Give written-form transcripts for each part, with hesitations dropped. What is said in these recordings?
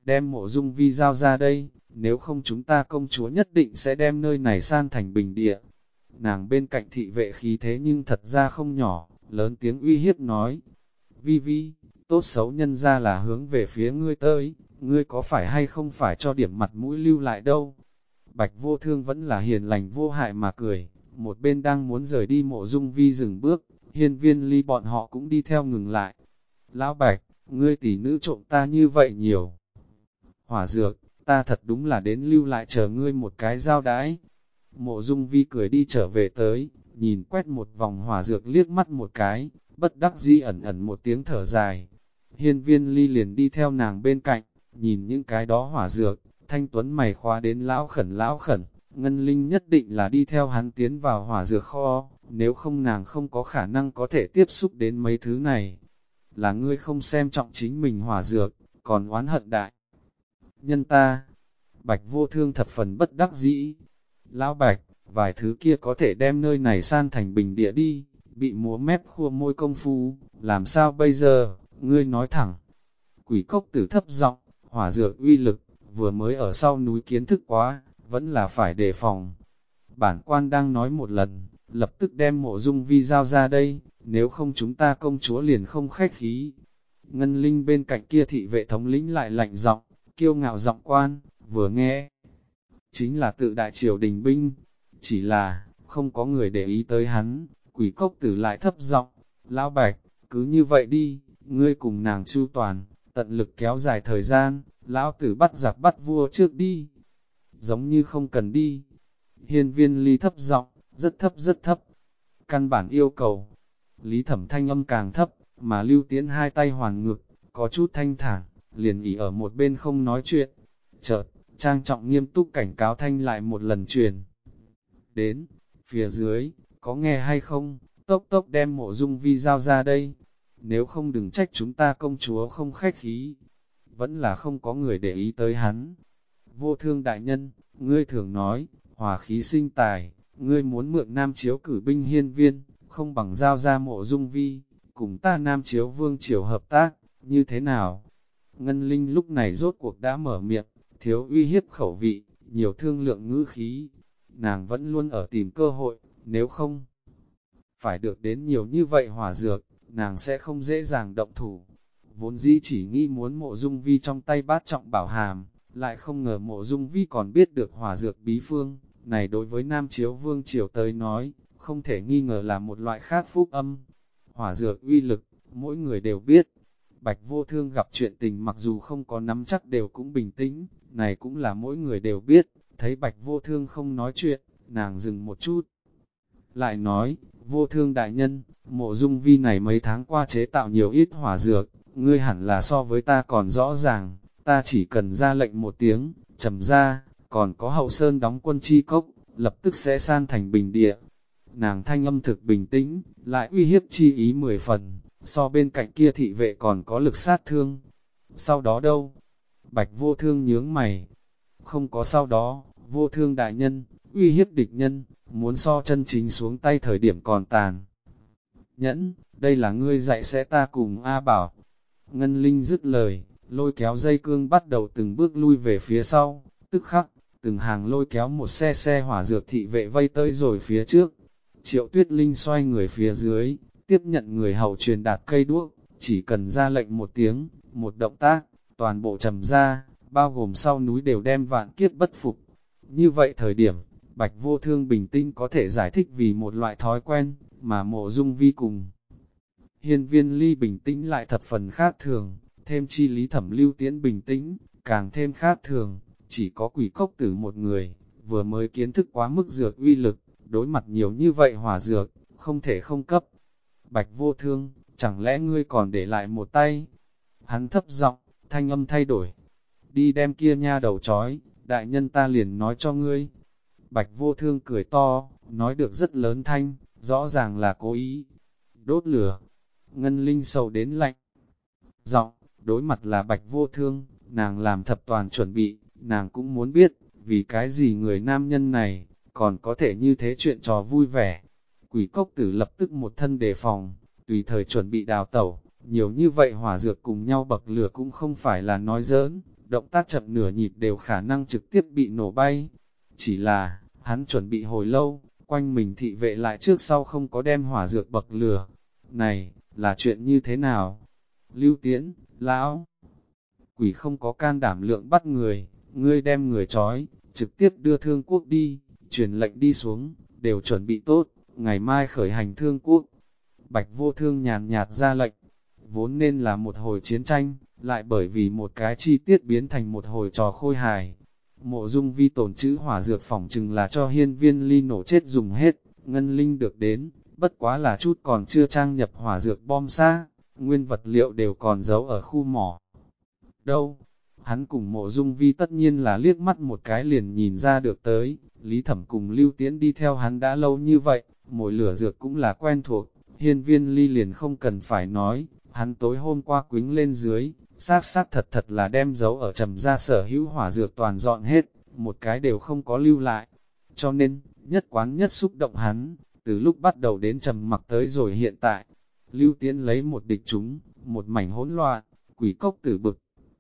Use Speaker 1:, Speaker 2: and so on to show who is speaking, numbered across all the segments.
Speaker 1: đem Mộ Dung Vi giao ra đây, nếu không chúng ta công chúa nhất định sẽ đem nơi này san thành bình địa. Nàng bên cạnh thị vệ khí thế nhưng thật ra không nhỏ, lớn tiếng uy hiếp nói, Vi Vi, tốt xấu nhân ra là hướng về phía ngươi tới, ngươi có phải hay không phải cho điểm mặt mũi lưu lại đâu. Bạch Vô Thương vẫn là hiền lành vô hại mà cười, một bên đang muốn rời đi Mộ Dung Vi dừng bước, Hiên Viên Ly bọn họ cũng đi theo ngừng lại. Lão Bạch, ngươi tỷ nữ trộm ta như vậy nhiều. Hỏa dược, ta thật đúng là đến lưu lại chờ ngươi một cái giao đãi. Mộ Dung Vi cười đi trở về tới, nhìn quét một vòng hỏa dược liếc mắt một cái, bất đắc dĩ ẩn ẩn một tiếng thở dài. Hiên Viên Ly liền đi theo nàng bên cạnh, nhìn những cái đó hỏa dược, thanh tuấn mày khóa đến lão khẩn, Ngân Linh nhất định là đi theo hắn tiến vào hỏa dược kho, nếu không nàng không có khả năng có thể tiếp xúc đến mấy thứ này. Là ngươi không xem trọng chính mình hỏa dược, còn oán hận đại. Nhân ta, Bạch Vô Thương thập phần bất đắc dĩ. Lão Bạch, vài thứ kia có thể đem nơi này san thành bình địa đi, bị múa mép khua môi công phu, làm sao bây giờ, ngươi nói thẳng. Quỷ cốc tử thấp giọng, hỏa dược uy lực, vừa mới ở sau núi kiến thức quá, vẫn là phải đề phòng. Bản quan đang nói một lần, lập tức đem Mộ Dung Vi giao ra đây, nếu không chúng ta công chúa liền không khách khí. Ngân Linh bên cạnh kia thị vệ thống lĩnh lại lạnh giọng, kiêu ngạo giọng quan, vừa nghe. Chính là tự đại triều đình binh, chỉ là, không có người để ý tới hắn, quỷ cốc tử lại thấp giọng, Lão Bạch, cứ như vậy đi, ngươi cùng nàng chu toàn, tận lực kéo dài thời gian, Lão Tử bắt giặc bắt vua trước đi. Giống như không cần đi. Hiên Viên Ly thấp giọng, rất thấp. Căn bản yêu cầu. Lý Thẩm thanh âm càng thấp, mà Lưu Tiễn hai tay hoàn ngực, có chút thanh thản, liền ỉ ở một bên không nói chuyện. Chợt, trang trọng nghiêm túc cảnh cáo thanh lại một lần truyền. Đến, phía dưới, có nghe hay không, tốc đem Mộ Dung Vi giao ra đây. Nếu không đừng trách chúng ta công chúa không khách khí. Vẫn là không có người để ý tới hắn. Vô Thương đại nhân, ngươi thường nói, hòa khí sinh tài, ngươi muốn mượn Nam Chiếu cử binh hiên viên, không bằng giao ra Mộ Dung Vi, cùng ta Nam Chiếu vương triều hợp tác, như thế nào? Ngân Linh lúc này rốt cuộc đã mở miệng, thiếu uy hiếp khẩu vị, nhiều thương lượng ngữ khí. Nàng vẫn luôn ở tìm cơ hội, nếu không phải được đến nhiều như vậy hỏa dược, nàng sẽ không dễ dàng động thủ. Vốn dĩ chỉ nghĩ muốn Mộ Dung Vi trong tay bát trọng bảo hàm, lại không ngờ Mộ Dung Vi còn biết được hỏa dược bí phương, này đối với Nam Chiếu Vương Triều tới nói, không thể nghi ngờ là một loại khác phúc âm. Hỏa dược uy lực, mỗi người đều biết. Bạch Vô Thương gặp chuyện tình mặc dù không có nắm chắc đều cũng bình tĩnh, này cũng là mỗi người đều biết. Thấy Bạch Vô Thương không nói chuyện, nàng dừng một chút. Lại nói, Vô Thương đại nhân, Mộ Dung Vi này mấy tháng qua chế tạo nhiều ít hỏa dược, ngươi hẳn là so với ta còn rõ ràng, ta chỉ cần ra lệnh một tiếng, trầm ra, còn có hậu sơn đóng quân chi cốc, lập tức sẽ san thành bình địa. Nàng thanh âm thực bình tĩnh, lại uy hiếp chi ý 10 phần, so bên cạnh kia thị vệ còn có lực sát thương. Sau đó đâu? Bạch Vô Thương nhướng mày. Không có sau đó, Vô Thương đại nhân, uy hiếp địch nhân, muốn so chân chính xuống tay thời điểm còn tàn. Nhẫn, đây là ngươi dạy sẽ ta cùng A Bảo. Ngân Linh dứt lời, lôi kéo dây cương bắt đầu từng bước lui về phía sau, tức khắc, từng hàng lôi kéo một xe hỏa dược thị vệ vây tới rồi phía trước. Triệu Tuyết Linh xoay người phía dưới, tiếp nhận người hầu truyền đạt cây đuốc, chỉ cần ra lệnh một tiếng, một động tác, toàn bộ trầm ra, bao gồm sau núi đều đem vạn kiếp bất phục. Như vậy thời điểm, Bạch Vô Thương bình tĩnh có thể giải thích vì một loại thói quen, mà Mộ Dung Vi cùng. Hiên Viên Ly bình tĩnh lại thập phần khác thường, thêm chi Lý Thẩm Lưu Tiễn bình tĩnh, càng thêm khác thường, chỉ có quỷ cốc tử một người, vừa mới kiến thức quá mức dược uy lực, đối mặt nhiều như vậy hỏa dược, không thể không cấp. Bạch Vô Thương, chẳng lẽ ngươi còn để lại một tay? Hắn thấp giọng, thanh âm thay đổi. Đi đem kia nha đầu chói, đại nhân ta liền nói cho ngươi. Bạch Vô Thương cười to, nói được rất lớn thanh, rõ ràng là cố ý. Đốt lửa, Ngân Linh sầu đến lạnh. Giọng, đối mặt là Bạch Vô Thương, nàng làm thập toàn chuẩn bị, nàng cũng muốn biết, vì cái gì người nam nhân này, còn có thể như thế chuyện trò vui vẻ. Quỷ cốc tử lập tức một thân đề phòng, tùy thời chuẩn bị đào tẩu, nhiều như vậy hỏa dược cùng nhau bậc lửa cũng không phải là nói giỡn, động tác chậm nửa nhịp đều khả năng trực tiếp bị nổ bay. Chỉ là, hắn chuẩn bị hồi lâu, quanh mình thị vệ lại trước sau không có đem hỏa dược bậc lửa. Này, là chuyện như thế nào? Lưu Tiễn, lão quỷ không có can đảm lượng bắt người, ngươi đem người trói, trực tiếp đưa Thương Quốc đi, truyền lệnh đi xuống, đều chuẩn bị tốt, ngày mai khởi hành Thương Quốc. Bạch Vô Thương nhàn nhạt ra lệnh, vốn nên là một hồi chiến tranh, lại bởi vì một cái chi tiết biến thành một hồi trò khôi hài. Mộ Dung Vi tổn trữ hỏa dược phỏng chừng là cho hiên viên ly nổ chết dùng hết, ngân linh được đến, bất quá là chút còn chưa trang nhập hỏa dược bom xa, nguyên vật liệu đều còn giấu ở khu mỏ. Đâu? Hắn cùng Mộ Dung Vi tất nhiên là liếc mắt một cái liền nhìn ra được tới, Lý Thẩm cùng Lưu Tiễn đi theo hắn đã lâu như vậy, mồi lửa dược cũng là quen thuộc, hiên viên ly liền không cần phải nói, hắn tối hôm qua quính lên dưới, xác thật là đem giấu ở trầm ra sở hữu hỏa dược toàn dọn hết, một cái đều không có lưu lại. Cho nên, nhất quán nhất xúc động hắn, từ lúc bắt đầu đến trầm mặc tới rồi hiện tại, Lưu Tiễn lấy một địch chúng, một mảnh hỗn loạn, quỷ cốc tử bực.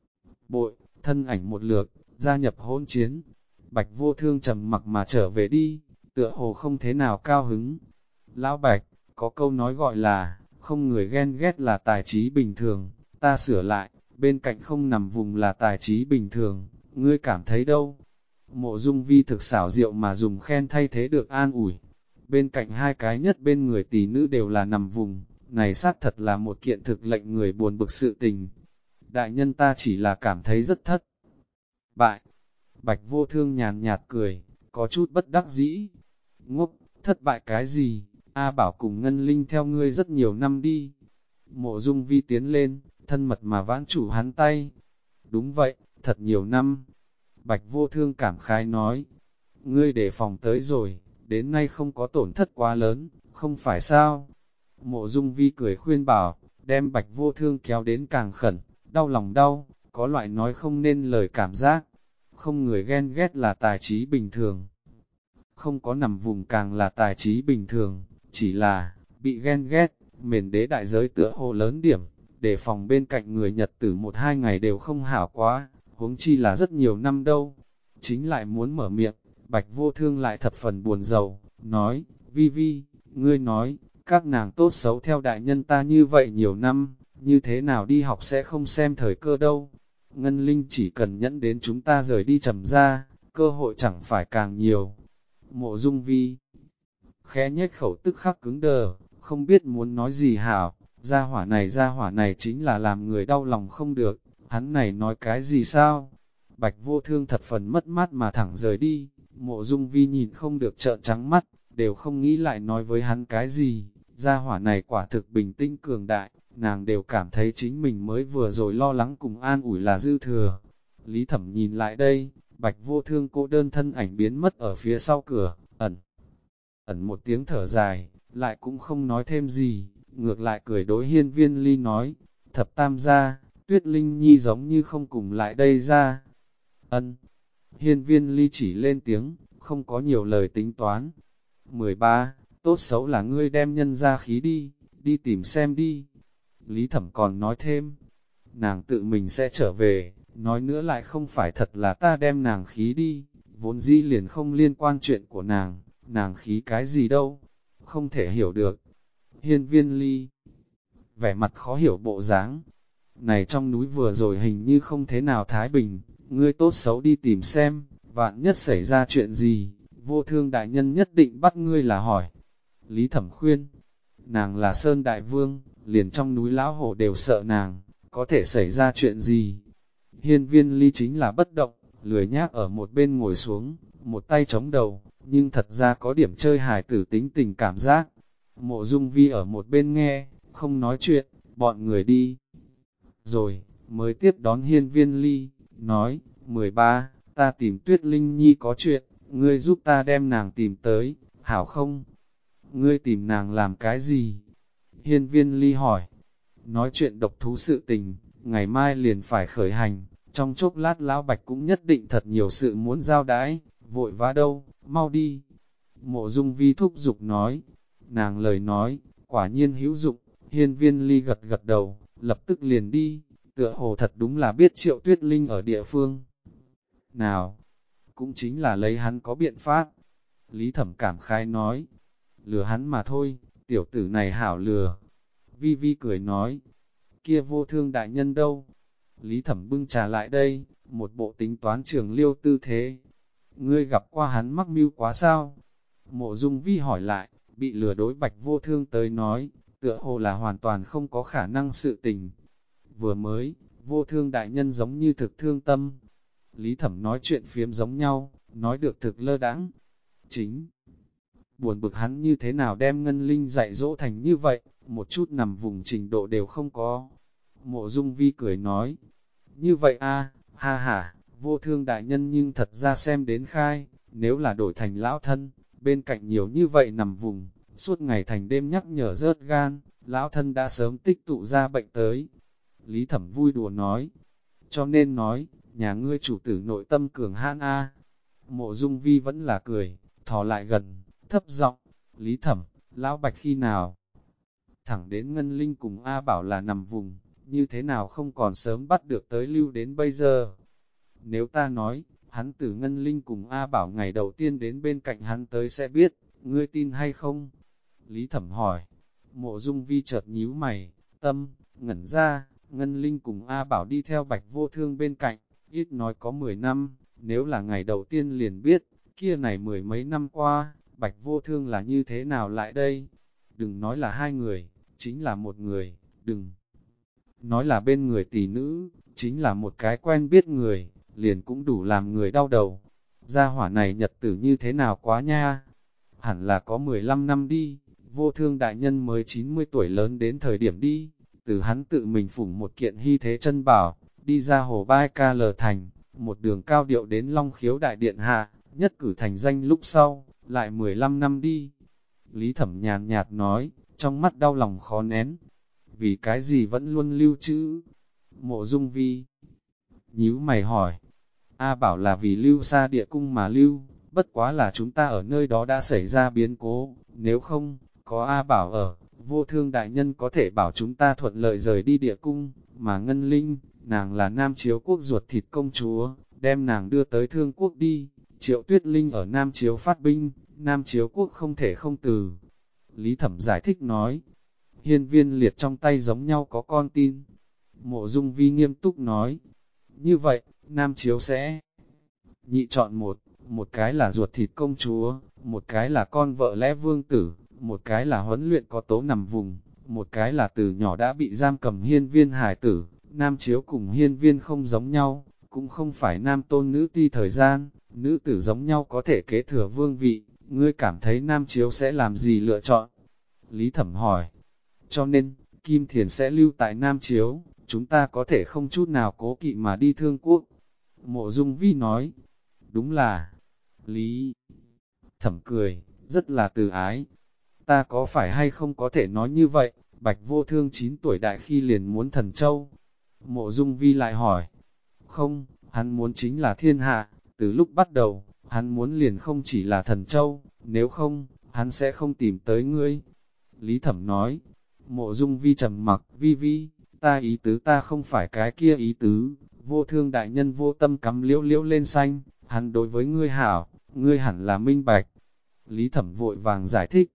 Speaker 1: Bội, thân ảnh một lượt, gia nhập hỗn chiến. Bạch Vô Thương trầm mặc mà trở về đi, tựa hồ không thế nào cao hứng. Lão Bạch, có câu nói gọi là, không người ghen ghét là tài trí bình thường, ta sửa lại, bên cạnh không nằm vùng là tài trí bình thường, ngươi cảm thấy đâu? Mộ Dung Vi thực xảo diệu mà dùng khen thay thế được an ủi. Bên cạnh hai cái nhất bên người tỷ nữ đều là nằm vùng, này xác thật là một kiện thực lệnh người buồn bực sự tình. Đại nhân ta chỉ là cảm thấy rất thất bại. Bạch Vô Thương nhàn nhạt cười, có chút bất đắc dĩ. Ngốc, thất bại cái gì? A Bảo cùng Ngân Linh theo ngươi rất nhiều năm đi. Mộ Dung Vi tiến lên, thân mật mà vãn chủ hắn tay. Đúng vậy, thật nhiều năm. Bạch Vô Thương cảm khái nói. Ngươi đề phòng tới rồi, đến nay không có tổn thất quá lớn, không phải sao? Mộ Dung Vi cười khuyên bảo, đem Bạch Vô Thương kéo đến càng khẩn, đau lòng đau, có loại nói không nên lời cảm giác. Không người ghen ghét là tài trí bình thường. Không có nằm vùng càng là tài trí bình thường, chỉ là, bị ghen ghét, mền đế đại giới tựa hồ lớn điểm, để phòng bên cạnh người Nhật tử 1-2 ngày đều không hảo quá, huống chi là rất nhiều năm đâu. Chính lại muốn mở miệng, Bạch Vô Thương lại thập phần buồn rầu, nói, Vi Vi, ngươi nói, các nàng tốt xấu theo đại nhân ta như vậy nhiều năm, như thế nào đi học sẽ không xem thời cơ đâu. Ngân Linh chỉ cần nhẫn đến chúng ta rời đi trầm ra, cơ hội chẳng phải càng nhiều. Mộ Dung Vi khẽ nhếch khẩu tức khắc cứng đờ, không biết muốn nói gì hảo, gia hỏa này chính là làm người đau lòng không được, hắn này nói cái gì sao? Bạch Vô Thương thật phần mất mát mà thẳng rời đi, Mộ Dung Vi nhìn không được trợn trắng mắt, đều không nghĩ lại nói với hắn cái gì, gia hỏa này quả thực bình tĩnh cường đại, nàng đều cảm thấy chính mình mới vừa rồi lo lắng cùng an ủi là dư thừa. Lý Thẩm nhìn lại đây, Bạch Vô Thương cô đơn thân ảnh biến mất ở phía sau cửa, ẩn một tiếng thở dài, lại cũng không nói thêm gì, ngược lại cười đối hiên viên ly nói, thập tam gia, Tuyết Linh Nhi giống như không cùng lại đây ra. Ân, hiên viên ly chỉ lên tiếng, không có nhiều lời tính toán. 13. Tốt xấu là ngươi đem nhân ra khí đi, đi tìm xem đi. Lý Thẩm còn nói thêm, nàng tự mình sẽ trở về, nói nữa lại không phải thật là ta đem nàng khí đi, vốn dĩ liền không liên quan chuyện của nàng khí cái gì đâu, không thể hiểu được. Hiên viên ly, vẻ mặt khó hiểu bộ dáng, này trong núi vừa rồi hình như không thế nào thái bình, ngươi tốt xấu đi tìm xem, vạn nhất xảy ra chuyện gì, Vô Thương đại nhân nhất định bắt ngươi là hỏi. Lý Thẩm khuyên, nàng là Sơn Đại Vương, liền trong núi lão hổ đều sợ nàng, có thể xảy ra chuyện gì. Hiên viên ly chính là bất động, lười nhác ở một bên ngồi xuống, một tay chống đầu, nhưng thật ra có điểm chơi hài tử tính tình cảm giác. Mộ Dung Vi ở một bên nghe, không nói chuyện, bọn người đi. Rồi, mới tiếp đón hiên viên ly, nói, 13, ta tìm Tuyết Linh Nhi có chuyện, ngươi giúp ta đem nàng tìm tới, hảo không? Ngươi tìm nàng làm cái gì? Hiên viên ly hỏi, nói chuyện độc thú sự tình, ngày mai liền phải khởi hành, trong chốc lát lão Bạch cũng nhất định thật nhiều sự muốn giao đãi, vội vã đâu, mau đi. Mộ Dung Vi thúc giục nói, nàng lời nói, quả nhiên hữu dụng, hiên viên ly gật gật đầu, lập tức liền đi, tựa hồ thật đúng là biết Triệu Tuyết Linh ở địa phương nào, cũng chính là lấy hắn có biện pháp. Lý Thẩm cảm khái nói, lừa hắn mà thôi, tiểu tử này hảo lừa. Vi Vi cười nói, kia Vô Thương đại nhân đâu? Lý Thẩm bưng trà lại đây, một bộ tính toán trường liêu tư thế. Ngươi gặp qua hắn mắc mưu quá sao? Mộ Dung Vi hỏi lại, bị lừa đối Bạch Vô Thương tới nói, tựa hồ là hoàn toàn không có khả năng sự tình. Vừa mới, Vô Thương đại nhân giống như thực thương tâm. Lý Thẩm nói chuyện phiếm giống nhau, nói được thực lơ đãng. Chính, buồn bực hắn như thế nào đem Ngân Linh dạy dỗ thành như vậy, một chút nằm vùng trình độ đều không có. Mộ Dung Vi cười nói, như vậy a, ha ha, Vô Thương đại nhân nhưng thật ra xem đến khai, nếu là đổi thành lão thân, bên cạnh nhiều như vậy nằm vùng, suốt ngày thành đêm nhắc nhở rớt gan, lão thân đã sớm tích tụ ra bệnh tới. Lý Thẩm vui đùa nói, cho nên nói, nhà ngươi chủ tử nội tâm cường hãn a. Mộ Dung Vi vẫn là cười, thò lại gần, thấp giọng, Lý Thẩm, lão Bạch khi nào? Thẳng đến Ngân Linh cùng A bảo là nằm vùng, như thế nào không còn sớm bắt được tới lưu đến bây giờ? Nếu ta nói, hắn từ Ngân Linh cùng A bảo ngày đầu tiên đến bên cạnh hắn tới sẽ biết, ngươi tin hay không? Lý Thẩm hỏi, Mộ Dung Vi chợt nhíu mày, tâm, ngẩn ra, Ngân Linh cùng A bảo đi theo Bạch Vô Thương bên cạnh, ít nói có 10 năm, nếu là ngày đầu tiên liền biết, kia này mười mấy năm qua, Bạch Vô Thương là như thế nào lại đây? Đừng nói là hai người, chính là một người, đừng nói là bên người tỷ nữ, chính là một cái quen biết người, liền cũng đủ làm người đau đầu. Gia hỏa này nhật tử như thế nào quá nha? Hẳn là có 15 năm đi, Vô Thương đại nhân mới 90 tuổi lớn đến thời điểm đi, từ hắn tự mình phủng một kiện hy thế chân bảo, đi ra hồ Bai Ca Lờ Thành, một đường cao điệu đến Long Khiếu Đại Điện hạ, nhất cử thành danh lúc sau, lại 15 năm đi. Lý Thẩm nhàn nhạt nói, trong mắt đau lòng khó nén, vì cái gì vẫn luôn lưu trữ. Mộ Dung Vi nhíu mày hỏi, A bảo là vì lưu xa địa cung mà lưu, bất quá là chúng ta ở nơi đó đã xảy ra biến cố, nếu không, có A bảo ở, Vô Thương đại nhân có thể bảo chúng ta thuận lợi rời đi địa cung, mà Ngân Linh, nàng là Nam Chiếu quốc ruột thịt công chúa, đem nàng đưa tới Thương quốc đi, Triệu Tuyết Linh ở Nam Chiếu phát binh, Nam Chiếu quốc không thể không từ. Lý Thẩm giải thích nói, Hiên Viên Liệt trong tay giống nhau có con tin. Mộ Dung Vi nghiêm túc nói, như vậy, Nam Chiếu sẽ nhị chọn một cái là ruột thịt công chúa, một cái là con vợ lẽ vương tử, một cái là huấn luyện có tố nằm vùng, một cái là từ nhỏ đã bị giam cầm Hiên Viên hải tử. Nam Chiếu cùng Hiên Viên không giống nhau, cũng không phải nam tôn nữ ti thời gian, nữ tử giống nhau có thể kế thừa vương vị, ngươi cảm thấy Nam Chiếu sẽ làm gì lựa chọn? Lý Thẩm hỏi, cho nên, Kim Thiền sẽ lưu tại Nam Chiếu, chúng ta có thể không chút nào cố kỵ mà đi Thương quốc. Mộ Dung Vi nói, đúng là, Lý Thẩm cười, rất là từ ái. Ta có phải hay không có thể nói như vậy, Bạch Vô Thương 9 tuổi đại khi liền muốn Thần Châu. Mộ Dung Vi lại hỏi, không, hắn muốn chính là thiên hạ, từ lúc bắt đầu, hắn muốn liền không chỉ là Thần Châu, nếu không, hắn sẽ không tìm tới ngươi. Lý Thẩm nói, Mộ Dung Vi trầm mặc, Vi Vi, ta ý tứ ta không phải cái kia ý tứ, Vô Thương đại nhân vô tâm cắm liễu liễu lên xanh, hắn đối với ngươi hảo, ngươi hẳn là minh bạch. Lý Thẩm vội vàng giải thích,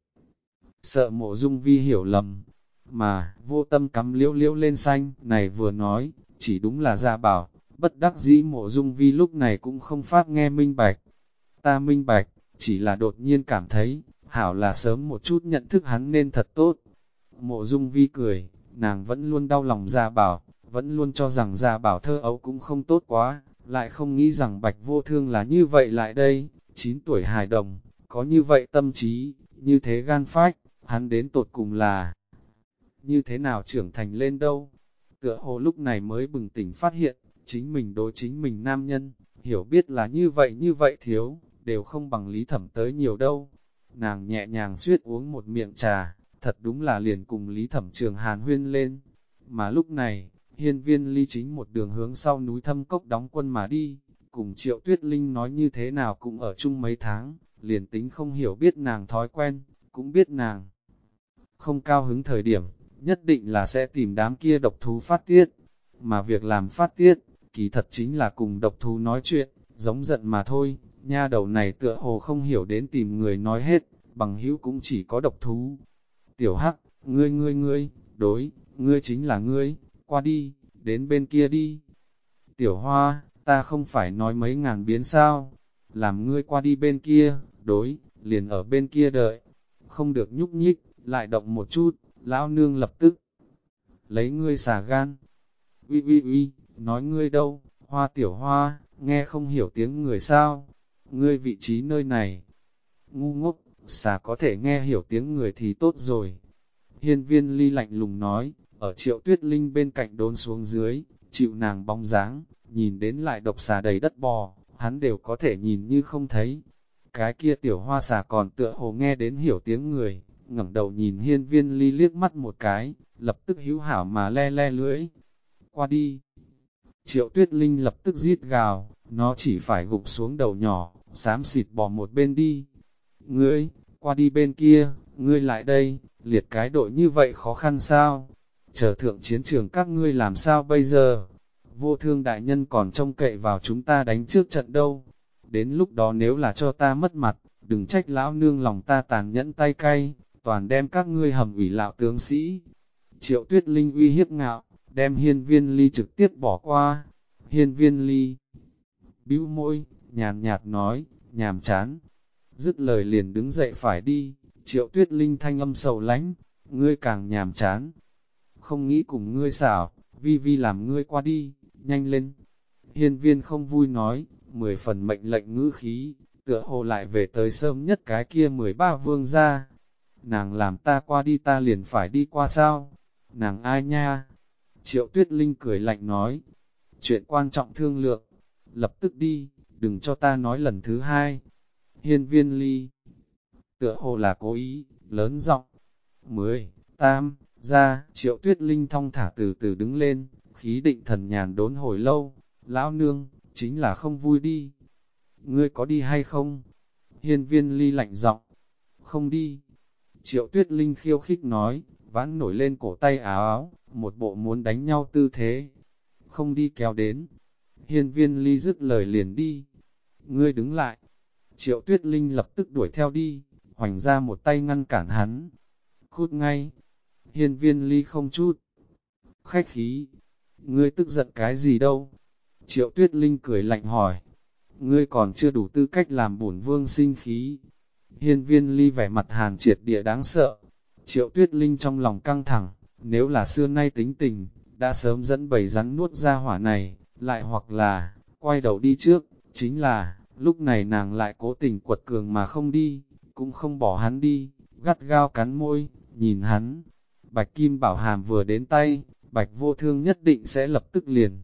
Speaker 1: sợ Mộ Dung Vi hiểu lầm, mà vô tâm cắm liễu liễu lên xanh, này vừa nói, chỉ đúng là Gia Bảo, bất đắc dĩ Mộ Dung Vi lúc này cũng không phát nghe minh bạch. Ta minh bạch, chỉ là đột nhiên cảm thấy, hảo là sớm một chút nhận thức hắn nên thật tốt. Mộ Dung Vi cười, nàng vẫn luôn đau lòng Gia Bảo, vẫn luôn cho rằng Gia Bảo thơ ấu cũng không tốt quá, lại không nghĩ rằng Bạch Vô Thương là như vậy lại đây, 9 tuổi hài đồng, có như vậy tâm trí, như thế gan phách, hắn đến tột cùng là như thế nào trưởng thành lên đâu. Tựa hồ lúc này mới bừng tỉnh phát hiện, chính mình đối chính mình nam nhân, hiểu biết là như vậy thiếu, đều không bằng Lý Thẩm tới nhiều đâu. Nàng nhẹ nhàng suyết uống một miệng trà, thật đúng là liền cùng Lý Thẩm Trường hàn huyên lên. Mà lúc này, Hiên Viên Ly chính một đường hướng sau núi Thâm Cốc đóng quân mà đi, cùng Triệu Tuyết Linh nói như thế nào cũng ở chung mấy tháng, liền tính không hiểu biết nàng thói quen, cũng biết nàng không cao hứng thời điểm, nhất định là sẽ tìm đám kia độc thú phát tiết. mà việc làm phát tiết, kỳ thật chính là cùng độc thú nói chuyện, giống giận mà thôi. Nha đầu này tựa hồ không hiểu đến tìm người nói hết, bằng hữu cũng chỉ có độc thú. Tiểu Hắc, ngươi, đối, ngươi chính là ngươi, qua đi, đến bên kia đi. Tiểu Hoa, ta không phải nói mấy ngàn biến sao, làm ngươi qua đi bên kia, đối, liền ở bên kia đợi, không được nhúc nhích, lại động một chút, lão nương lập tức lấy ngươi xả gan. Uy, nói ngươi đâu, Hoa Tiểu Hoa, nghe không hiểu tiếng người sao, ngươi vị trí nơi này. Ngu ngốc, xà có thể nghe hiểu tiếng người thì tốt rồi. Hiên Viên Ly lạnh lùng nói, ở Triệu Tuyết Linh bên cạnh đốn xuống dưới, chịu nàng bóng dáng, nhìn đến lại độc xà đầy đất bò, hắn đều có thể nhìn như không thấy. Cái kia tiểu hoa xà còn tựa hồ nghe đến hiểu tiếng người, ngẩng đầu nhìn Hiên Viên Ly liếc mắt một cái, lập tức hữu hảo mà le le lưỡi. Qua đi. Triệu Tuyết Linh lập tức rít gào, nó chỉ phải gục xuống đầu nhỏ, xám xịt bỏ một bên đi. Ngươi, qua đi bên kia, ngươi lại đây, liệt cái đội như vậy khó khăn sao? Chờ thượng chiến trường các ngươi làm sao bây giờ? Vô Thương đại nhân còn trông cậy vào chúng ta đánh trước trận đâu. Đến lúc đó nếu là cho ta mất mặt, đừng trách lão nương lòng ta tàn nhẫn tay cay, toàn đem các ngươi hầm ủy lạo tướng sĩ. Triệu Tuyết Linh uy hiếp ngạo, đem Hiên Viên Ly trực tiếp bỏ qua. Hiên Viên Ly bĩu môi, nhàn nhạt nói, nhàm chán. Dứt lời liền đứng dậy phải đi, Triệu Tuyết Linh thanh âm sầu lánh, ngươi càng nhàm chán. Không nghĩ cùng ngươi xảo, vi làm ngươi qua đi, nhanh lên. Hiên Viên không vui nói, 10 phần mệnh lệnh ngữ khí, tựa hồ lại về tới sớm nhất cái kia 13 vương gia. Nàng làm ta qua đi ta liền phải đi qua sao? Nàng ai nha? Triệu Tuyết Linh cười lạnh nói, chuyện quan trọng thương lượng, lập tức đi, đừng cho ta nói lần thứ hai. Hiên Viên Ly tựa hồ là cố ý, lớn giọng. 10, tam, ra, Triệu Tuyết Linh thong thả từ từ đứng lên, khí định thần nhàn đốn hồi lâu. Lão nương, chính là không vui đi. Ngươi có đi hay không? Hiên Viên Ly lạnh giọng. Không đi. Triệu Tuyết Linh khiêu khích nói, vãn nổi lên cổ tay áo áo, một bộ muốn đánh nhau tư thế. Không đi kéo đến. Hiên Viên Ly dứt lời liền đi. Ngươi đứng lại. Triệu Tuyết Linh lập tức đuổi theo đi, hoành ra một tay ngăn cản hắn. Cút ngay. Hiên Viên Ly không chút khách khí. Ngươi tức giận cái gì đâu? Triệu Tuyết Linh cười lạnh hỏi. Ngươi còn chưa đủ tư cách làm bổn vương sinh khí. Hiên Viên Ly vẻ mặt hàn triệt địa đáng sợ. Triệu Tuyết Linh trong lòng căng thẳng, nếu là xưa nay tính tình, đã sớm dẫn bầy rắn nuốt ra hỏa này, lại hoặc là, quay đầu đi trước, chính là, lúc này nàng lại cố tình quật cường mà không đi, cũng không bỏ hắn đi, gắt gao cắn môi, nhìn hắn. Bạch Kim Bảo Hàm vừa đến tay, Bạch Vô Thương nhất định sẽ lập tức liền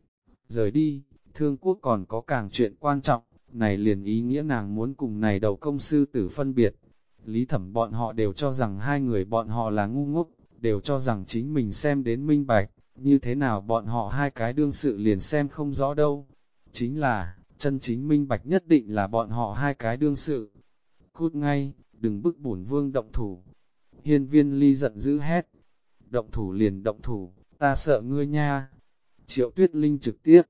Speaker 1: rời đi. Thương quốc còn có càng chuyện quan trọng, này liền ý nghĩa nàng muốn cùng này đầu công sư tử phân biệt. Lý Thẩm bọn họ đều cho rằng hai người bọn họ là ngu ngốc, đều cho rằng chính mình xem đến minh bạch, như thế nào bọn họ hai cái đương sự liền xem không rõ đâu. Chính là, chân chính minh bạch nhất định là bọn họ hai cái đương sự. Cút ngay, đừng bức bổn vương động thủ. Hiên Viên Ly giận dữ hét. Động thủ liền động thủ, ta sợ ngươi nha. Triệu Tuyết Linh trực tiếp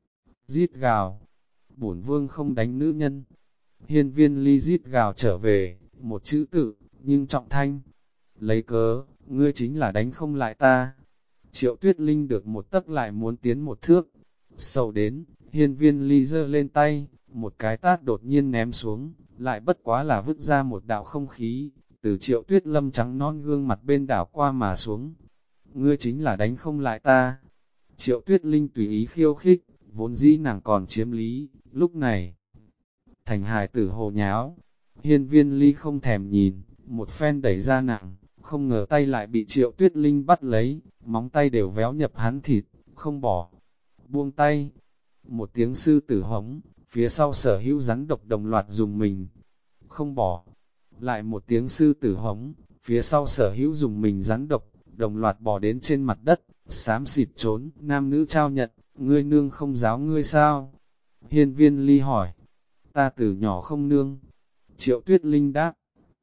Speaker 1: rít gào, bổn vương không đánh nữ nhân. Hiên Viên Ly rít gào trở về, một chữ tự, nhưng trọng thanh. Lấy cớ, ngươi chính là đánh không lại ta. Triệu Tuyết Linh được một tấc lại muốn tiến một thước. Sầu đến, Hiên Viên Ly giơ lên tay, một cái tát đột nhiên ném xuống, lại bất quá là vứt ra một đạo không khí, từ Triệu Tuyết Lâm trắng non gương mặt bên đảo qua mà xuống. Ngươi chính là đánh không lại ta. Triệu Tuyết Linh tùy ý khiêu khích, vốn dĩ nàng còn chiếm lý, lúc này thành hài tử hồ nháo. Hiên Viên Ly không thèm nhìn, một phen đẩy ra nàng, không ngờ tay lại bị Triệu Tuyết Linh bắt lấy, móng tay đều véo nhập hắn thịt, không bỏ. Buông tay, một tiếng sư tử hống, phía sau Sở Hữu rắn độc đồng loạt dùng mình, không bỏ. Lại một tiếng sư tử hống, phía sau Sở Hữu dùng mình rắn độc, đồng loạt bò đến trên mặt đất, xám xịt trốn, nam nữ trao nhận, ngươi nương không giáo ngươi sao? Hiên Viên Ly hỏi, ta từ nhỏ không nương. Triệu Tuyết Linh đáp,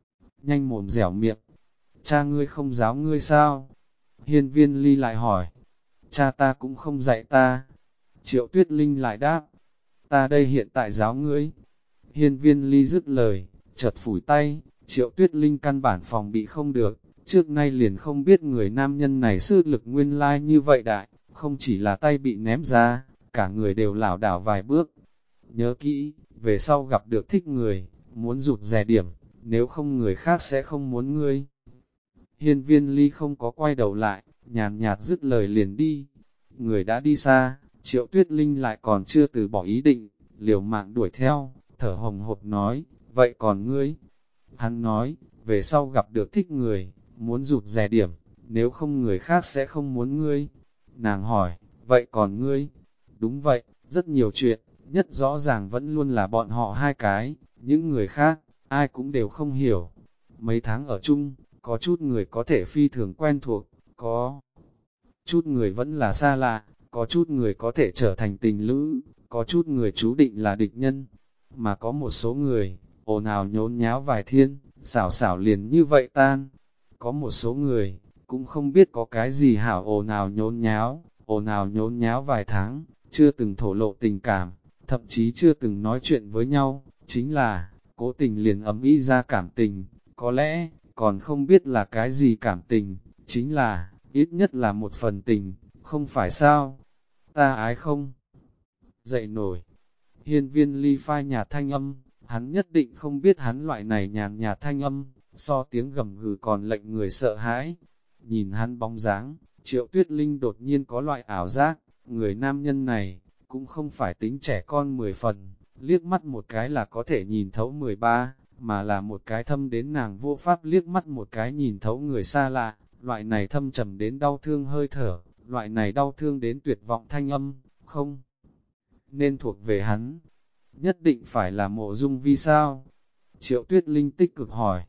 Speaker 1: nhanh mồm dẻo miệng, cha ngươi không giáo ngươi sao? Hiên Viên Ly lại hỏi, cha ta cũng không dạy ta. Triệu Tuyết Linh lại đáp, ta đây hiện tại giáo ngươi. Hiên Viên Ly dứt lời, chợt phủi tay, Triệu Tuyết Linh căn bản phòng bị không được, trước nay liền không biết người nam nhân này sức lực nguyên lai như vậy đại, không chỉ là tay bị ném ra, cả người đều lảo đảo vài bước. Nhớ kỹ, về sau gặp được thích người, muốn rụt rè điểm, nếu không người khác sẽ không muốn ngươi. Hiên Viên Ly không có quay đầu lại, nhàn nhạt dứt lời liền đi. Người đã đi xa, Triệu Tuyết Linh lại còn chưa từ bỏ ý định, liều mạng đuổi theo, thở hồng hộc nói, vậy còn ngươi? Hắn nói, về sau gặp được thích người, muốn rụt rè điểm, nếu không người khác sẽ không muốn ngươi. Nàng hỏi, vậy còn ngươi? Đúng vậy, rất nhiều chuyện, nhất rõ ràng vẫn luôn là bọn họ hai cái, những người khác, ai cũng đều không hiểu. Mấy tháng ở chung, có chút người có thể phi thường quen thuộc, có chút người vẫn là xa lạ, có chút người có thể trở thành tình lữ, có chút người chú định là địch nhân, mà có một số người, ồn ào nhốn nháo vài thiên, xảo xảo liền như vậy tan. Có một số người, cũng không biết có cái gì hảo ồn ào nhốn nháo vài tháng, chưa từng thổ lộ tình cảm, thậm chí chưa từng nói chuyện với nhau, chính là, cố tình liền ấm ý ra cảm tình, có lẽ, còn không biết là cái gì cảm tình, chính là, ít nhất là một phần tình, không phải sao? Ta ái không? Dậy nổi. Hiên Viên Ly phai nhạt thanh âm, hắn nhất định không biết hắn loại này nhàn nhạt thanh âm, so tiếng gầm gừ còn lệnh người sợ hãi. Nhìn hắn bóng dáng, Triệu Tuyết Linh đột nhiên có loại ảo giác, người nam nhân này, cũng không phải tính trẻ con 10 phần, liếc mắt một cái là có thể nhìn thấu 13, mà là một cái thâm đến nàng vô pháp liếc mắt một cái nhìn thấu người xa lạ, loại này thâm trầm đến đau thương hơi thở, loại này đau thương đến tuyệt vọng thanh âm, không nên thuộc về hắn. Nhất định phải là Mộ Dung Vi sao? Triệu Tuyết Linh tích cực hỏi.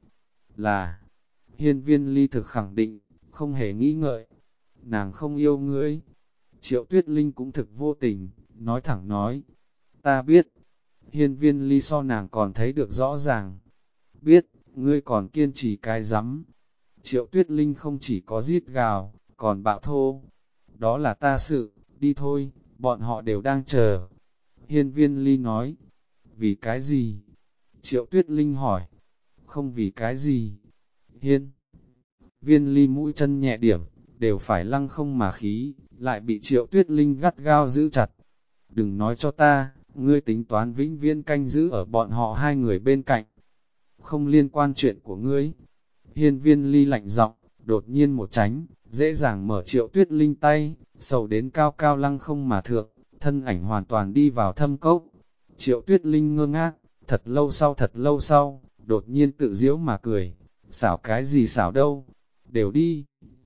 Speaker 1: Là, Hiên Viên Ly thực khẳng định, không hề nghĩ ngợi. Nàng không yêu ngươi. Triệu Tuyết Linh cũng thực vô tình, nói thẳng nói. Ta biết, Hiên Viên Ly so nàng còn thấy được rõ ràng. Biết, ngươi còn kiên trì cái rắm. Triệu Tuyết Linh không chỉ có giết gào, còn bạo thô. Đó là ta sự, đi thôi, bọn họ đều đang chờ. Hiên Viên Ly nói, vì cái gì? Triệu Tuyết Linh hỏi, không vì cái gì. Hiên Viên Ly mũi chân nhẹ điểm, đều phải lăng không mà khí, lại bị Triệu Tuyết Linh gắt gao giữ chặt. Đừng nói cho ta, ngươi tính toán vĩnh viễn canh giữ ở bọn họ hai người bên cạnh. Không liên quan chuyện của ngươi. Hiên Viên Ly lạnh giọng, đột nhiên một tránh, dễ dàng mở Triệu Tuyết Linh tay, sầu đến cao cao lăng không mà thượng, thân ảnh hoàn toàn đi vào thâm cốc. Triệu Tuyết Linh ngơ ngác, thật lâu sau, đột nhiên tự giễu mà cười, xảo cái gì xảo đâu, đều đi.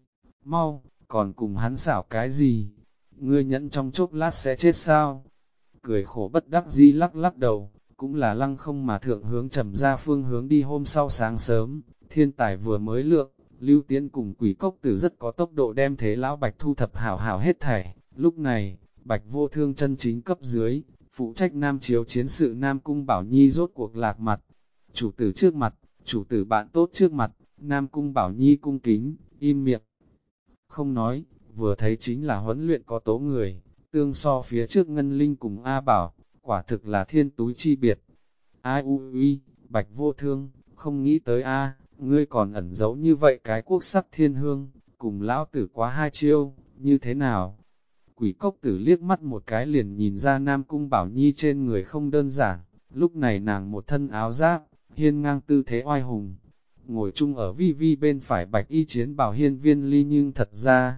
Speaker 1: Mau, còn cùng hắn xảo cái gì, ngươi nhẫn trong chốc lát sẽ chết sao? Cười khổ bất đắc dĩ lắc lắc đầu, cũng là lăng không mà thượng hướng trầm ra phương hướng đi. Hôm sau sáng sớm, thiên tài vừa mới lượng, Lưu Tiễn cùng Quỷ Cốc Tử rất có tốc độ đem thế lão Bạch thu thập hảo hảo hết thảy. Lúc này, Bạch Vô Thương chân chính cấp dưới, phụ trách Nam Chiếu chiến sự Nam Cung Bảo Nhi rốt cuộc lạc mặt. Chủ tử trước mặt, chủ tử bạn tốt trước mặt, Nam Cung Bảo Nhi cung kính, im miệng. Không nói, vừa thấy chính là huấn luyện có tố người, tương so phía trước Ngân Linh cùng A Bảo, quả thực là thiên túi chi biệt. Ai ui, Bạch Vô Thương, không nghĩ tới A, ngươi còn ẩn giấu như vậy cái quốc sắc thiên hương, cùng lão tử quá hai chiêu, như thế nào? Quỷ Cốc Tử liếc mắt một cái liền nhìn ra Nam Cung Bảo Nhi trên người không đơn giản, lúc này nàng một thân áo giáp, hiên ngang tư thế oai hùng. Ngồi chung ở vi vi bên phải Bạch Y chiến bào Hiên Viên Ly nhưng thật ra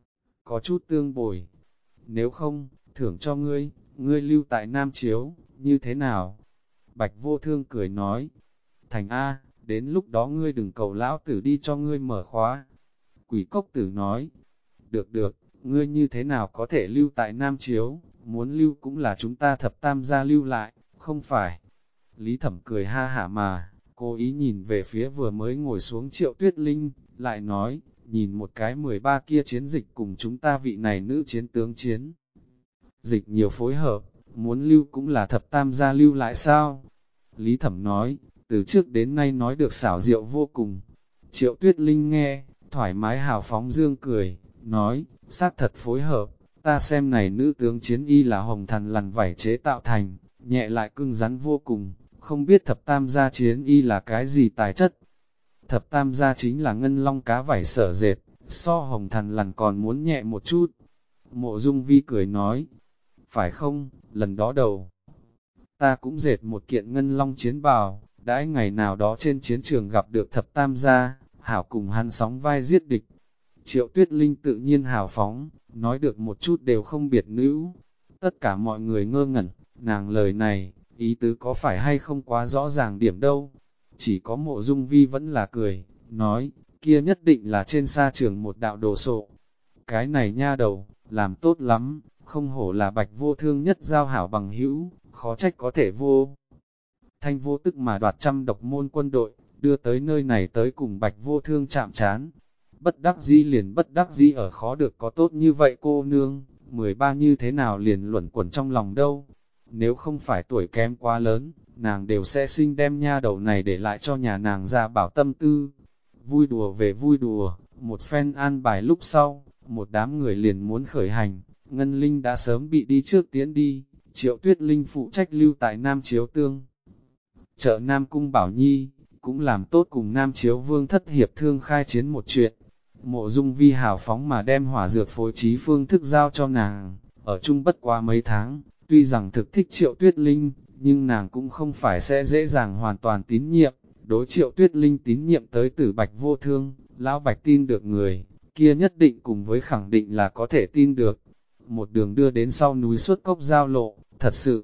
Speaker 1: có chút tương bồi. Nếu không, thưởng cho ngươi, ngươi lưu tại Nam Chiếu, như thế nào? Bạch Vô Thương cười nói, thành A, đến lúc đó ngươi đừng cầu lão tử đi cho ngươi mở khóa. Quỷ Cốc Tử nói, được, ngươi như thế nào có thể lưu tại Nam Chiếu, muốn lưu cũng là chúng ta thập tam gia lưu lại, không phải. Lý Thẩm cười ha hả mà, cố ý nhìn về phía vừa mới ngồi xuống Triệu Tuyết Linh, lại nói, nhìn một cái 13 kia chiến dịch cùng chúng ta vị này nữ chiến tướng chiến. Dịch nhiều phối hợp, muốn lưu cũng là thập tam gia lưu lại sao? Lý Thẩm nói, từ trước đến nay nói được xảo diệu vô cùng. Triệu Tuyết Linh nghe, thoải mái hào phóng dương cười, nói, xác thật phối hợp, ta xem này nữ tướng chiến y là hồng thằn lằn vảy chế tạo thành, nhẹ lại cứng rắn vô cùng, không biết thập tam gia chiến y là cái gì tài chất. Thập tam gia chính là ngân long cá vảy sở dệt, so hồng thằn lằn còn muốn nhẹ một chút. Mộ Dung Vi cười nói, phải không, lần đó đầu. Ta cũng dệt một kiện ngân long chiến bào, đãi ngày nào đó trên chiến trường gặp được thập tam gia, hảo cùng hắn sóng vai giết địch. Triệu Tuyết Linh tự nhiên hào phóng, nói được một chút đều không biệt nữ. Tất cả mọi người ngơ ngẩn, nàng lời này, ý tứ có phải hay không quá rõ ràng điểm đâu. Chỉ có Mộ Dung Vi vẫn là cười, nói, kia nhất định là trên sa trường một đạo đồ sộ. Cái này nha đầu, làm tốt lắm, không hổ là Bạch Vô Thương nhất giao hảo bằng hữu, khó trách có thể vô thanh vô tức mà đoạt trăm độc môn quân đội, đưa tới nơi này tới cùng Bạch Vô Thương chạm trán. Bất đắc dĩ liền bất đắc dĩ ở khó được có tốt như vậy cô nương, 13 như thế nào liền luẩn quẩn trong lòng đâu. Nếu không phải tuổi kém quá lớn, nàng đều sẽ sinh đem nha đầu này để lại cho nhà nàng ra bảo tâm tư. Vui đùa về vui đùa, một phen an bài lúc sau, một đám người liền muốn khởi hành, Ngân Linh đã sớm bị đi trước tiễn đi, Triệu Tuyết Linh phụ trách lưu tại Nam Chiếu Tương. Chợ Nam Cung Bảo Nhi, cũng làm tốt cùng Nam Chiếu Vương thất hiệp thương khai chiến một chuyện. Mộ Dung Vi hào phóng mà đem hỏa dược phối trí phương thức giao cho nàng, ở chung bất quá mấy tháng, tuy rằng thực thích Triệu Tuyết Linh, nhưng nàng cũng không phải sẽ dễ dàng hoàn toàn tín nhiệm, đối Triệu Tuyết Linh tín nhiệm tới từ Bạch Vô Thương, Lão Bạch tin được người, kia nhất định cùng với khẳng định là có thể tin được. Một đường đưa đến sau núi Suốt Cốc giao lộ, thật sự,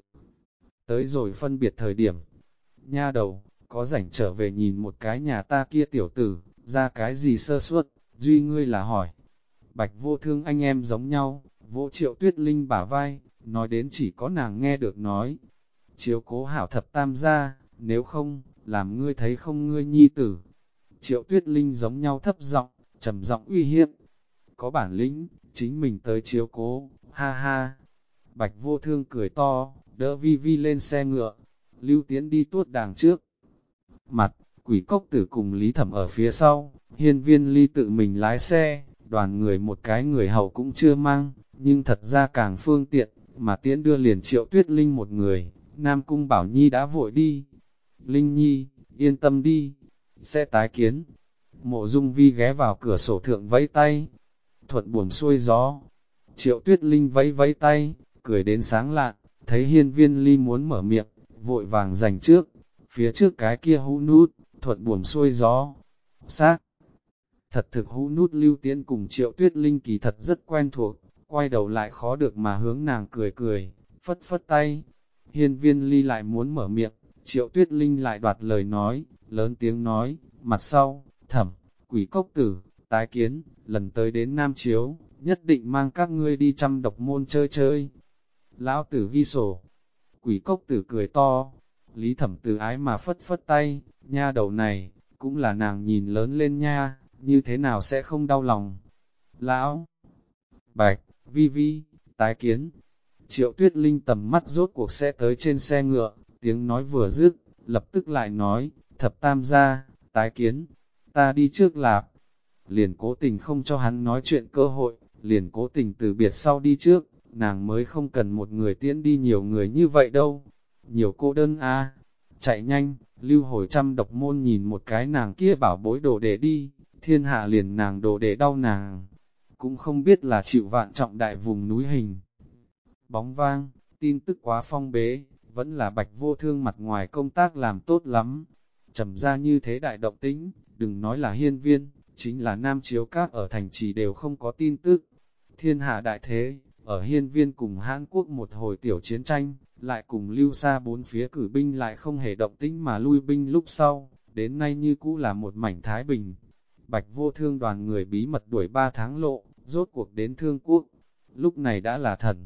Speaker 1: tới rồi phân biệt thời điểm. Nha đầu, có rảnh trở về nhìn một cái nhà ta kia tiểu tử, ra cái gì sơ suất, duy ngươi là hỏi. Bạch Vô Thương anh em giống nhau, vỗ Triệu Tuyết Linh bả vai, nói đến chỉ có nàng nghe được nói. Chiếu cố hảo thập tam gia, nếu không, làm ngươi thấy không ngươi nhi tử. Triệu Tuyết Linh giống nhau thấp giọng, trầm giọng uy hiếp. Có bản lĩnh, chính mình tới chiếu cố, ha ha. Bạch Vô Thương cười to, đỡ Vi Vi lên xe ngựa, Lưu Tiến đi tuốt đàng trước. Mặt, Quỷ Cốc Tử cùng Lý Thẩm ở phía sau, Hiên Viên Ly tự mình lái xe, đoàn người một cái người hầu cũng chưa mang, nhưng thật ra càng phương tiện, mà Tiễn đưa liền Triệu Tuyết Linh một người, Nam Cung Bảo Nhi đã vội đi. Linh Nhi, yên tâm đi, sẽ tái kiến. Mộ Dung Vi ghé vào cửa sổ thượng vẫy tay, thuận buồm xuôi gió. Triệu Tuyết Linh vẫy vẫy tay, cười đến sáng lạn, thấy Hiên Viên Ly muốn mở miệng, vội vàng giành trước, phía trước cái kia hũ nút, thuận buồm xuôi gió. Xác thật thực hũ nút Lưu Tiễn cùng Triệu Tuyết Linh kỳ thật rất quen thuộc, quay đầu lại khó được mà hướng nàng cười cười, phất phất tay. Hiên Viên Ly lại muốn mở miệng, Triệu Tuyết Linh lại đoạt lời nói, lớn tiếng nói, mặt sau, Thẩm, Quỷ Cốc Tử, tái kiến, lần tới đến Nam Chiếu, nhất định mang các ngươi đi trăm độc môn chơi chơi. Lão Tử ghi sổ. Quỷ Cốc Tử cười to, Lý Thẩm từ ái mà phất phất tay, nha đầu này, cũng là nàng nhìn lớn lên nha, như thế nào sẽ không đau lòng. Lão Bạch, Vi Vi, tái kiến. Triệu Tuyết Linh tầm mắt rốt cuộc sẽ tới trên xe ngựa, tiếng nói vừa dứt, lập tức lại nói, thập tam gia, tái kiến, ta đi trước lạp. Liền cố tình không cho hắn nói chuyện cơ hội, liền cố tình từ biệt sau đi trước, nàng mới không cần một người tiễn đi nhiều người như vậy đâu. Nhiều cô đơn a, chạy nhanh, Lưu Hồi trăm độc môn nhìn một cái nàng kia bảo bối đồ để đi, thiên hạ liền nàng đồ để đau nàng. Cũng không biết là chịu vạn trọng đại vùng núi hình. Bóng vang, tin tức quá phong bế, vẫn là Bạch Vô Thương mặt ngoài công tác làm tốt lắm. Trầm ra như thế đại động tĩnh, đừng nói là hiên viên, chính là Nam Chiếu Các ở thành trì đều không có tin tức. Thiên hạ đại thế, ở hiên viên cùng Hán Quốc một hồi tiểu chiến tranh, lại cùng lưu xa bốn phía cử binh lại không hề động tĩnh mà lui binh lúc sau, đến nay như cũ là một mảnh thái bình. Bạch Vô Thương đoàn người bí mật đuổi 3 tháng lộ, rốt cuộc đến Thương Quốc. Lúc này đã là Thần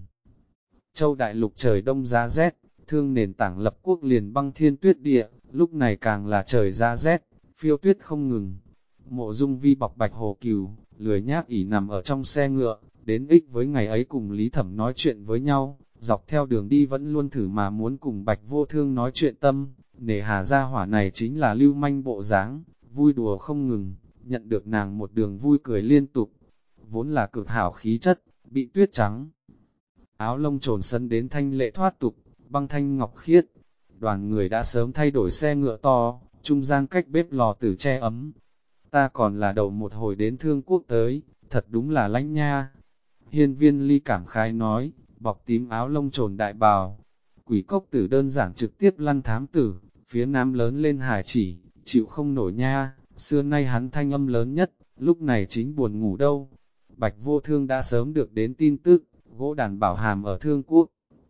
Speaker 1: Châu đại lục trời đông giá rét, Thương nền tảng lập quốc liền băng thiên tuyết địa, lúc này càng là trời giá rét, phiêu tuyết không ngừng. Mộ Dung Vi bọc Bạch Hồ Cừu, lười nhác ỉ nằm ở trong xe ngựa, đến ích với ngày ấy cùng Lý Thẩm nói chuyện với nhau, dọc theo đường đi vẫn luôn thử mà muốn cùng Bạch Vô Thương nói chuyện tâm, nề hà gia hỏa này chính là lưu manh bộ dáng, vui đùa không ngừng, nhận được nàng một đường vui cười liên tục. vốn là cực hảo khí chất, bị tuyết trắng. Áo lông trồn sân đến thanh lệ thoát tục, băng thanh ngọc khiết. Đoàn người đã sớm thay đổi xe ngựa to, trung gian cách bếp lò tử che ấm. Ta còn là đầu một hồi đến Thương Quốc tới, thật đúng là lãnh nha. Hiên Viên Ly cảm khái nói, bọc tím áo lông trồn đại bào. Quỷ cốc tử đơn giản trực tiếp lăn thám tử, phía nam lớn lên hải chỉ, chịu không nổi nha, xưa nay hắn thanh âm lớn nhất, lúc này chính buồn ngủ đâu. Bạch Vô Thương đã sớm được đến tin tức, gỗ đàn bảo hàm ở Thương Quốc.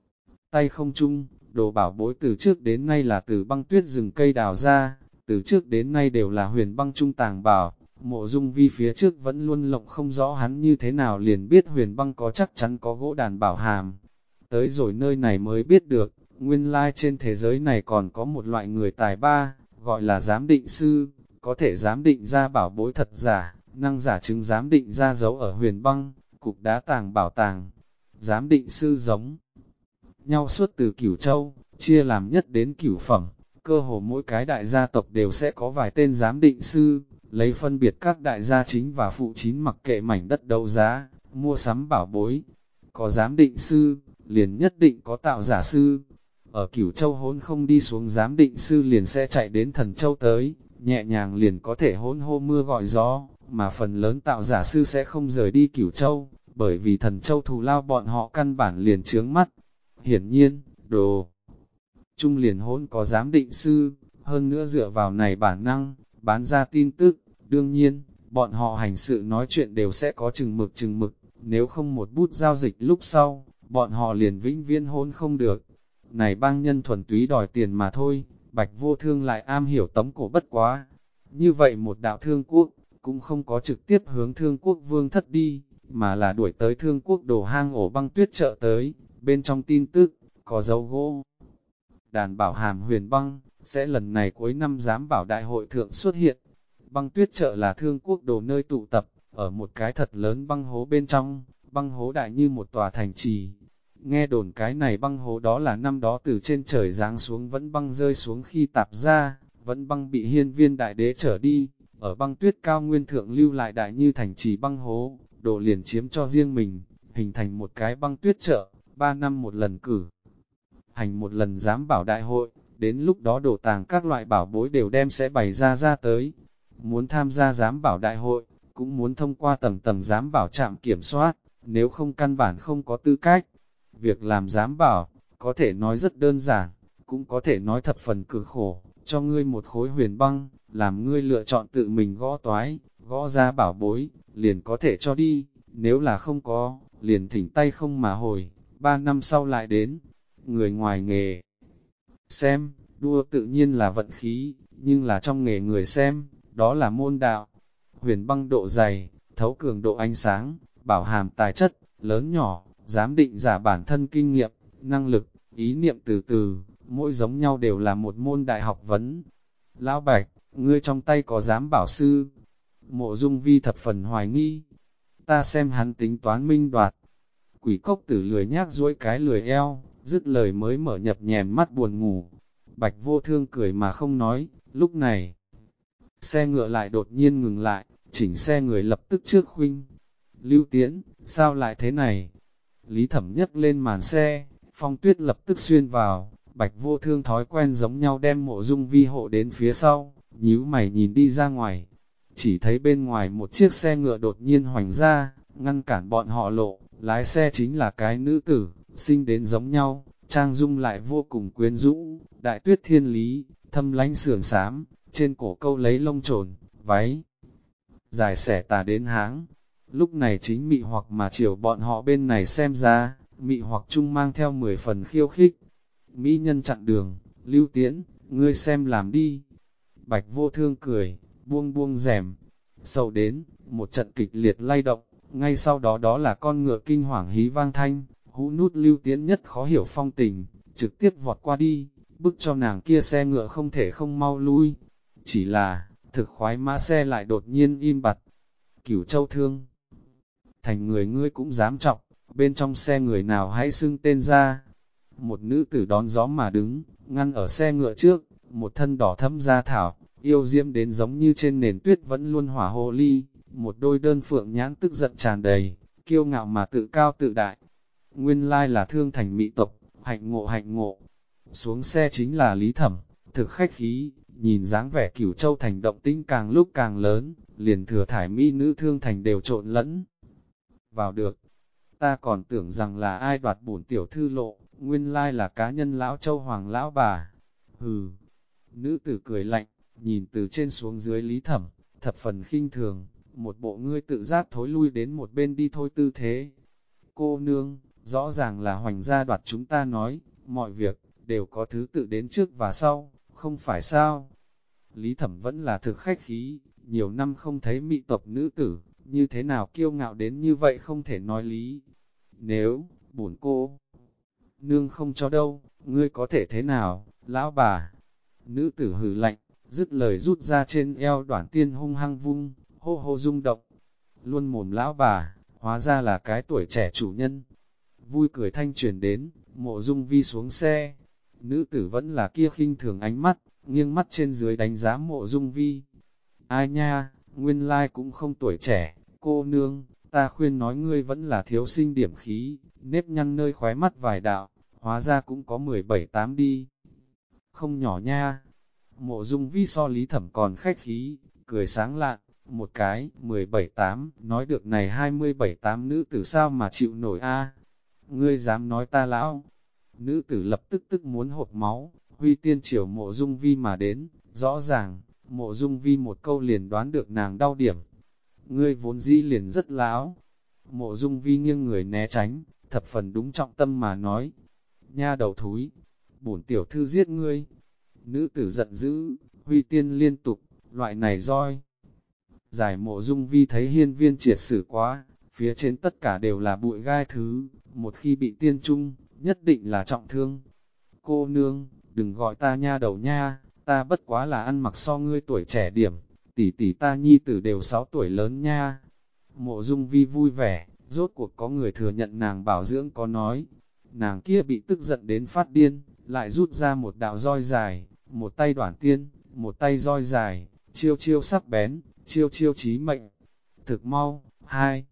Speaker 1: Tay không chung, đồ bảo bối từ trước đến nay là từ băng tuyết rừng cây đào ra, từ trước đến nay đều là huyền băng trung tàng bảo. Mộ Dung Vi phía trước vẫn luôn lộng không rõ hắn như thế nào liền biết huyền băng có chắc chắn có gỗ đàn bảo hàm. Tới rồi nơi này mới biết được, nguyên lai trên thế giới này còn có một loại người tài ba, gọi là giám định sư, có thể giám định ra bảo bối thật giả, năng giả chứng giám định ra dấu ở huyền băng, cục đá tàng bảo tàng. Giám định sư giống nhau suốt từ Cửu Châu, chia làm nhất đến cửu phẩm, cơ hồ mỗi cái đại gia tộc đều sẽ có vài tên giám định sư, lấy phân biệt các đại gia chính và phụ chính mặc kệ mảnh đất đấu giá, mua sắm bảo bối. Có giám định sư, liền nhất định có tạo giả sư. Ở Cửu Châu hỗn không đi xuống giám định sư liền sẽ chạy đến Thần Châu tới, nhẹ nhàng liền có thể hỗn hô mưa gọi gió, mà phần lớn tạo giả sư sẽ không rời đi Cửu Châu, bởi vì Thần Châu thù lao bọn họ căn bản liền chướng mắt. Hiển nhiên, đồ trung liền hỗn có giám định sư, hơn nữa dựa vào này bản năng, bán ra tin tức, đương nhiên, bọn họ hành sự nói chuyện đều sẽ có chừng mực, nếu không một bút giao dịch lúc sau, bọn họ liền vĩnh viễn hỗn không được. Này bang nhân thuần túy đòi tiền mà thôi, Bạch Vô Thương lại am hiểu tống cổ bất quá. Như vậy một đạo Thương Quốc, cũng không có trực tiếp hướng Thương Quốc vương thất đi, mà là đuổi tới Thương Quốc đổ hang ổ băng tuyết chợ tới, bên trong tin tức, có dấu gỗ. Đàn bảo hàm huyền băng, sẽ lần này cuối năm giám bảo đại hội thượng xuất hiện. Băng tuyết chợ là Thương Quốc đồ nơi tụ tập, ở một cái thật lớn băng hố bên trong, băng hố đại như một tòa thành trì. Nghe đồn cái này băng hố đó là năm đó từ trên trời giáng xuống vẫn băng rơi xuống khi tạp ra, vẫn băng bị Hiên Viên đại đế trở đi, ở băng tuyết cao nguyên thượng lưu lại đại như thành trì băng hố, đồ liền chiếm cho riêng mình, hình thành một cái băng tuyết chợ, 3 năm một lần cử. Hành một lần giám bảo đại hội, đến lúc đó đồ tàng các loại bảo bối đều đem sẽ bày ra tới. Muốn tham gia giám bảo đại hội, cũng muốn thông qua tầng tầng giám bảo trạm kiểm soát, nếu không căn bản không có tư cách. Việc làm giám bảo, có thể nói rất đơn giản, cũng có thể nói thập phần cực khổ, cho ngươi một khối huyền băng, làm ngươi lựa chọn tự mình gõ toái, gõ ra bảo bối, liền có thể cho đi, nếu là không có, liền thỉnh tay không mà hồi, 3 năm sau lại đến. Người ngoài nghề xem, đua tự nhiên là vận khí, nhưng là trong nghề người xem, đó là môn đạo. Huyền băng độ dày, thấu cường độ ánh sáng, bảo hàm tài chất, lớn nhỏ, giám định giả bản thân kinh nghiệm, năng lực, ý niệm từ từ, mỗi giống nhau đều là một môn đại học vấn. Lão Bạch, ngươi trong tay có giám bảo sư? Mộ Dung Vi thập phần hoài nghi. Ta xem hắn tính toán minh đoạt. Quỷ cốc tử lười nhác duỗi cái lười eo, dứt lời mới mở nhập nhèm mắt buồn ngủ. Bạch Vô Thương cười mà không nói, lúc này, xe ngựa lại đột nhiên ngừng lại, chỉnh xe người lập tức trước khuynh. Lưu Tiễn, sao lại thế này? Lý Thẩm nhấc lên màn xe, Phong Tuyết lập tức xuyên vào, Bạch Vô Thương thói quen giống nhau đem Mộ Dung Vi hộ đến phía sau, nhíu mày nhìn đi ra ngoài. Chỉ thấy bên ngoài một chiếc xe ngựa đột nhiên hoành ra, ngăn cản bọn họ lộ, lái xe chính là cái nữ tử, sinh đến giống nhau, trang dung lại vô cùng quyến rũ, đại tuyết thiên lý, thâm lánh sườn xám, trên cổ câu lấy lông trồn, váy dài xẻ tà đến háng. Lúc này chính mị hoặc mà chiều bọn họ bên này xem ra, mị hoặc chung mang theo 10 phần khiêu khích. Mỹ nhân chặn đường, Lưu Tiễn, ngươi xem làm đi. Bạch Vô Thương cười, buông buông rèm, sầu đến, một trận kịch liệt lay động, ngay sau đó đó là con ngựa kinh hoàng hí vang thanh, hũ nút Lưu Tiễn nhất khó hiểu phong tình, trực tiếp vọt qua đi, bức cho nàng kia xe ngựa không thể không mau lui. Chỉ là, thực khoái mã xe lại đột nhiên im bặt. Cửu Châu Thương thành người ngươi cũng dám trọng, bên trong xe người nào hãy xưng tên ra. Một nữ tử đón gió mà đứng, ngăn ở xe ngựa trước, một thân đỏ thẫm da thảo, yêu diễm đến giống như trên nền tuyết vẫn luôn hỏa hồ ly, một đôi đơn phượng nhãn tức giận tràn đầy, kiêu ngạo mà tự cao tự đại. Nguyên lai là Thương Thành Mỹ tộc, hạnh ngộ hạnh ngộ. Xuống xe chính là Lý Thẩm, thực khách khí, nhìn dáng vẻ Cửu Châu Thành động tĩnh càng lúc càng lớn, liền thừa thải mỹ nữ Thương Thành đều trộn lẫn vào được. Ta còn tưởng rằng là ai đoạt bổn tiểu thư lộ, nguyên lai là cá nhân lão Châu Hoàng lão bà. Hừ, nữ tử cười lạnh, nhìn từ trên xuống dưới Lý Thẩm, thập phần khinh thường, một bộ ngươi tự giác thối lui đến một bên đi thôi tư thế. Cô nương, rõ ràng là Hoành gia đoạt chúng ta nói, mọi việc, đều có thứ tự đến trước và sau, không phải sao? Lý Thẩm vẫn là thực khách khí, nhiều năm không thấy mỹ tộc nữ tử, như thế nào kiêu ngạo đến như vậy không thể nói lý. Nếu, bổn cô, nương không cho đâu, ngươi có thể thế nào, lão bà? Nữ tử hừ lạnh, dứt lời rút ra trên eo Đoản Tiên hung hăng vung, hô hô rung động. Luôn mồm lão bà, hóa ra là cái tuổi trẻ chủ nhân. Vui cười thanh truyền đến, Mộ Dung Vi xuống xe. Nữ tử vẫn là kia khinh thường ánh mắt, nghiêng mắt trên dưới đánh giá Mộ Dung Vi. Ai nha, nguyên lai cũng không tuổi trẻ, cô nương, ta khuyên nói ngươi vẫn là thiếu sinh điểm khí, nếp nhăn nơi khóe mắt vài đạo, hóa ra cũng có 17-8 đi. Không nhỏ nha. Mộ Dung Vi so Lý Thẩm còn khách khí, cười sáng lạn, một cái, 17-8, nói được này 27-8 nữ tử sao mà chịu nổi a? Ngươi dám nói ta lão? Nữ tử lập tức muốn hột máu, Huy Tiên chiều Mộ Dung Vi mà đến, rõ ràng, Mộ Dung Vi một câu liền đoán được nàng đau điểm. Ngươi vốn dĩ liền rất láo. Mộ Dung Vi nghiêng người né tránh, thập phần đúng trọng tâm mà nói. Nha đầu thúi, bổn tiểu thư giết ngươi. Nữ tử giận dữ, Huy Tiên liên tục, loại này roi. Giải Mộ Dung Vi thấy hiên viên triệt sử quá, phía trên tất cả đều là bụi gai thứ, một khi bị tiên trung, nhất định là trọng thương. Cô nương, đừng gọi ta nha đầu nha, ta bất quá là ăn mặc so ngươi tuổi trẻ điểm, tỷ tỷ ta nhi tử đều 6 tuổi lớn nha. Mộ Dung Vi vui vẻ, rốt cuộc có người thừa nhận nàng bảo dưỡng có nói. Nàng kia bị tức giận đến phát điên, lại rút ra một đạo roi dài, một tay Đoản Tiên, một tay roi dài, chiêu chiêu sắc bén, chiêu chiêu chí mệnh. Thực mau, hai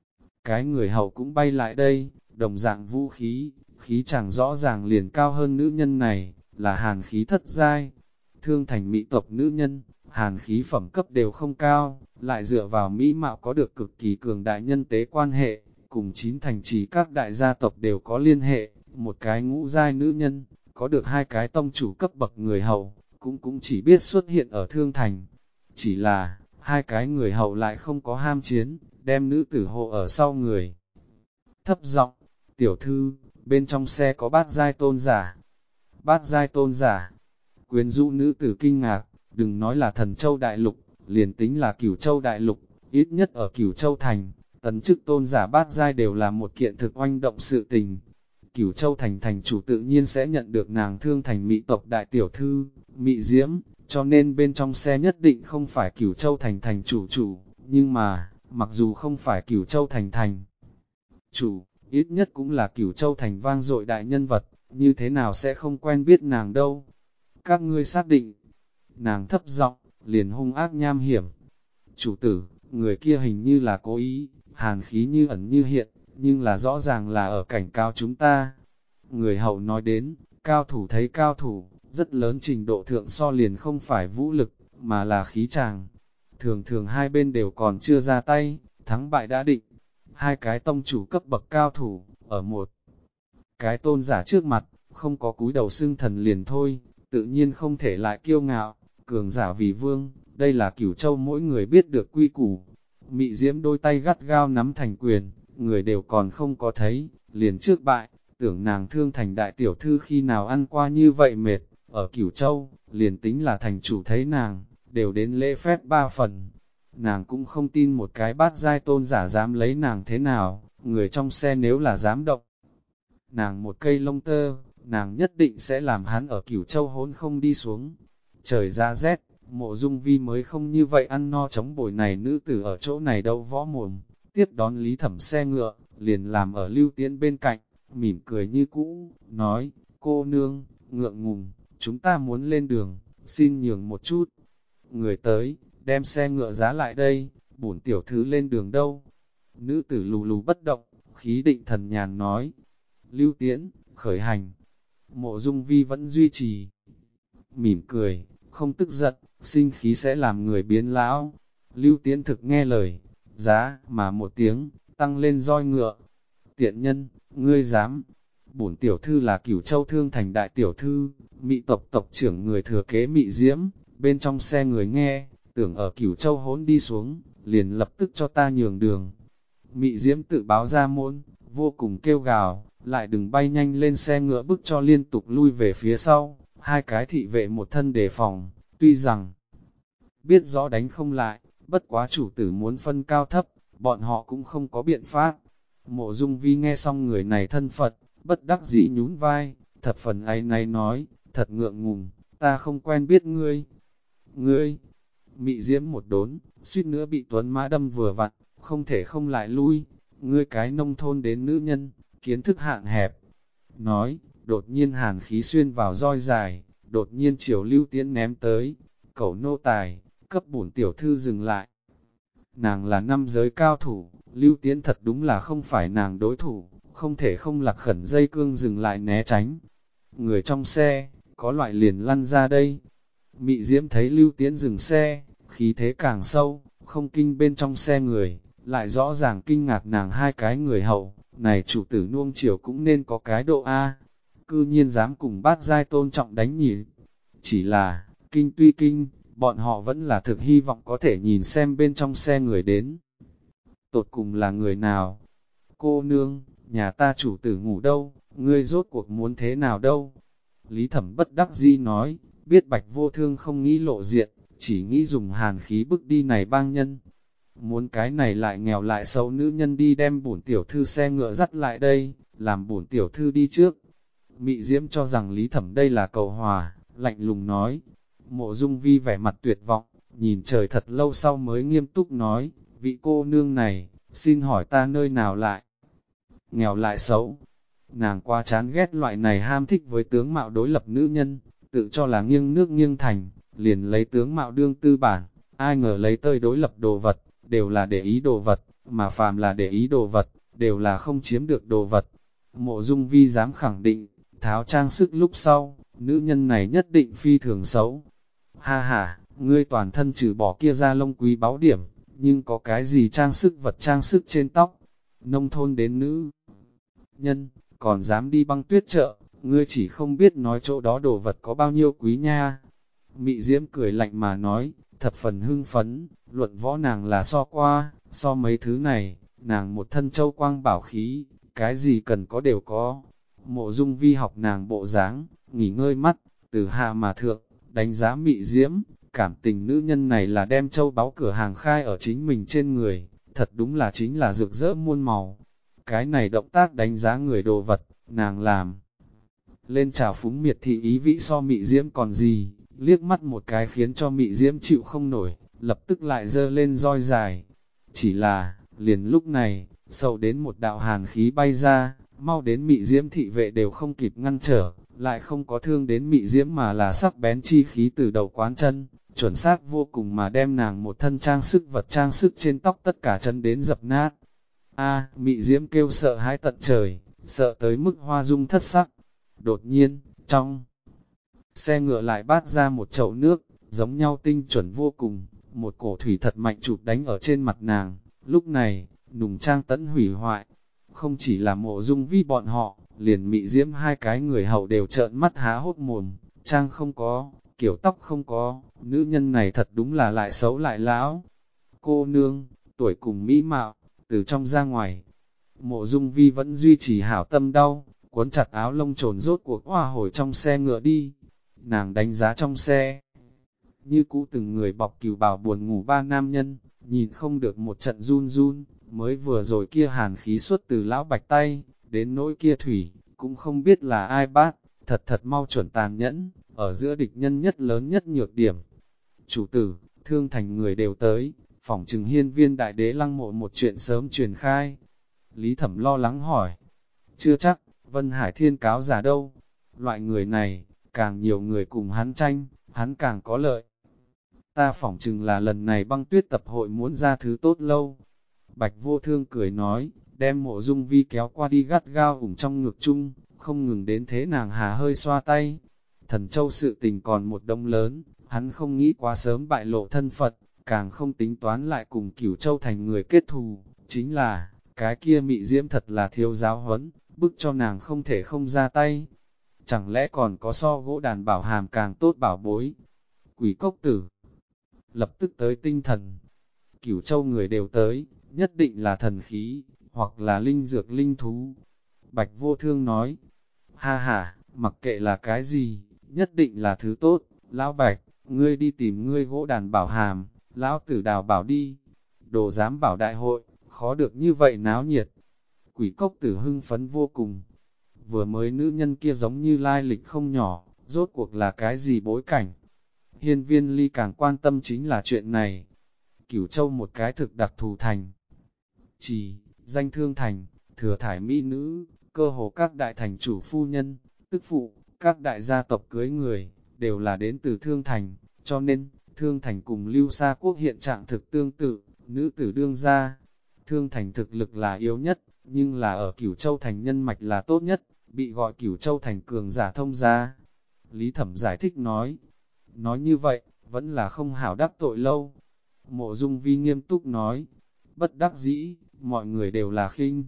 Speaker 1: cái người hầu cũng bay lại đây, đồng dạng vũ khí, khí chẳng rõ ràng liền cao hơn nữ nhân này, là hàn khí thất giai. Thương Thành mỹ tộc nữ nhân, hàn khí phẩm cấp đều không cao, lại dựa vào mỹ mạo có được cực kỳ cường đại nhân tế quan hệ, cùng 9 thành trì các đại gia tộc đều có liên hệ, một cái ngũ giai nữ nhân, có được 2 cái tông chủ cấp bậc người hầu, cũng chỉ biết xuất hiện ở Thương Thành. Chỉ là, 2 cái người hầu lại không có ham chiến, đem nữ tử hộ ở sau người. Thấp giọng, tiểu thư, bên trong xe có bát giai tôn giả. Bát giai tôn giả, quyến rũ nữ tử kinh ngạc, đừng nói là Thần Châu Đại Lục, liền tính là Cửu Châu Đại Lục, ít nhất ở Cửu Châu Thành, tấn chức tôn giả bát giai đều là một kiện thực oanh động sự tình. Cửu Châu Thành thành chủ tự nhiên sẽ nhận được nàng Thương Thành mỹ tộc đại tiểu thư, Mị Diễm, cho nên bên trong xe nhất định không phải Cửu Châu Thành thành chủ, nhưng mà, mặc dù không phải Cửu Châu Thành thành chủ, ít nhất cũng là Cửu Châu Thành vang dội đại nhân vật, như thế nào sẽ không quen biết nàng đâu. Các ngươi xác định, nàng thấp giọng, liền hung ác nham hiểm. Chủ tử, người kia hình như là cố ý, hàn khí như ẩn như hiện, nhưng là rõ ràng là ở cảnh cáo chúng ta. Người hậu nói đến, cao thủ thấy cao thủ, rất lớn trình độ thượng so liền không phải vũ lực, mà là khí tràng. Thường thường hai bên đều còn chưa ra tay, thắng bại đã định. 2 cái tông chủ cấp bậc cao thủ, ở một cái tôn giả trước mặt, không có cúi đầu xưng thần liền thôi, tự nhiên không thể lại kiêu ngạo, cường giả vì vương, đây là Cửu Châu mỗi người biết được quy củ. Mị Diễm đôi tay gắt gao nắm thành quyền, người đều còn không có thấy, liền trước bại, tưởng nàng Thương Thành đại tiểu thư khi nào ăn qua như vậy mệt, ở Cửu Châu, liền tính là thành chủ thấy nàng, đều đến lễ phép 3 phần. Nàng cũng không tin một cái bát giai tôn giả dám lấy nàng thế nào, người trong xe nếu là dám động. Nàng một cây lông tơ, nàng nhất định sẽ làm hắn ở Cửu Châu hỗn không đi xuống. Trời ra rét, Mộ Dung Vi mới không như vậy ăn no chống bồi này nữ tử ở chỗ này đâu võ mồm. Tiếp đón Lý Thẩm xe ngựa, liền làm ở Lưu Tiễn bên cạnh, mỉm cười như cũ, nói, cô nương, ngượng ngùng, chúng ta muốn lên đường, xin nhường một chút. Người tới, đem xe ngựa giá lại đây, bổn tiểu thư lên đường đâu? Nữ tử lù lù bất động, khí định thần nhàn nói. Lưu Tiễn, khởi hành. Mộ Dung Vi vẫn duy trì. Mỉm cười, không tức giận, sinh khí sẽ làm người biến lão. Lưu Tiễn thực nghe lời, giá mà một tiếng, tăng lên roi ngựa. Tiện nhân, ngươi dám. Bổn tiểu thư là Cửu Châu Thương Thành đại tiểu thư, Mị tộc tộc trưởng người thừa kế Mị Diễm, bên trong xe người nghe, tưởng ở Cửu Châu hỗn đi xuống, liền lập tức cho ta nhường đường. Mị Diễm tự báo ra môn, vô cùng kêu gào, lại đừng bay nhanh lên xe ngựa bức cho liên tục lui về phía sau, hai cái thị vệ một thân đề phòng, tuy rằng biết rõ đánh không lại, bất quá chủ tử muốn phân cao thấp, bọn họ cũng không có biện pháp. Mộ Dung Vi nghe xong người này thân Phật, bất đắc dĩ nhún vai, thập phần áy náy nói, thật ngượng ngùng, ta không quen biết ngươi. Ngươi, Mị Diễm một đốn, suýt nữa bị Tuấn Mã đâm vừa vặn, không thể không lại lui, ngươi cái nông thôn đến nữ nhân, kiến thức hạn hẹp. Nói, đột nhiên hàn khí xuyên vào roi dài, đột nhiên chiều Lưu Tiễn ném tới, cẩu nô tài, cấp bổn tiểu thư dừng lại. Nàng là năm giới cao thủ, Lưu Tiễn thật đúng là không phải nàng đối thủ, không thể không lạc khẩn dây cương dừng lại né tránh. Người trong xe, có loại liền lăn ra đây. Mị Diễm thấy Lưu Tiễn dừng xe, khí thế càng sâu, không kinh bên trong xe người, lại rõ ràng kinh ngạc nàng hai cái người hậu, này chủ tử nuông chiều cũng nên có cái độ A, cư nhiên dám cùng bát giai tôn trọng đánh nhỉ. Chỉ là, kinh tuy kinh, bọn họ vẫn là thực hy vọng có thể nhìn xem bên trong xe người đến. Tột cùng là người nào? Cô nương, nhà ta chủ tử ngủ đâu, ngươi rốt cuộc muốn thế nào đâu? Lý Thẩm bất đắc dĩ nói, biết Bạch Vô Thương không nghĩ lộ diện, chỉ nghĩ dùng hàn khí bức đi này bang nhân. Muốn cái này lại nghèo lại xấu nữ nhân đi đem bổn tiểu thư xe ngựa dắt lại đây, làm bổn tiểu thư đi trước. Mị Diễm cho rằng Lý Thẩm đây là cầu hòa, lạnh lùng nói. Mộ Dung Vi vẻ mặt tuyệt vọng, nhìn trời thật lâu sau mới nghiêm túc nói, vị cô nương này, xin hỏi ta nơi nào lại? Nghèo lại xấu. Nàng qua chán ghét loại này ham thích với tướng mạo đối lập nữ nhân, tự cho là nghiêng nước nghiêng thành, liền lấy tướng mạo đương tư bản, ai ngờ lấy tơi đối lập đồ vật, đều là để ý đồ vật, mà phàm là để ý đồ vật, đều là không chiếm được đồ vật. Mộ Dung Vi dám khẳng định, tháo trang sức lúc sau, nữ nhân này nhất định phi thường xấu. Ha ha, ngươi toàn thân trừ bỏ kia ra lông quý báu điểm, nhưng có cái gì trang sức vật trang sức trên tóc, nông thôn đến nữ nhân, còn dám đi băng tuyết chợ, ngươi chỉ không biết nói chỗ đó đồ vật có bao nhiêu quý nha. Mị Diễm cười lạnh mà nói, thập phần hưng phấn, luận võ nàng là so qua, so mấy thứ này, nàng một thân châu quang bảo khí, cái gì cần có đều có. Mộ Dung Vi học nàng bộ dáng, nghỉ ngơi mắt, từ hạ mà thượng, đánh giá Mị Diễm, cảm tình nữ nhân này là đem châu báu cửa hàng khai ở chính mình trên người, thật đúng là chính là rực rỡ muôn màu. Cái này động tác đánh giá người đồ vật, nàng làm. Lên trào phúng miệt thị ý vị so Mị Diễm còn gì, liếc mắt một cái khiến cho Mị Diễm chịu không nổi, lập tức lại dơ lên roi dài. Chỉ là, liền lúc này, sầu đến một đạo hàn khí bay ra, mau đến Mị Diễm thị vệ đều không kịp ngăn trở, lại không có thương đến Mị Diễm mà là sắc bén chi khí từ đầu quán chân, chuẩn xác vô cùng mà đem nàng một thân trang sức vật trang sức trên tóc tất cả chân đến dập nát. A, Mị Diễm kêu sợ hãi tận trời, sợ tới mức hoa dung thất sắc. Đột nhiên, trong xe ngựa lại bát ra một chậu nước, giống nhau tinh chuẩn vô cùng, một cổ thủy thật mạnh chụp đánh ở trên mặt nàng. Lúc này, nùng trang tẫn hủy hoại, không chỉ là Mộ Dung Vi bọn họ, liền Mị Diễm hai cái người hầu đều trợn mắt há hốt mồm, trang không có, kiểu tóc không có, nữ nhân này thật đúng là lại xấu lại lão. Cô nương, tuổi cùng mỹ mạo, từ trong ra ngoài, Mộ Dung Vi vẫn duy trì hảo tâm đau, cuốn chặt áo lông trồn rốt cuộc hoa hồi trong xe ngựa đi. Nàng đánh giá trong xe, như cũ từng người bọc cừu bào buồn ngủ ba nam nhân, nhìn không được một trận run run, mới vừa rồi kia hàn khí xuất từ lão bạch tay, đến nỗi kia thủy, cũng không biết là ai bát, thật thật mau chuẩn tàn nhẫn, ở giữa địch nhân nhất lớn nhất nhược điểm. Chủ tử, Thương Thành người đều tới, phỏng chừng hiên viên đại đế lăng mộ một chuyện sớm truyền khai. Lý Thẩm lo lắng hỏi, chưa chắc, Vân Hải Thiên cáo giả đâu, loại người này, càng nhiều người cùng hắn tranh, hắn càng có lợi. ta phỏng chừng là lần này băng tuyết tập hội muốn ra thứ tốt lâu. Bạch Vô Thương cười nói, đem Mộ Dung Vi kéo qua đi gắt gao ủng trong ngực chung, không ngừng đến thế nàng hà hơi xoa tay. Thần Châu sự tình còn một đông lớn, hắn không nghĩ quá sớm bại lộ thân Phật, càng không tính toán lại cùng Cửu Châu thành người kết thù, chính là, cái kia Mị Diễm thật là thiếu giáo huấn, bức cho nàng không thể không ra tay. Chẳng lẽ còn có so gỗ đàn bảo hàm càng tốt bảo bối? Quỷ cốc tử lập tức tới tinh thần. Cửu Châu người đều tới, nhất định là thần khí, hoặc là linh dược linh thú. Bạch Vô Thương nói, ha ha, mặc kệ là cái gì, nhất định là thứ tốt. Lão Bạch, ngươi đi tìm ngươi gỗ đàn bảo hàm, lão tử đào bảo đi. Đồ dám bảo đại hội, khó được như vậy náo nhiệt. Quỷ cốc tử hưng phấn vô cùng. Vừa mới nữ nhân kia giống như lai lịch không nhỏ, rốt cuộc là cái gì bối cảnh. Hiên Viên Ly càng quan tâm chính là chuyện này. Cửu Châu một cái thực đặc thù thành. Danh Thương Thành, thừa thải mỹ nữ, cơ hồ các đại thành chủ phu nhân, tức phụ, các đại gia tộc cưới người, đều là đến từ Thương Thành, cho nên, Thương Thành cùng Lưu Sa Quốc hiện trạng thực tương tự, nữ tử đương gia. Thương Thành thực lực là yếu nhất, nhưng là ở Cửu Châu Thành nhân mạch là tốt nhất, bị gọi Cửu Châu Thành cường giả thông gia. Lý Thẩm giải thích nói như vậy, vẫn là không hảo đắc tội lâu. Mộ Dung Vi nghiêm túc nói, bất đắc dĩ, mọi người đều là khinh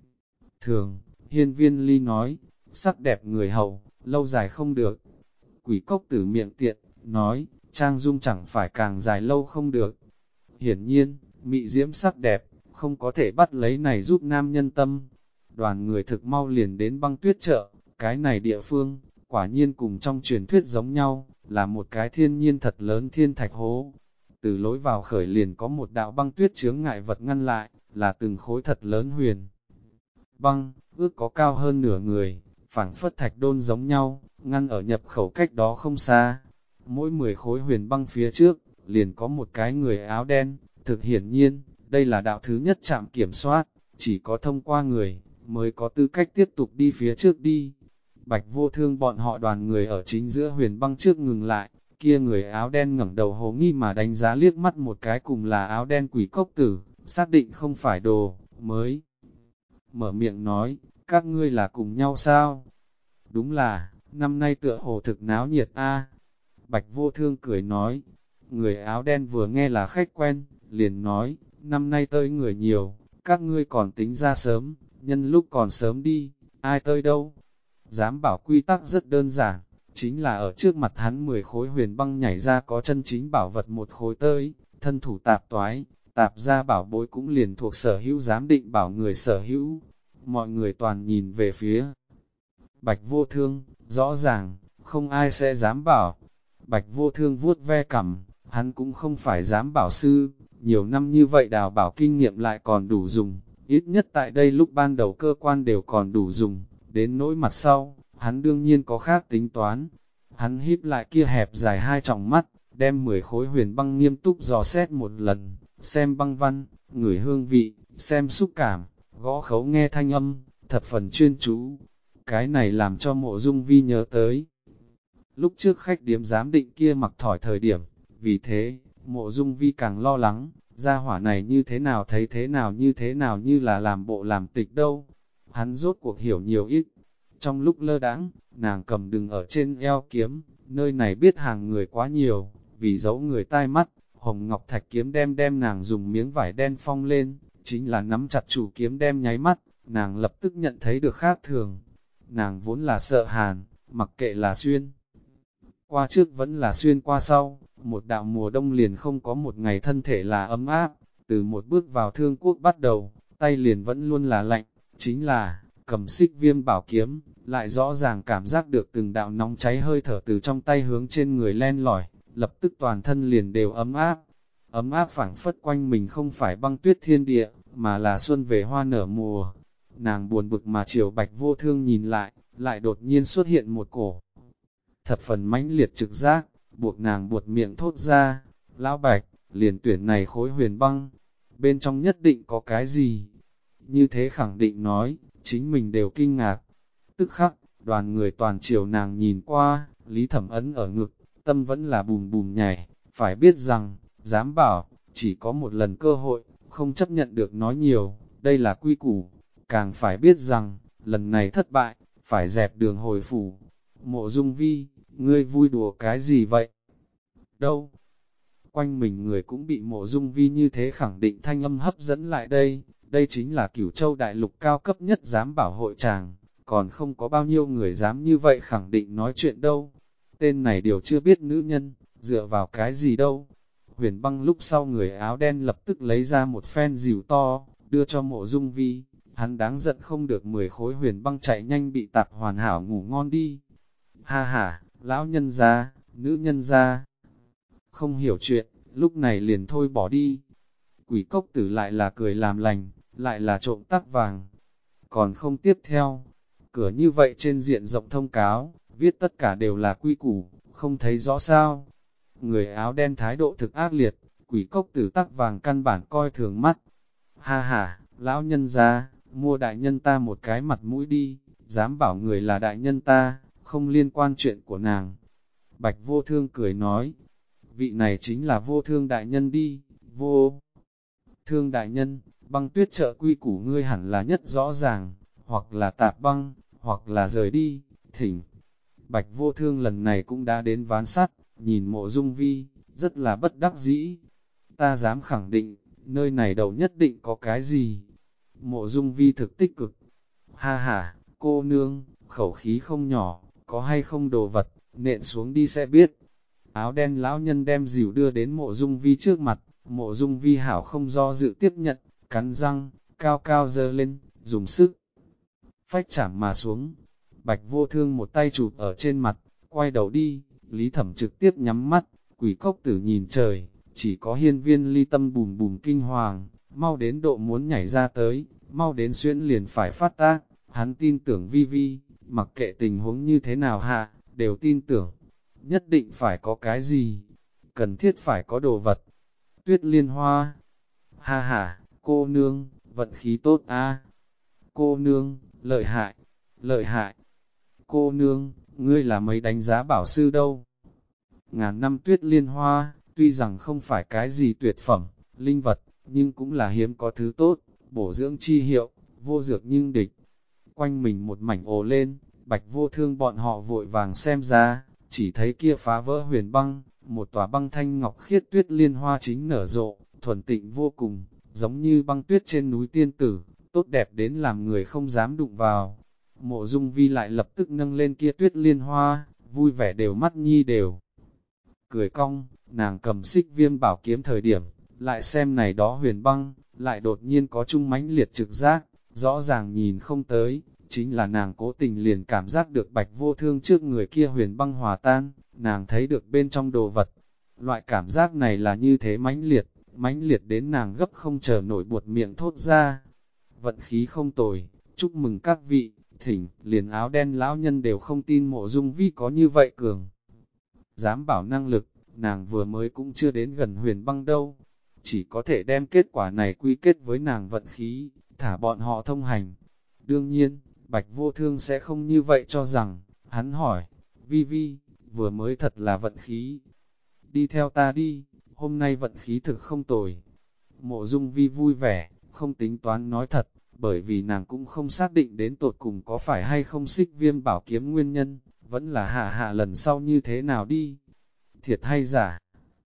Speaker 1: thường. Hiên Viên Ly nói, sắc đẹp người hầu, lâu dài không được. Quỷ cốc tử miệng tiện, nói, trang dung chẳng phải càng dài lâu không được. Hiển nhiên, mị diễm sắc đẹp, không có thể bắt lấy này giúp nam nhân tâm. Đoàn người thực mau liền đến băng tuyết chợ, cái này địa phương, quả nhiên cùng trong truyền thuyết giống nhau, là một cái thiên nhiên thật lớn thiên thạch hố. Từ lối vào khởi liền có một đạo băng tuyết chướng ngại vật ngăn lại, là từng khối thật lớn huyền. Băng, ước có cao hơn nửa người, phảng phất thạch đôn giống nhau, ngăn ở nhập khẩu cách đó không xa. Mỗi 10 khối huyền băng phía trước, liền có một cái người áo đen, thực hiển nhiên, đây là đạo thứ nhất trạm kiểm soát, chỉ có thông qua người, mới có tư cách tiếp tục đi phía trước đi. Bạch Vô Thương bọn họ đoàn người ở chính giữa huyền băng trước ngừng lại, kia người áo đen ngẩng đầu hồ nghi mà đánh giá liếc mắt một cái cùng là áo đen quỷ cốc tử, xác định không phải đồ, mới mở miệng nói, các ngươi là cùng nhau sao? Đúng là, năm nay tựa hồ thực náo nhiệt a. Bạch Vô Thương cười nói, người áo đen vừa nghe là khách quen, liền nói, năm nay tới người nhiều, các ngươi còn tính ra sớm, nhân lúc còn sớm đi, ai tới đâu? Dám bảo quy tắc rất đơn giản, chính là ở trước mặt hắn 10 khối huyền băng nhảy ra có chân chính bảo vật một khối tới, thân thủ tạp toái, tạp ra bảo bối cũng liền thuộc sở hữu giám định bảo người sở hữu. Mọi người toàn nhìn về phía Bạch Vô Thương, rõ ràng, không ai sẽ dám bảo. Bạch Vô Thương vuốt ve cằm, hắn cũng không phải dám bảo sư, nhiều năm như vậy đào bảo kinh nghiệm lại còn đủ dùng, ít nhất tại đây lúc ban đầu cơ quan đều còn đủ dùng, đến nỗi mặt sau, hắn đương nhiên có khác tính toán. Hắn híp lại kia hẹp dài hai tròng mắt, đem 10 khối huyền băng nghiêm túc dò xét một lần, xem băng văn, ngửi hương vị, xem xúc cảm, gõ khấu nghe thanh âm, thập phần chuyên chú. Cái này làm cho Mộ Dung Vi nhớ tới. Lúc trước khách điếm giám định kia mặc thỏi thời điểm, vì thế, Mộ Dung Vi càng lo lắng, gia hỏa này như thế nào thấy thế nào như là làm bộ làm tịch đâu. Hắn rốt cuộc hiểu nhiều ít. Trong lúc lơ đãng, nàng cầm đừng ở trên eo kiếm, nơi này biết hàng người quá nhiều, vì giấu người tai mắt, Hồng Ngọc Thạch kiếm đem nàng dùng miếng vải đen phong lên, chính là nắm chặt chủ kiếm đem nháy mắt, nàng lập tức nhận thấy được khác thường. Nàng vốn là sợ hàn, mặc kệ là xuyên qua trước vẫn là xuyên qua sau, một đạo mùa đông liền không có một ngày thân thể là ấm áp, từ một bước vào thương quốc bắt đầu, tay liền vẫn luôn là lạnh, chính là, cầm xích viêm bảo kiếm, lại rõ ràng cảm giác được từng đạo nóng cháy hơi thở từ trong tay hướng trên người len lỏi, lập tức toàn thân liền đều ấm áp phảng phất quanh mình không phải băng tuyết thiên địa, mà là xuân về hoa nở mùa. Nàng buồn bực mà chiều Bạch Vô Thương nhìn lại đột nhiên xuất hiện một cổ thập phần mãnh liệt trực giác, buộc nàng buột miệng thốt ra, lão Bạch, liền tuyển này khối huyền băng, bên trong nhất định có cái gì? Như thế khẳng định nói, chính mình đều kinh ngạc. Tức khắc, đoàn người toàn chiều nàng nhìn qua, Lý Thẩm Ấn ở ngực, tâm vẫn là bùm bùm nhảy, Phải biết rằng, dám bảo, chỉ có một lần cơ hội, không chấp nhận được nói nhiều, đây là quy củ. Càng phải biết rằng, lần này thất bại, phải dẹp đường hồi phủ. Mộ Dung Vi, ngươi vui đùa cái gì vậy? Đâu? Quanh mình người cũng bị Mộ Dung Vi như thế khẳng định thanh âm hấp dẫn lại đây. Đây chính là Cửu Châu đại lục cao cấp nhất dám bảo hội tràng, còn không có bao nhiêu người dám như vậy khẳng định nói chuyện đâu. Tên này điều chưa biết nữ nhân, dựa vào cái gì đâu. Huyền Băng lúc sau người áo đen lập tức lấy ra một phen rìu to, đưa cho Mộ Dung Vi. Hắn đáng giận không được 10 khối Huyền Băng chạy nhanh bị tạp hoàn hảo ngủ ngon đi. Ha ha, lão nhân gia, nữ nhân gia. Không hiểu chuyện, lúc này liền thôi bỏ đi. Quỷ cốc tử lại là cười làm lành, lại là trộm tắc vàng. Còn không tiếp theo, cửa như vậy trên diện rộng thông cáo, viết tất cả đều là quy củ, không thấy rõ sao. Người áo đen thái độ thực ác liệt, quỷ cốc tử tắc vàng căn bản coi thường mắt. Ha ha, lão nhân gia, mua đại nhân ta một cái mặt mũi đi, dám bảo người là đại nhân ta, không liên quan chuyện của nàng. Bạch Vô Thương cười nói, vị này chính là Vô Thương đại nhân đi, Vô Thương đại nhân, băng tuyết trợ quy củ ngươi hẳn là nhất rõ ràng, hoặc là tạp băng, hoặc là rời đi, thỉnh. Bạch Vô Thương lần này cũng đã đến ván sắt, nhìn Mộ Dung Vi, rất là bất đắc dĩ. Ta dám khẳng định, nơi này đầu nhất định có cái gì. Mộ Dung Vi thực tích cực. Ha ha, cô nương, khẩu khí không nhỏ, có hay không đồ vật, nện xuống đi sẽ biết. Áo đen lão nhân đem dìu đưa đến Mộ Dung Vi trước mặt, Mộ Dung Vi hảo không do dự tiếp nhận, cắn răng, cao cao giơ lên, dùng sức. Phách chảm mà xuống. Bạch Vô Thương một tay chụp ở trên mặt, quay đầu đi, Lý Thẩm trực tiếp nhắm mắt, quỷ cốc tử nhìn trời, chỉ có hiên viên ly tâm bùm bùm kinh hoàng, mau đến độ muốn nhảy ra tới, mau đến xuyễn liền phải phát tác, hắn tin tưởng Vi Vi, mặc kệ tình huống như thế nào hạ, đều tin tưởng, nhất định phải có cái gì, cần thiết phải có đồ vật. Tuyết liên hoa, ha ha, cô nương, vận khí tốt a, cô nương, lợi hại, lợi hại, cô nương, ngươi là mấy đánh giá bảo sư đâu. Ngàn năm tuyết liên hoa, tuy rằng không phải cái gì tuyệt phẩm, linh vật, nhưng cũng là hiếm có thứ tốt, bổ dưỡng chi hiệu, vô dược nhưng địch. Quanh mình một mảnh ồ lên, Bạch Vô Thương bọn họ vội vàng xem ra, chỉ thấy kia phá vỡ huyền băng, một tòa băng thanh ngọc khiết tuyết liên hoa chính nở rộ, thuần tịnh vô cùng, giống như băng tuyết trên núi tiên tử, tốt đẹp đến làm người không dám đụng vào. Mộ Dung Vi lại lập tức nâng lên kia tuyết liên hoa, vui vẻ đều mắt nhi đều. Cười cong, nàng cầm xích viêm bảo kiếm thời điểm, lại xem này đó huyền băng, lại đột nhiên có chung mãnh liệt trực giác, rõ ràng nhìn không tới, chính là nàng cố tình liền cảm giác được Bạch Vô Thương trước người kia huyền băng hòa tan, nàng thấy được bên trong đồ vật. Loại cảm giác này là như thế mãnh liệt đến nàng gấp không chờ nổi buột miệng thốt ra. Vận khí không tồi, chúc mừng các vị, thỉnh, liền áo đen lão nhân đều không tin Mộ Dung Vi có như vậy cường. Dám bảo năng lực, nàng vừa mới cũng chưa đến gần huyền băng đâu, chỉ có thể đem kết quả này quy kết với nàng vận khí, thả bọn họ thông hành. Đương nhiên, Bạch Vô Thương sẽ không như vậy cho rằng, hắn hỏi, Vi Vi, vừa mới thật là vận khí. Đi theo ta đi, hôm nay vận khí thực không tồi. Mộ Dung Vi vui vẻ, không tính toán nói thật, bởi vì nàng cũng không xác định đến tột cùng có phải hay không xích viêm bảo kiếm nguyên nhân, vẫn là hạ lần sau như thế nào đi. Thiệt hay giả?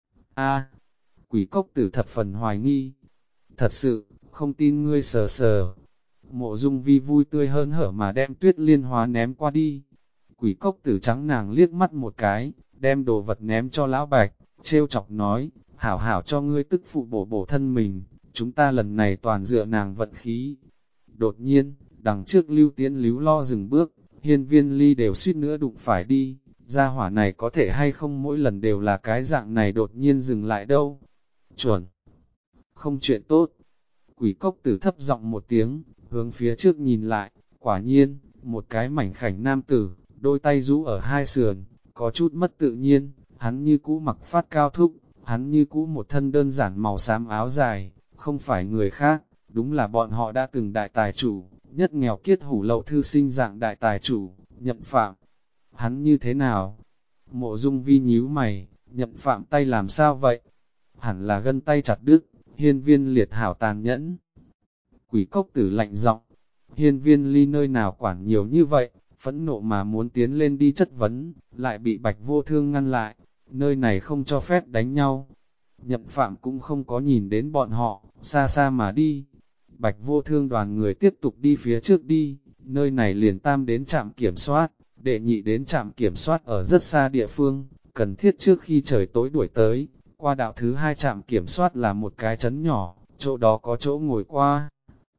Speaker 1: A, quỷ cốc tử thập phần hoài nghi. Thật sự, không tin ngươi sờ sờ. Mộ Dung Vi vui tươi hơn hở mà đem tuyết liên hóa ném qua đi. Quỷ cốc tử trắng nàng liếc mắt một cái, đem đồ vật ném cho lão bạch, trêu chọc nói, hảo hảo cho ngươi tức phụ bổ bổ thân mình, chúng ta lần này toàn dựa nàng vận khí. Đột nhiên, đằng trước Lưu Tiễn líu lo dừng bước, hiên viên ly đều suýt nữa đụng phải đi, gia hỏa này có thể hay không mỗi lần đều là cái dạng này đột nhiên dừng lại đâu. Chuẩn! Không chuyện tốt. Quỷ cốc tử thấp giọng một tiếng, hướng phía trước nhìn lại, quả nhiên, một cái mảnh khảnh nam tử, đôi tay rũ ở hai sườn, có chút mất tự nhiên, hắn như cũ mặc phát cao thúc, hắn như cũ một thân đơn giản màu xám áo dài, không phải người khác, đúng là bọn họ đã từng đại tài chủ, nhất nghèo kiết hủ lậu thư sinh dạng đại tài chủ, Nhậm Phạm. Hắn như thế nào? Mộ Dung Vi nhíu mày, Nhậm Phạm tay làm sao vậy? Hẳn là gân tay chặt đứt, Hiên Viên Liệt hảo tàn nhẫn. Quỷ cốc tử lạnh giọng, Hiên Viên Ly nơi nào quản nhiều như vậy, phẫn nộ mà muốn tiến lên đi chất vấn, lại bị Bạch Vô Thương ngăn lại, nơi này không cho phép đánh nhau. Nhậm Phạm cũng không có nhìn đến bọn họ, xa xa mà đi. Bạch Vô Thương đoàn người tiếp tục đi phía trước đi, nơi này liền tam đến trạm kiểm soát, đệ nhị đến trạm kiểm soát ở rất xa địa phương, cần thiết trước khi trời tối đuổi tới. Qua đạo thứ hai trạm kiểm soát là một cái trấn nhỏ, chỗ đó có chỗ ngồi qua.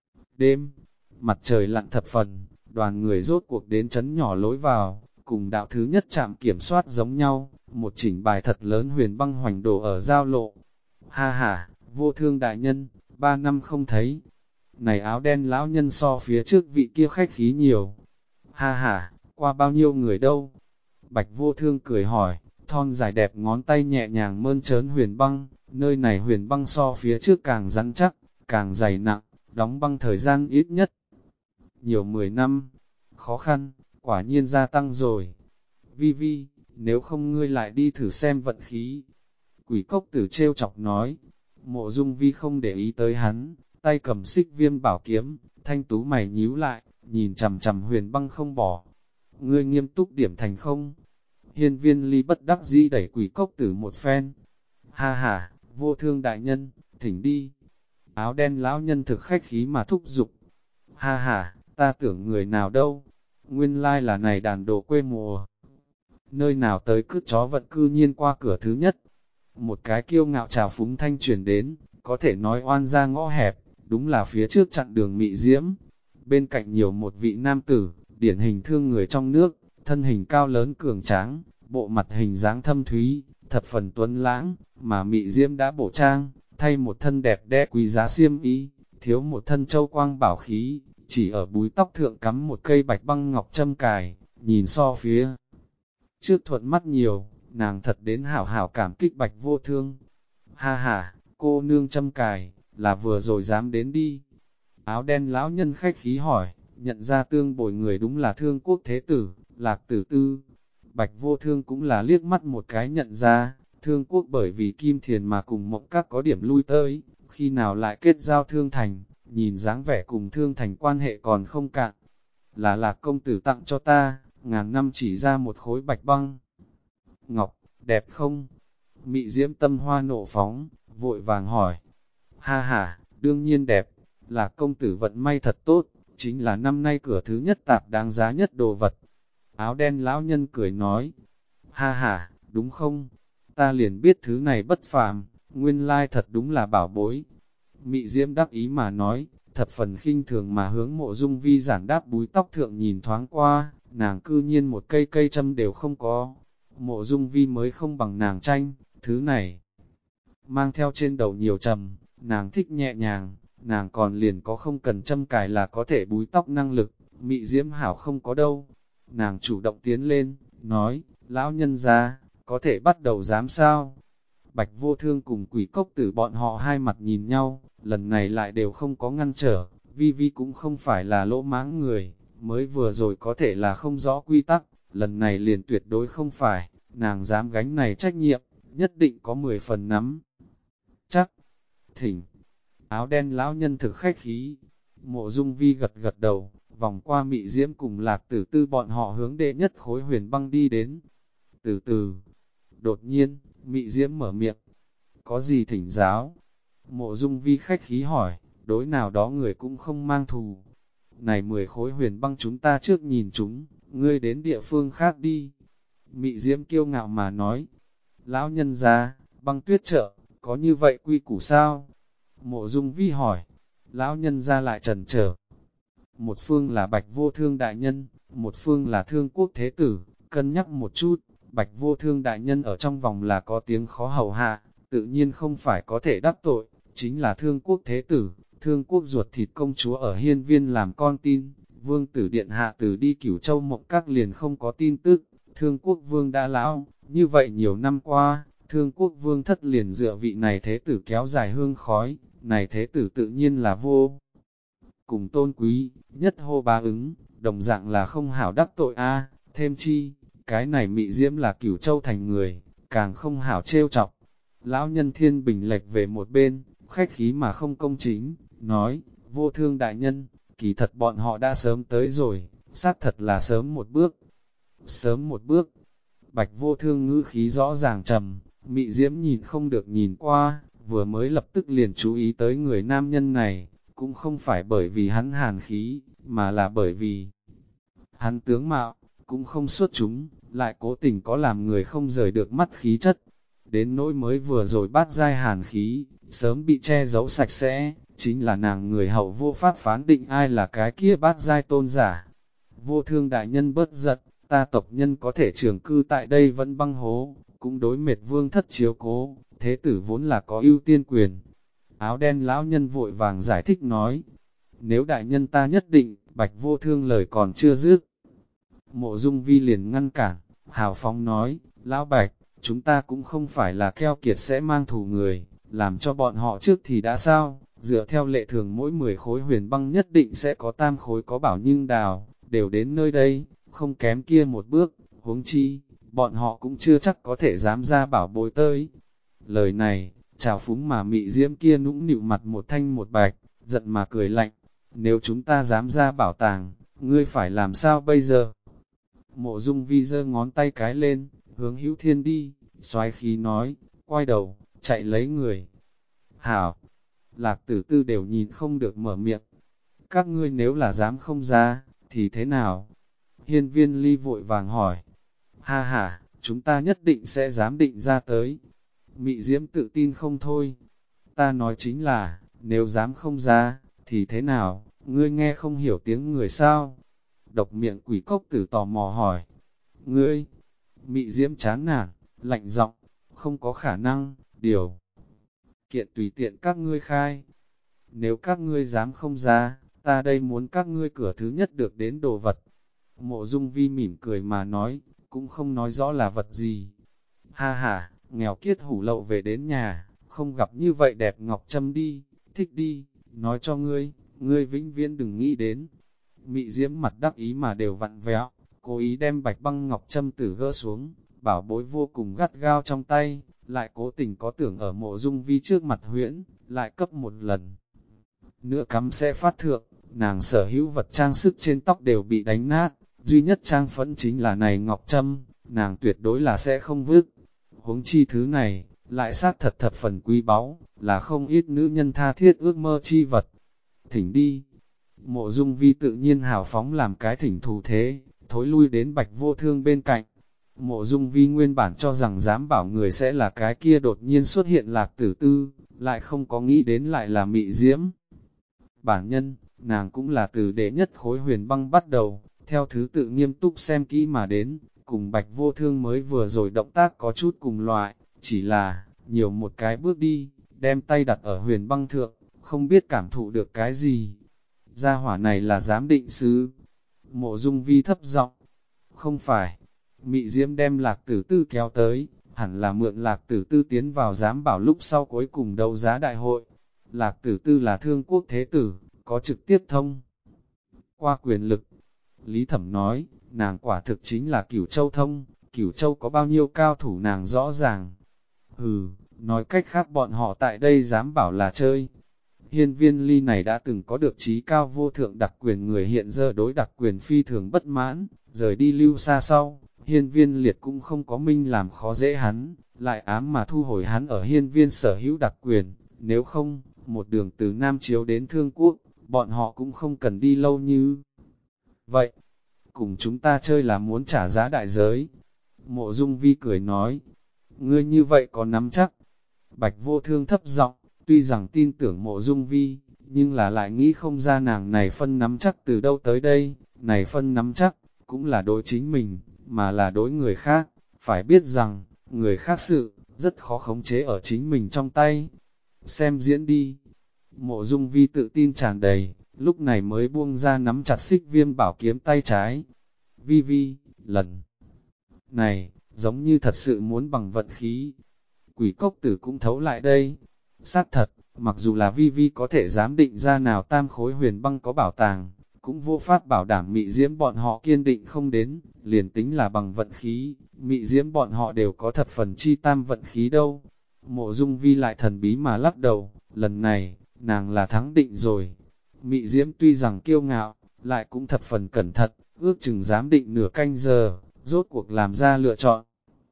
Speaker 1: Đêm, mặt trời lặn thập phần, đoàn người rốt cuộc đến trấn nhỏ lối vào, cùng đạo thứ nhất trạm kiểm soát giống nhau, một chỉnh bài thật lớn huyền băng hoành đổ ở giao lộ. Ha ha, Vô Thương đại nhân, 3 năm không thấy. Này áo đen lão nhân so phía trước vị kia khách khí nhiều. Ha ha, qua bao nhiêu người đâu? Bạch Vô Thương cười hỏi, thon dài đẹp ngón tay nhẹ nhàng mơn trớn huyền băng, nơi này huyền băng so phía trước càng rắn chắc, càng dày nặng, đóng băng thời gian ít nhất. Nhiều 10 năm, khó khăn, quả nhiên gia tăng rồi. Vi Vi, nếu không ngươi lại đi thử xem vận khí. Quỷ cốc tử trêu chọc nói, Mộ Dung Vi không để ý tới hắn, tay cầm xích viêm bảo kiếm, thanh tú mày nhíu lại, nhìn chằm chằm huyền băng không bỏ. Ngươi nghiêm túc điểm thành không? Hiên Viên Ly bất đắc dĩ đẩy quỷ cốc tử một phen. Ha ha, Vô Thương đại nhân, thỉnh đi. Áo đen lão nhân thực khách khí mà thúc giục. Ha ha, ta tưởng người nào đâu, nguyên lai là này đàn đồ quê mùa. Nơi nào tới cứt chó vận cư nhiên qua cửa thứ nhất. Một cái kiêu ngạo trào phúng thanh truyền đến, có thể nói oan ra ngõ hẹp, đúng là phía trước chặn đường mị diễm. Bên cạnh nhiều một vị nam tử, điển hình thương người trong nước, thân hình cao lớn cường tráng, bộ mặt hình dáng thâm thúy, thập phần tuấn lãng, mà mị diễm đã bổ trang, thay một thân đẹp đẽ quý giá xiêm y, thiếu một thân châu quang bảo khí, chỉ ở búi tóc thượng cắm một cây bạch băng ngọc châm cài, nhìn so phía trước thuận mắt nhiều, nàng thật đến hảo hảo cảm kích Bạch Vô Thương. Ha ha, cô nương châm cài, là vừa rồi dám đến đi. Áo đen lão nhân khách khí hỏi, nhận ra tương bồi người đúng là Thương Quốc Thế Tử, Lạc Tử Tư. Bạch Vô Thương cũng là liếc mắt một cái nhận ra, Thương Quốc bởi vì Kim Thiền mà cùng Mộng Các có điểm lui tới, khi nào lại kết giao Thương Thành, nhìn dáng vẻ cùng Thương Thành quan hệ còn không cạn. Là Lạc công tử tặng cho ta, ngàn năm chỉ ra một khối bạch băng. Ngọc, đẹp không? Mị diễm tâm hoa nộ phóng, vội vàng hỏi. Ha ha, đương nhiên đẹp, Lạc công tử vận may thật tốt, chính là năm nay cửa thứ nhất tạp đáng giá nhất đồ vật. Áo đen lão nhân cười nói. Ha ha, đúng không? Ta liền biết thứ này bất phàm, nguyên lai thật đúng là bảo bối. Mị diễm đắc ý mà nói, thập phần khinh thường mà hướng Mộ Dung Vi giản đáp búi tóc thượng nhìn thoáng qua, nàng cư nhiên một cây cây châm đều không có. Mộ Dung Vi mới không bằng nàng tranh, thứ này mang theo trên đầu nhiều trầm, nàng thích nhẹ nhàng, nàng còn liền có không cần châm cài là có thể búi tóc năng lực, mị diễm hảo không có đâu. Nàng chủ động tiến lên, nói, lão nhân gia, có thể bắt đầu dám sao? Bạch Vô Thương cùng quỷ cốc tử bọn họ hai mặt nhìn nhau, lần này lại đều không có ngăn trở, Vi Vi cũng không phải là lỗ mãng người, mới vừa rồi có thể là không rõ quy tắc, lần này liền tuyệt đối không phải, nàng dám gánh này trách nhiệm, nhất định có 10 phần nắm. Chắc, thỉnh, áo đen lão nhân thực khách khí, Mộ Dung Vi gật gật đầu, vòng qua mị diễm cùng Lạc Tử Tư bọn họ hướng đệ nhất khối huyền băng đi đến. Từ từ, đột nhiên, mị diễm mở miệng, có gì thỉnh giáo? Mộ Dung Vi khách khí hỏi, đối nào đó người cũng không mang thù. Này 10 khối huyền băng chúng ta trước nhìn chúng, ngươi đến địa phương khác đi. Mị diễm kiêu ngạo mà nói, lão nhân gia, băng tuyết chợ, có như vậy quy củ sao? Mộ Dung Vi hỏi, lão nhân gia lại trần trở. Một phương là Bạch Vô Thương đại nhân, một phương là Thương Quốc Thế Tử, cân nhắc một chút, Bạch Vô Thương đại nhân ở trong vòng là có tiếng khó hầu hạ, tự nhiên không phải có thể đắc tội, chính là Thương Quốc Thế Tử, Thương Quốc ruột thịt công chúa ở hiên viên làm con tin, Vương tử điện hạ từ đi Cửu Châu Mộng Các liền không có tin tức, Thương Quốc Vương đã lão, như vậy nhiều năm qua, Thương Quốc Vương thất liền dựa vị này Thế Tử kéo dài hương khói, này Thế Tử tự nhiên là vô cùng tôn quý, nhất hô bá ứng, đồng dạng là không hảo đắc tội a. Thêm chi, cái này mị diễm là Cửu Châu thành người, càng không hảo trêu chọc. Lão nhân Thiên Bình lệch về một bên, khách khí mà không công chính, nói, Vô Thương đại nhân, kỳ thật bọn họ đã sớm tới rồi, xác thật là sớm một bước. Sớm một bước, Bạch Vô Thương ngữ khí rõ ràng trầm, Mị Diễm nhìn không được nhìn qua, vừa mới lập tức liền chú ý tới người nam nhân này, cũng không phải bởi vì hắn hàn khí, mà là bởi vì hắn tướng mạo, cũng không xuất chúng, lại cố tình có làm người không rời được mắt khí chất. Đến nỗi mới vừa rồi bát giai hàn khí, sớm bị che giấu sạch sẽ, chính là nàng người hậu vô pháp phán định ai là cái kia bát giai tôn giả. Vô Thương đại nhân bớt giận, ta tộc nhân có thể trường cư tại đây vẫn băng hố, cũng đối mệt vương thất chiếu cố, thế tử vốn là có ưu tiên quyền. Áo đen lão nhân vội vàng giải thích nói, nếu đại nhân ta nhất định, Bạch Vô Thương lời còn chưa dứt. Mộ Dung Vi liền ngăn cản, hào phóng nói, lão Bạch, chúng ta cũng không phải là keo kiệt sẽ mang thù người, làm cho bọn họ trước thì đã sao, dựa theo lệ thường mỗi 10 khối huyền băng nhất định sẽ có tam khối có bảo nhưng đào, đều đến nơi đây, không kém kia một bước, huống chi, bọn họ cũng chưa chắc có thể dám ra bảo bối tới. Lời này, trào phúng mà Mị Diễm kia nũng nịu mặt một thanh một bạch, giận mà cười lạnh, nếu chúng ta dám ra bảo tàng, ngươi phải làm sao bây giờ? Mộ Dung Vi giơ ngón tay cái lên, hướng Hữu Thiên đi, xoái khí nói, quay đầu, chạy lấy người. Hảo, Lạc Tử Tư đều nhìn không được mở miệng. Các ngươi nếu là dám không ra, thì thế nào? Hiên Viên Ly vội vàng hỏi. Ha ha, chúng ta nhất định sẽ dám định ra tới. Mị Diễm tự tin không thôi. Ta nói chính là, nếu dám không ra, thì thế nào? Ngươi nghe không hiểu tiếng người sao? Độc miệng quỷ cốc tử tò mò hỏi. Ngươi, Mị Diễm chán nản, lạnh giọng, không có khả năng, điều kiện tùy tiện các ngươi khai. Nếu các ngươi dám không ra, ta đây muốn các ngươi cửa thứ nhất được đến đồ vật. Mộ Dung Vi mỉm cười mà nói, cũng không nói rõ là vật gì. Ha ha, nghèo kiết hủ lậu về đến nhà, không gặp như vậy đẹp ngọc trâm đi, thích đi, nói cho ngươi vĩnh viễn đừng nghĩ đến. Mị Diễm mặt đắc ý mà đều vặn vẹo, cố ý đem bạch băng ngọc trâm tử gỡ xuống, bảo bối vô cùng gắt gao trong tay, lại cố tình có tưởng ở Mộ Dung Vi trước mặt huyễn, lại cấp một lần. Nữa cắm sẽ phát thượng, nàng sở hữu vật trang sức trên tóc đều bị đánh nát, duy nhất trang phẫn chính là này ngọc trâm, nàng tuyệt đối là sẽ không vứt. Huống chi thứ này, lại xác thật thập phần quý báu, là không ít nữ nhân tha thiết ước mơ chi vật. Thỉnh đi. Mộ Dung Vi tự nhiên hào phóng làm cái thỉnh thủ thế, thối lui đến Bạch Vô Thương bên cạnh. Mộ Dung Vi nguyên bản cho rằng dám bảo người sẽ là cái kia đột nhiên xuất hiện Lạc Tử Tư, lại không có nghĩ đến lại là Mị Diễm. Bản nhân, nàng cũng là từ đệ nhất khối huyền băng bắt đầu, theo thứ tự nghiêm túc xem kỹ mà đến, cùng Bạch Vô Thương mới vừa rồi động tác có chút cùng loại, chỉ là, nhiều một cái bước đi, đem tay đặt ở huyền băng thượng, không biết cảm thụ được cái gì. Gia hỏa này là giám định sứ. Mộ Dung Vi thấp giọng, không phải. Mị Diễm đem Lạc Tử Tư kéo tới, hẳn là mượn Lạc Tử Tư tiến vào giám bảo lúc sau cuối cùng đấu giá đại hội. Lạc Tử Tư là thương quốc thế tử, có trực tiếp thông qua quyền lực. Lý Thẩm nói, nàng quả thực chính là Cửu Châu thông, Cửu Châu có bao nhiêu cao thủ nàng rõ ràng. Hừ, nói cách khác bọn họ tại đây dám bảo là chơi. Hiên Viên Ly này đã từng có được trí cao vô thượng đặc quyền người hiện giờ đối đặc quyền phi thường bất mãn, rời đi lưu xa sau, Hiên Viên Liệt cũng không có minh làm khó dễ hắn, lại ám mà thu hồi hắn ở Hiên Viên sở hữu đặc quyền, nếu không, một đường từ Nam Chiếu đến Thương Quốc, bọn họ cũng không cần đi lâu như vậy. Cùng chúng ta chơi là muốn trả giá đại giới. Mộ Dung Vi cười nói, ngươi như vậy có nắm chắc. Bạch Vô Thương thấp giọng, tuy rằng tin tưởng Mộ Dung Vi, nhưng là lại nghĩ không ra nàng này phân nắm chắc từ đâu tới đây, này phân nắm chắc, cũng là đối chính mình, mà là đối người khác, phải biết rằng, người khác sự, rất khó khống chế ở chính mình trong tay. Xem diễn đi. Mộ Dung Vi tự tin tràn đầy, lúc này mới buông ra nắm chặt Xích Viêm bảo kiếm tay trái. Vi Vi, lần này, giống như thật sự muốn bằng vận khí. Quỷ cốc tử cũng thấu lại đây. Xác thật, mặc dù là Vi Vi có thể dám định ra nào tam khối huyền băng có bảo tàng, cũng vô pháp bảo đảm Mị Diễm bọn họ kiên định không đến, liền tính là bằng vận khí, Mị Diễm bọn họ đều có thập phần chi tam vận khí đâu. Mộ Dung Vi lại thần bí mà lắc đầu, lần này, nàng là thắng định rồi. Mị Diễm tuy rằng kiêu ngạo, lại cũng thập phần cẩn thận, ước chừng dám định nửa canh giờ, rốt cuộc làm ra lựa chọn.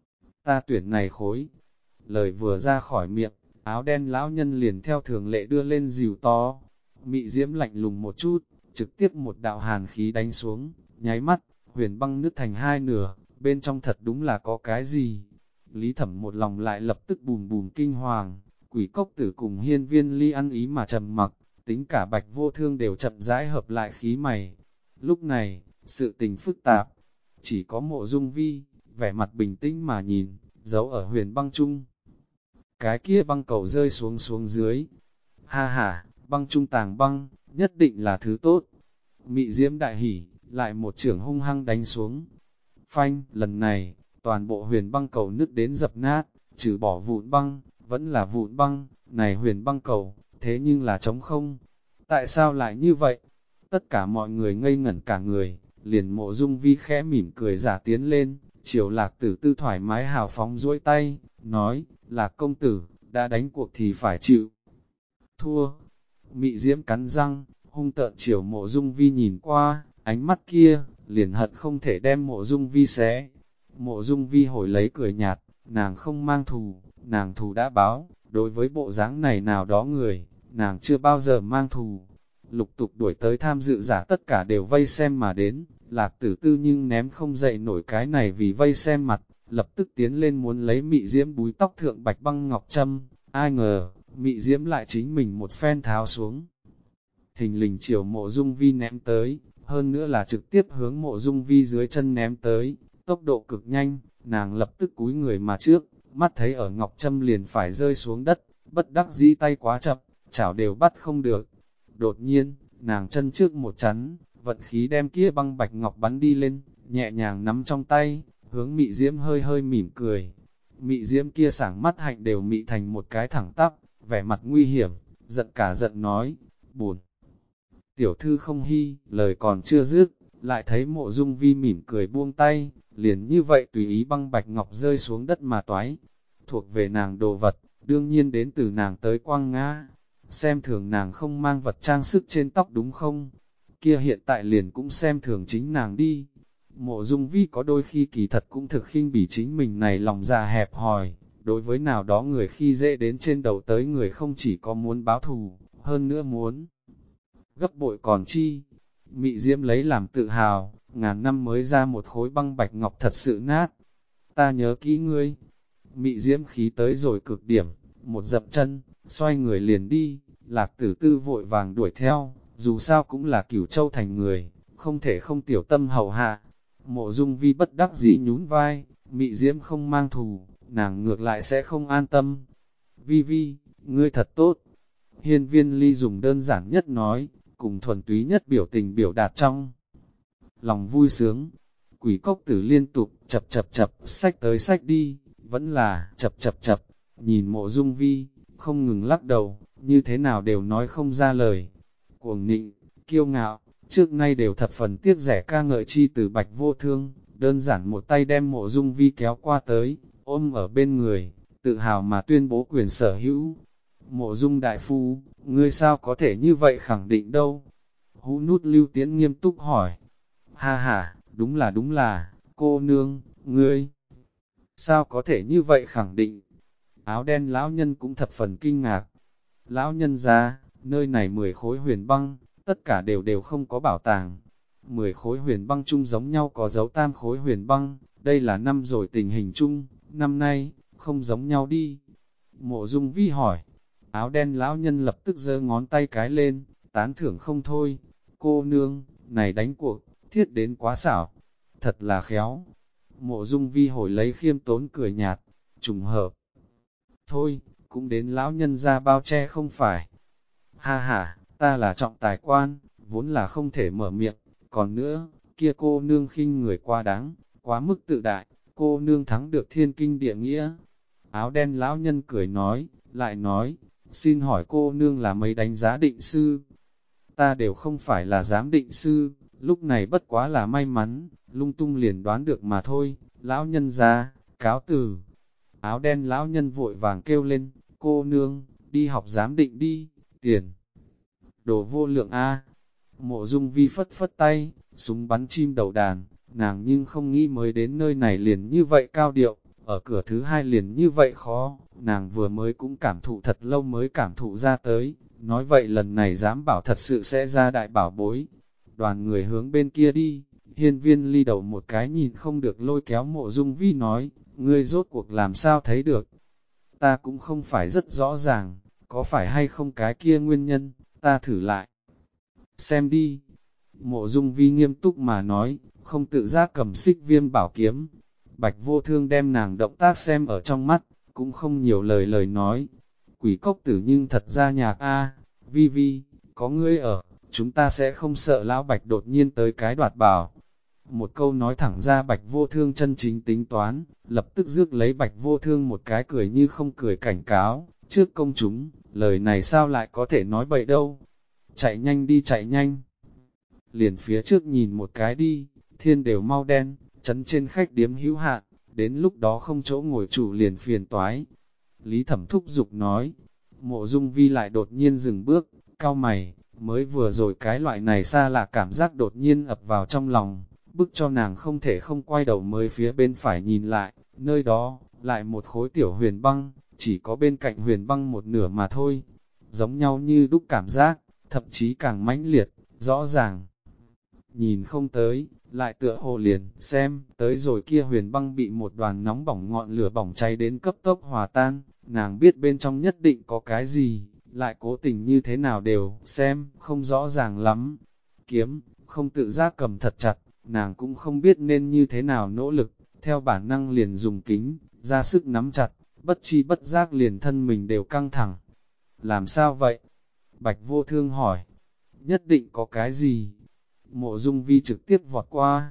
Speaker 1: Ta tuyển này khối. Lời vừa ra khỏi miệng, áo đen lão nhân liền theo thường lệ đưa lên dìu to. Mị Diễm lạnh lùng một chút, trực tiếp một đạo hàn khí đánh xuống, nháy mắt, huyền băng nứt thành hai nửa, bên trong thật đúng là có cái gì. Lý Thẩm một lòng lại lập tức bùm bùm kinh hoàng, Quỷ Cốc Tử cùng Hiên Viên Ly ăn ý mà trầm mặc, tính cả Bạch Vô Thương đều chậm rãi hợp lại khí mày. Lúc này, sự tình phức tạp, chỉ có Mộ Dung Vi, vẻ mặt bình tĩnh mà nhìn, giấu ở huyền băng chung. Cái kia băng cầu rơi xuống xuống dưới. Ha ha, băng trung tàng băng, nhất định là thứ tốt. Mị Diễm đại hỉ, lại một chưởng hung hăng đánh xuống. Phanh, lần này, toàn bộ huyền băng cầu nứt đến dập nát, trừ bỏ vụn băng, vẫn là vụn băng, này huyền băng cầu, thế nhưng là trống không. Tại sao lại như vậy? Tất cả mọi người ngây ngẩn cả người, liền Mộ Dung Vi khẽ mỉm cười giả tiến lên, chiều Lạc Tử Tư thoải mái hào phóng duỗi tay, nói, Lạc công tử, đã đánh cuộc thì phải chịu. Thua. Mị Diễm cắn răng, hung tợn chiều Mộ Dung Vi nhìn qua, ánh mắt kia, liền hận không thể đem Mộ Dung Vi xé. Mộ Dung Vi hồi lấy cười nhạt, nàng không mang thù, nàng thù đã báo, đối với bộ dáng này nào đó người, nàng chưa bao giờ mang thù. Lục tục đuổi tới tham dự giả tất cả đều vây xem mà đến, Lạc Tử Tư nhưng ném không dậy nổi cái này vì vây xem mặt, lập tức tiến lên muốn lấy Mị Diễm búi tóc thượng bạch băng ngọc trâm, ai ngờ, Mị Diễm lại chính mình một phen tháo xuống. Thình lình chiều Mộ Dung Vi ném tới, hơn nữa là trực tiếp hướng Mộ Dung Vi dưới chân ném tới, tốc độ cực nhanh, nàng lập tức cúi người mà trước, mắt thấy ở ngọc trâm liền phải rơi xuống đất, bất đắc dĩ tay quá chậm, chảo đều bắt không được. Đột nhiên, nàng chân trước một chắn, vận khí đem kia băng bạch ngọc bắn đi lên, nhẹ nhàng nắm trong tay, hướng Mị Diễm hơi hơi mỉm cười. Mị Diễm kia sảng mắt hạnh đều mị thành một cái thẳng tắp, vẻ mặt nguy hiểm, giận cả giận nói, buồn. Tiểu thư không hy, lời còn chưa dứt, lại thấy Mộ Dung Vi mỉm cười buông tay, liền như vậy tùy ý băng bạch ngọc rơi xuống đất mà toái. Thuộc về nàng đồ vật, đương nhiên đến từ nàng tới quang ngã. Xem thường nàng không mang vật trang sức trên tóc đúng không? Kia hiện tại liền cũng xem thường chính nàng đi. Mộ Dung Vi có đôi khi kỳ thật cũng thực khinh bỉ chính mình này lòng già hẹp hòi, đối với nào đó người khi dễ đến trên đầu tới người không chỉ có muốn báo thù, hơn nữa muốn gấp bội còn chi. Mị Diễm lấy làm tự hào, ngàn năm mới ra một khối băng bạch ngọc thật sự nát. Ta nhớ kỹ ngươi. Mị Diễm khí tới rồi cực điểm, một dậm chân, xoay người liền đi, Lạc Tử Tư vội vàng đuổi theo, dù sao cũng là Cửu Châu thành người, không thể không tiểu tâm hầu hạ. Mộ Dung Vi bất đắc dĩ nhún vai, Mị Diễm không mang thù, nàng ngược lại sẽ không an tâm. Vi Vi, ngươi thật tốt. Hiên Viên Ly dùng đơn giản nhất nói, cùng thuần túy nhất biểu tình biểu đạt trong lòng vui sướng. Quỷ Cốc Tử liên tục chập chập chập, sách tới sách đi, vẫn là chập chập chập, nhìn Mộ Dung Vi, không ngừng lắc đầu, như thế nào đều nói không ra lời. Cuồng nịnh, kiêu ngạo, trước nay đều thập phần tiếc rẻ ca ngợi chi từ Bạch Vô Thương, đơn giản một tay đem Mộ Dung Vi kéo qua tới, ôm ở bên người, tự hào mà tuyên bố quyền sở hữu. Mộ Dung đại phu, ngươi sao có thể như vậy khẳng định đâu? Hũ Nút Lưu Tiễn nghiêm túc hỏi. Ha ha, đúng là, cô nương, ngươi sao có thể như vậy khẳng định? Áo đen lão nhân cũng thập phần kinh ngạc. Lão nhân ra, nơi này 10 khối huyền băng, tất cả đều không có bảo tàng. 10 khối huyền băng chung giống nhau có dấu tam khối huyền băng, đây là năm rồi tình hình chung, năm nay, không giống nhau đi. Mộ Dung Vi hỏi, áo đen lão nhân lập tức giơ ngón tay cái lên, tán thưởng không thôi. Cô nương, này đánh cuộc, thiết đến quá xảo, thật là khéo. Mộ Dung Vi hồi lấy khiêm tốn cười nhạt, trùng hợp. Thôi, cũng đến lão nhân ra bao che không phải. Ha ha, ta là trọng tài quan, vốn là không thể mở miệng, còn nữa, kia cô nương khinh người quá đáng, quá mức tự đại, cô nương thắng được thiên kinh địa nghĩa. Áo đen lão nhân cười nói, lại nói, xin hỏi cô nương là mấy đánh giá định sư? ta đều không phải là giám định sư, lúc này bất quá là may mắn, lung tung liền đoán được mà thôi, lão nhân ra, cáo từ. Áo đen lão nhân vội vàng kêu lên, cô nương, đi học giám định đi, tiền. Đồ vô lượng A. Mộ Dung Vi phất phất tay, súng bắn chim đầu đàn, nàng nhưng không nghĩ mới đến nơi này liền như vậy cao điệu, ở cửa thứ hai liền như vậy khó, nàng vừa mới cũng cảm thụ thật lâu mới cảm thụ ra tới, nói vậy lần này dám bảo thật sự sẽ ra đại bảo bối. Đoàn người hướng bên kia đi, Hiên Viên Ly đầu một cái nhìn không được lôi kéo Mộ Dung Vi nói, ngươi rốt cuộc làm sao thấy được. Ta cũng không phải rất rõ ràng, có phải hay không cái kia nguyên nhân, ta thử lại. Xem đi. Mộ Dung Vi nghiêm túc mà nói, không tự giác cầm xích viêm bảo kiếm. Bạch Vô Thương đem nàng động tác xem ở trong mắt, cũng không nhiều lời nói. Quỷ cốc tử nhưng thật ra nhạc a, Vi Vi, có ngươi ở, chúng ta sẽ không sợ lão Bạch đột nhiên tới cái đoạt bảo. Một câu nói thẳng ra Bạch Vô Thương chân chính tính toán, lập tức rước lấy Bạch Vô Thương một cái cười như không cười cảnh cáo, trước công chúng, lời này sao lại có thể nói bậy đâu. Chạy nhanh đi chạy nhanh. Liền phía trước nhìn một cái đi, thiên đều mau đen, chấn trên khách điếm hữu hạn, đến lúc đó không chỗ ngồi chủ liền phiền toái. Lý Thẩm thúc giục nói, Mộ Dung Vi lại đột nhiên dừng bước, cau mày, mới vừa rồi cái loại này xa lạ cảm giác đột nhiên ập vào trong lòng, bức cho nàng không thể không quay đầu mới phía bên phải nhìn lại, nơi đó, lại một khối tiểu huyền băng, chỉ có bên cạnh huyền băng một nửa mà thôi, giống nhau như đúc cảm giác, thậm chí càng mãnh liệt, rõ ràng. Nhìn không tới, lại tựa hồ liền, xem, tới rồi kia huyền băng bị một đoàn nóng bỏng ngọn lửa bỏng cháy đến cấp tốc hòa tan, nàng biết bên trong nhất định có cái gì, lại cố tình như thế nào đều, xem, không rõ ràng lắm. Kiếm, không tự giác cầm thật chặt, nàng cũng không biết nên như thế nào nỗ lực, theo bản năng liền dùng kính, ra sức nắm chặt, bất chi bất giác liền thân mình đều căng thẳng. Làm sao vậy? Bạch Vô Thương hỏi. Nhất định có cái gì? Mộ Dung Vi trực tiếp vọt qua.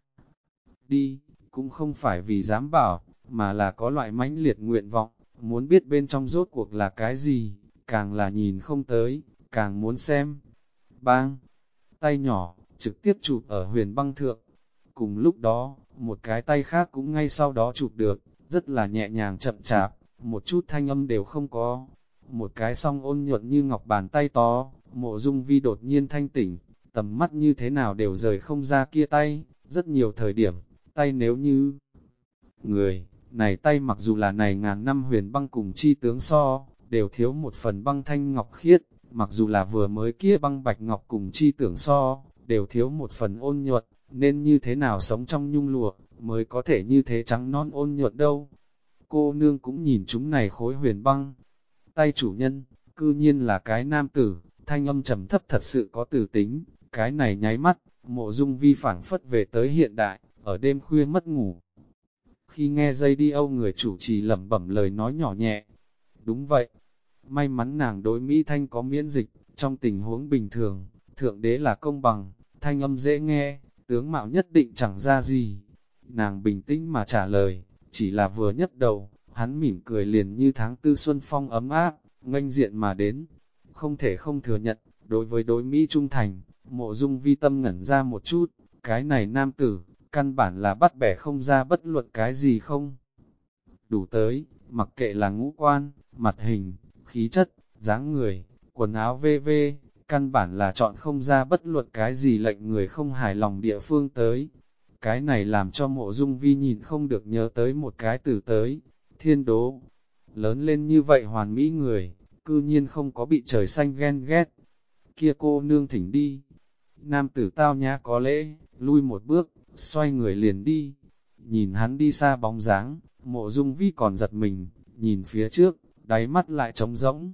Speaker 1: Đi, cũng không phải vì dám bảo, mà là có loại mãnh liệt nguyện vọng, muốn biết bên trong rốt cuộc là cái gì, càng là nhìn không tới, càng muốn xem. Bang! Tay nhỏ, trực tiếp chụp ở huyền băng thượng. Cùng lúc đó, một cái tay khác cũng ngay sau đó chụp được, rất là nhẹ nhàng chậm chạp, một chút thanh âm đều không có. Một cái song ôn nhuận như ngọc bàn tay to, Mộ Dung Vi đột nhiên thanh tỉnh, tầm mắt như thế nào đều rời không ra kia tay, rất nhiều thời điểm, tay nếu như người, này tay mặc dù là này ngàn năm huyền băng cùng chi tướng so, đều thiếu một phần băng thanh ngọc khiết, mặc dù là vừa mới kia băng bạch ngọc cùng chi tưởng so, đều thiếu một phần ôn nhuận, nên như thế nào sống trong nhung lụa, mới có thể như thế trắng non ôn nhuận đâu. Cô nương cũng nhìn chúng này khối huyền băng, tay chủ nhân, cư nhiên là cái nam tử, thanh âm trầm thấp thật sự có tử tính, cái này nháy mắt, Mộ Dung Vi phảng phất về tới hiện đại, ở đêm khuya mất ngủ. Khi nghe dây đi âu người chủ trì lẩm bẩm lời nói nhỏ nhẹ, đúng vậy, may mắn nàng đối Mỹ Thanh có miễn dịch, trong tình huống bình thường, thượng đế là công bằng, thanh âm dễ nghe, tướng mạo nhất định chẳng ra gì. Nàng bình tĩnh mà trả lời, chỉ là vừa nhấc đầu, hắn mỉm cười liền như tháng tư xuân phong ấm áp, nghênh diện mà đến. Không thể không thừa nhận, đối với đối Mỹ trung thành, Mộ Dung Vi tâm ngẩn ra một chút, cái này nam tử, căn bản là bắt bẻ không ra bất luận cái gì không. Đủ tới, mặc kệ là ngũ quan, mặt hình, khí chất, dáng người, quần áo v.v., căn bản là chọn không ra bất luận cái gì lệnh người không hài lòng địa phương tới. Cái này làm cho Mộ Dung Vi nhìn không được nhớ tới một cái từ tới, thiên đố. Lớn lên như vậy hoàn mỹ người, cư nhiên không có bị trời xanh ghen ghét. Kia cô nương thỉnh đi. Nam tử tao nhã có lễ, lui một bước, xoay người liền đi. Nhìn hắn đi xa bóng dáng, Mộ Dung Vi còn giật mình, nhìn phía trước, đáy mắt lại trống rỗng.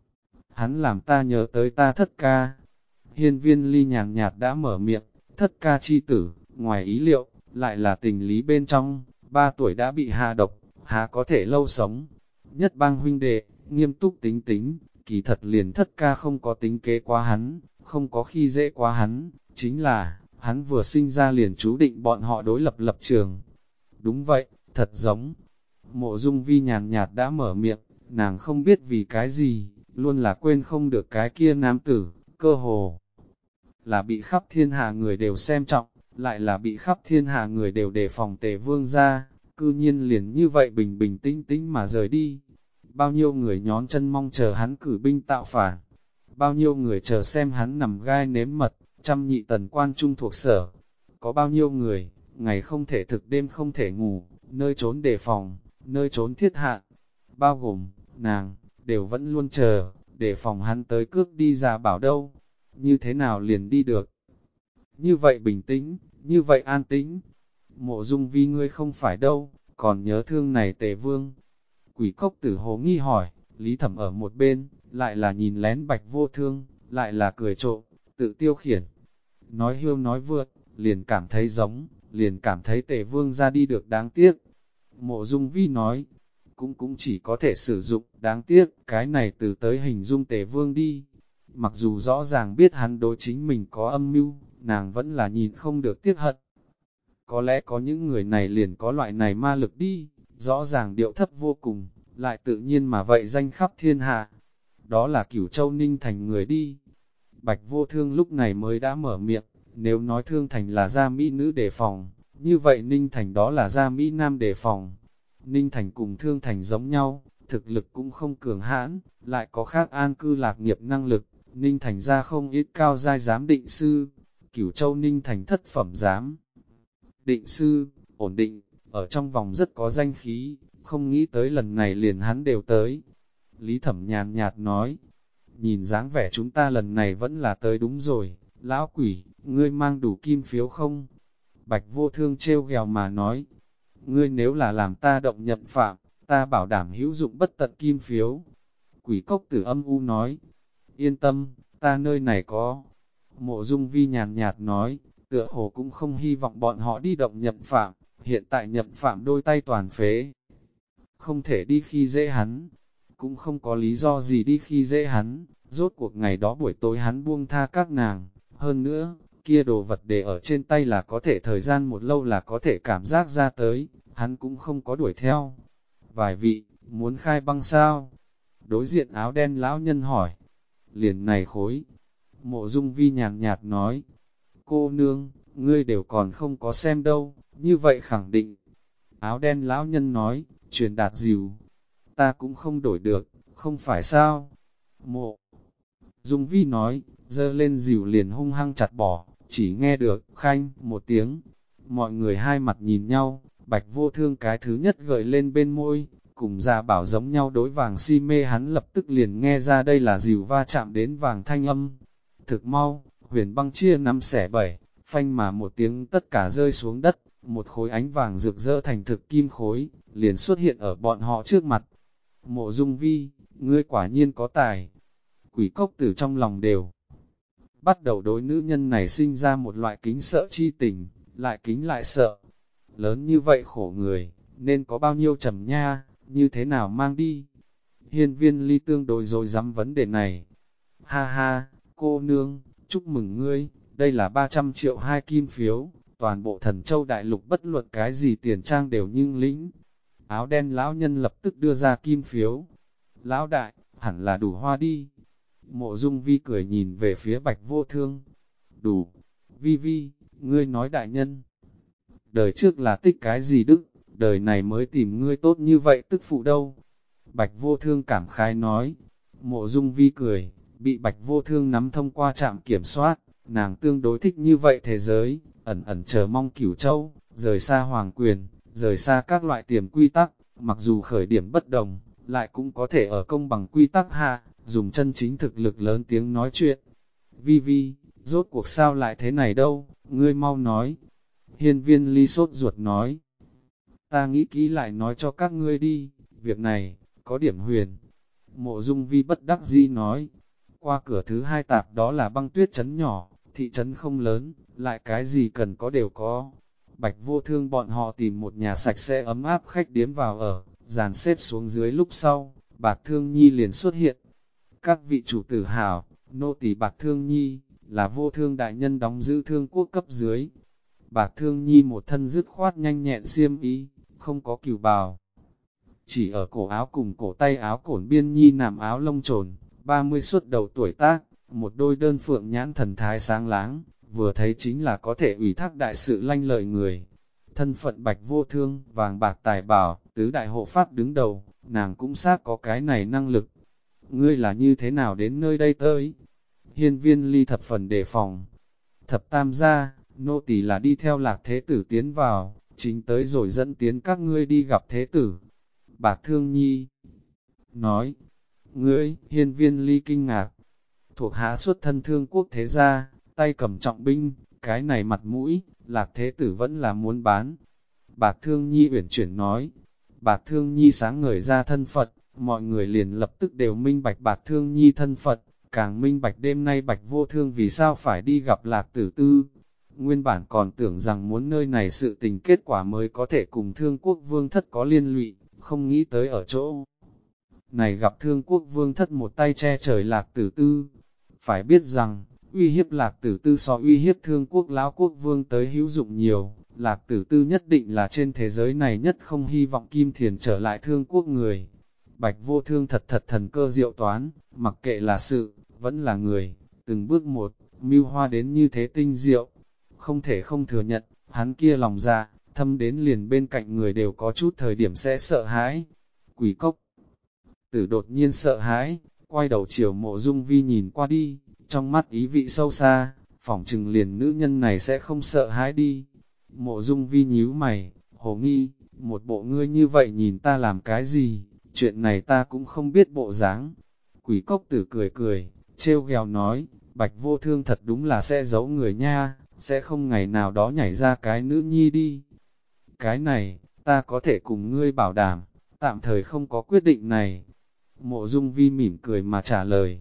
Speaker 1: Hắn làm ta nhớ tới ta thất ca. Hiên Viên Ly nhàn nhạt đã mở miệng, thất ca chi tử, ngoài ý liệu, lại là tình lý bên trong, 3 tuổi đã bị hạ độc, há có thể lâu sống. Nhất bang huynh đệ, nghiêm túc tính tính, kỳ thật liền thất ca không có tính kế quá hắn, không có khi dễ quá hắn, chính là, hắn vừa sinh ra liền chú định bọn họ đối lập lập trường. Đúng vậy, thật giống. Mộ Dung Vi nhàn nhạt đã mở miệng, nàng không biết vì cái gì, luôn là quên không được cái kia nam tử, cơ hồ. là bị khắp thiên hạ người đều xem trọng, lại là bị khắp thiên hạ người đều đề phòng Tề Vương gia, cư nhiên liền như vậy bình bình tĩnh tĩnh mà rời đi. Bao nhiêu người nhón chân mong chờ hắn cử binh tạo phản, bao nhiêu người chờ xem hắn nằm gai nếm mật, trăm nhị tần quan trung thuộc sở. Có bao nhiêu người, ngày không thể thực đêm không thể ngủ, nơi trốn đề phòng, nơi trốn thiết hạn, bao gồm, nàng, đều vẫn luôn chờ, để phòng hắn tới cướp đi ra bảo đâu, như thế nào liền đi được. Như vậy bình tĩnh, như vậy an tĩnh, Mộ Dung Vi ngươi không phải đâu, còn nhớ thương này Tề Vương. Quỷ cốc tử hồ nghi hỏi, Lý Thẩm ở một bên, lại là nhìn lén Bạch Vô Thương, lại là cười trộm, tự tiêu khiển. Nói hiêu nói vượt, liền cảm thấy giống, liền cảm thấy Tề Vương ra đi được đáng tiếc. Mộ Dung Vi nói, cũng chỉ có thể sử dụng, đáng tiếc, cái này từ tới hình dung Tề Vương đi. Mặc dù rõ ràng biết hắn đối chính mình có âm mưu, nàng vẫn là nhìn không được tiếc hận. Có lẽ có những người này liền có loại này ma lực đi, rõ ràng điệu thấp vô cùng, lại tự nhiên mà vậy danh khắp thiên hạ. Đó là Cửu Châu Ninh Thành người đi. Bạch Vô Thương lúc này mới đã mở miệng, nếu nói Thương Thành là gia Mỹ nữ đề phòng, như vậy Ninh Thành đó là gia Mỹ Nam đề phòng. Ninh Thành cùng Thương Thành giống nhau, thực lực cũng không cường hãn, lại có khác an cư lạc nghiệp năng lực. Ninh Thành ra không ít cao giai giám định sư, Cửu Châu Ninh Thành thất phẩm giám định sư, ổn định, ở trong vòng rất có danh khí, không nghĩ tới lần này liền hắn đều tới. Lý Thẩm nhàn nhạt nói, nhìn dáng vẻ chúng ta lần này vẫn là tới đúng rồi, lão quỷ, ngươi mang đủ kim phiếu không? Bạch Vô Thương trêu ghèo mà nói, ngươi nếu là làm ta động nhậm phạm, ta bảo đảm hữu dụng bất tận kim phiếu. Quỷ cốc tử âm u nói, yên tâm, ta nơi này có. Mộ Dung Vi nhàn nhạt nói, tựa hồ cũng không hy vọng bọn họ đi động nhậm phạm, hiện tại nhậm phạm đôi tay toàn phế. Không thể đi khi dễ hắn, cũng không có lý do gì đi khi dễ hắn, rốt cuộc ngày đó buổi tối hắn buông tha các nàng, hơn nữa, kia đồ vật để ở trên tay là có thể thời gian một lâu là có thể cảm giác ra tới, hắn cũng không có đuổi theo. Vài vị, muốn khai băng sao? Đối diện áo đen lão nhân hỏi, liền này khối. Mộ Dung Vi nhàn nhạt nói, cô nương, ngươi đều còn không có xem đâu, như vậy khẳng định. Áo đen lão nhân nói, truyền đạt dìu, ta cũng không đổi được, không phải sao? Mộ Dung Vi nói, giơ lên dìu liền hung hăng chặt bỏ, chỉ nghe được, khanh, một tiếng. Mọi người hai mặt nhìn nhau, Bạch Vô Thương cái thứ nhất gợi lên bên môi, cùng Gia Bảo giống nhau đối vàng si mê hắn lập tức liền nghe ra đây là dìu va chạm đến vàng thanh âm. Thực mau, huyền băng chia 5 xẻ 7, phanh mà một tiếng tất cả rơi xuống đất, một khối ánh vàng rực rỡ thành thực kim khối, liền xuất hiện ở bọn họ trước mặt. Mộ Dung Vi, ngươi quả nhiên có tài. Quỷ cốc tử trong lòng đều bắt đầu đối nữ nhân này sinh ra một loại kính sợ chi tình, lại kính lại sợ. Lớn như vậy khổ người, nên có bao nhiêu trầm nha, như thế nào mang đi? Hiên Viên Ly tương đối rồi dám vấn đề này. Ha ha, cô nương, chúc mừng ngươi, đây là 300 triệu 2 kim phiếu, toàn bộ Thần Châu Đại Lục bất luận cái gì tiền trang đều nhưng lĩnh. Áo đen lão nhân lập tức đưa ra kim phiếu. Lão đại, hẳn là đủ hoa đi. Mộ Dung Vi cười nhìn về phía Bạch Vô Thương. Đủ. Vi Vi, ngươi nói đại nhân. Đời trước là tích cái gì đức, đời này mới tìm ngươi tốt như vậy tức phụ đâu. Bạch Vô Thương cảm khái nói. Mộ Dung Vi cười, bị Bạch Vô Thương nắm thông qua trạm kiểm soát, nàng tương đối thích như vậy thế giới, ẩn ẩn chờ mong Cửu Châu, rời xa hoàng quyền, rời xa các loại tiềm quy tắc, mặc dù khởi điểm bất đồng, lại cũng có thể ở công bằng quy tắc hạ, dùng chân chính thực lực lớn tiếng nói chuyện. Vi Vi, rốt cuộc sao lại thế này đâu, ngươi mau nói. Hiên Viên Ly sốt ruột nói. Ta nghĩ kỹ lại nói cho các ngươi đi, việc này, có điểm huyền. Mộ Dung Vi bất đắc dĩ nói. Qua cửa thứ 2 tạp đó là băng tuyết trấn nhỏ, thị trấn không lớn, lại cái gì cần có đều có. Bạch Vô Thương bọn họ tìm một nhà sạch sẽ ấm áp khách điếm vào ở, dàn xếp xuống dưới lúc sau, Bạc Thương Nhi liền xuất hiện. Các vị chủ tử hào, nô tỳ Bạc Thương Nhi, là Vô Thương đại nhân đóng giữ thương quốc cấp dưới. Bạc Thương Nhi một thân dứt khoát nhanh nhẹn xiêm y, không có cừu bào. Chỉ ở cổ áo cùng cổ tay áo cổn biên nhi nằm áo lông trồn, 30 suốt đầu tuổi tác, một đôi đơn phượng nhãn thần thái sáng láng, vừa thấy chính là có thể ủy thác đại sự lanh lợi người. Thân phận bạch vô thương, vàng bạc tài bảo, tứ đại hộ pháp đứng đầu, nàng cũng xác có cái này năng lực. Ngươi là như thế nào đến nơi đây tới? Hiên Viên Ly thập phần đề phòng. Thập tam gia, nô tỳ là đi theo Lạc Thế Tử tiến vào, chính tới rồi dẫn tiến các ngươi đi gặp Thế Tử. Bạc Thương Nhi nói, ngươi, Hiên Viên Ly kinh ngạc, thuộc hạ xuất thân Thương Quốc thế gia, tay cầm trọng binh, cái này mặt mũi, Lạc Thế Tử vẫn là muốn bán. Bạc Thương Nhi uyển chuyển nói, Bạc Thương Nhi sáng ngời ra thân phận, mọi người liền lập tức đều minh bạch Bạc Thương Nhi thân phận, càng minh bạch đêm nay Bạch Vô Thương vì sao phải đi gặp Lạc Tử Tư. Nguyên bản còn tưởng rằng muốn nơi này sự tình kết quả mới có thể cùng Thương Quốc Vương Thất có liên lụy, không nghĩ tới ở chỗ này gặp Thương Quốc Vương Thất một tay che trời Lạc Tử Tư. Phải biết rằng, uy hiếp Lạc Tử Tư so uy hiếp Thương Quốc Lão Quốc Vương tới hữu dụng nhiều, Lạc Tử Tư nhất định là trên thế giới này nhất không hy vọng Kim Thiền trở lại Thương Quốc người. Bạch Vô Thương thật thần cơ diệu toán, mặc kệ là sự, vẫn là người, từng bước một, mưu hoa đến như thế tinh diệu. Không thể không thừa nhận, hắn kia lòng dạ, thâm đến liền bên cạnh người đều có chút thời điểm sẽ sợ hãi. Quỷ cốc Tử đột nhiên sợ hãi, quay đầu chiều Mộ Dung Vi nhìn qua đi, trong mắt ý vị sâu xa, phỏng chừng liền nữ nhân này sẽ không sợ hãi đi. Mộ Dung Vi nhíu mày, hồ nghi, một bộ ngươi như vậy nhìn ta làm cái gì, chuyện này ta cũng không biết bộ dáng. Quỷ cốc Tử cười cười, trêu ghẹo nói, Bạch Vô Thương thật đúng là sẽ giấu người nha, sẽ không ngày nào đó nhảy ra cái nữ nhi đi. Cái này, ta có thể cùng ngươi bảo đảm, tạm thời không có quyết định này. Mộ Dung Vi mỉm cười mà trả lời.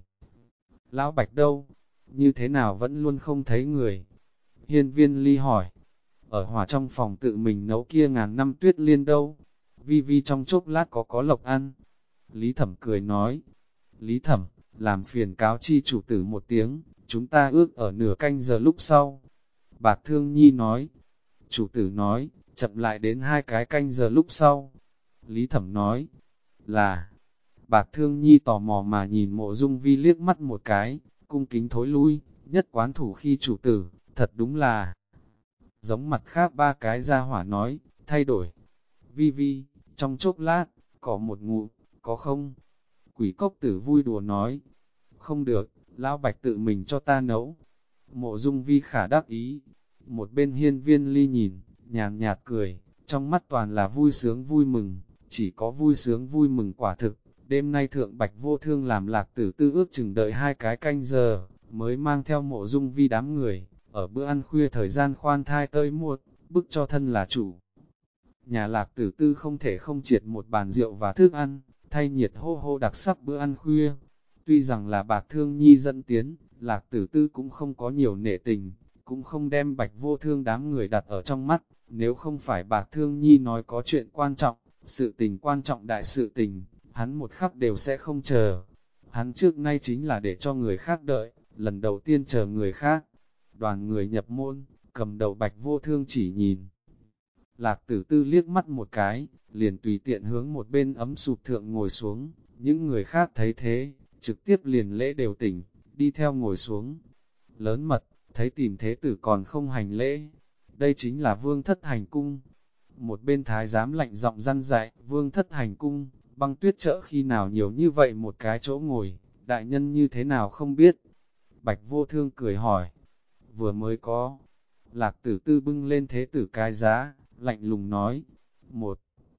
Speaker 1: Lão Bạch đâu? Như thế nào vẫn luôn không thấy người? Hiên Viên Ly hỏi. Ở hỏa trong phòng tự mình nấu kia ngàn năm tuyết liên đâu? Vi Vi trong chốc lát có lộc ăn. Lý Thẩm cười nói. Lý Thẩm, làm phiền cáo chi chủ tử một tiếng, chúng ta ước ở nửa canh giờ lúc sau. Bạc Thương Nhi nói. Chủ tử nói, chậm lại đến 2 cái canh giờ lúc sau. Lý Thẩm nói. Là... Bạc Thương Nhi tò mò mà nhìn Mộ Dung Vi liếc mắt một cái, cung kính thối lui, nhất quán thủ khi chủ tử, thật đúng là giống mặt khác 3 cái gia hỏa nói, thay đổi. Vi Vi, trong chốc lát, có một ngụ, có không? Quỷ cốc Tử vui đùa nói, không được, Lão Bạch tự mình cho ta nấu. Mộ Dung Vi khả đắc ý, một bên Hiên Viên Ly nhìn, nhàn nhạt cười, trong mắt toàn là vui sướng vui mừng, chỉ có vui sướng vui mừng quả thực. Đêm nay thượng Bạch Vô Thương làm Lạc Tử Tư ước chừng đợi 2 cái canh giờ, mới mang theo Mộ Dung Vi đám người, ở bữa ăn khuya thời gian khoan thai tới muộn, bức cho thân là chủ. Nhà Lạc Tử Tư không thể không triệt một bàn rượu và thức ăn, thay nhiệt hô hô đặc sắc bữa ăn khuya. Tuy rằng là Bạc Thương Nhi dẫn tiến, Lạc Tử Tư cũng không có nhiều nể tình, cũng không đem Bạch Vô Thương đám người đặt ở trong mắt, nếu không phải Bạc Thương Nhi nói có chuyện quan trọng, sự tình quan trọng đại sự tình, hắn một khắc đều sẽ không chờ. Hắn trước nay chính là để cho người khác đợi, lần đầu tiên chờ người khác. Đoàn người nhập môn, cầm đầu Bạch Vô Thương chỉ nhìn. Lạc Tử Tư liếc mắt một cái, liền tùy tiện hướng một bên ấm sụp thượng ngồi xuống. Những người khác thấy thế, trực tiếp liền lễ đều tỉnh, đi theo ngồi xuống. Lớn mật, thấy tìm thế tử còn không hành lễ. Đây chính là Vương Thất Hành Cung. Một bên thái giám lạnh giọng răn dạy, Vương Thất Hành Cung. Băng tuyết chợ khi nào nhiều như vậy một cái chỗ ngồi, đại nhân như thế nào không biết. Bạch Vô Thương cười hỏi, vừa mới có. Lạc Tử Tư bưng lên thế tử cái giá, lạnh lùng nói. Một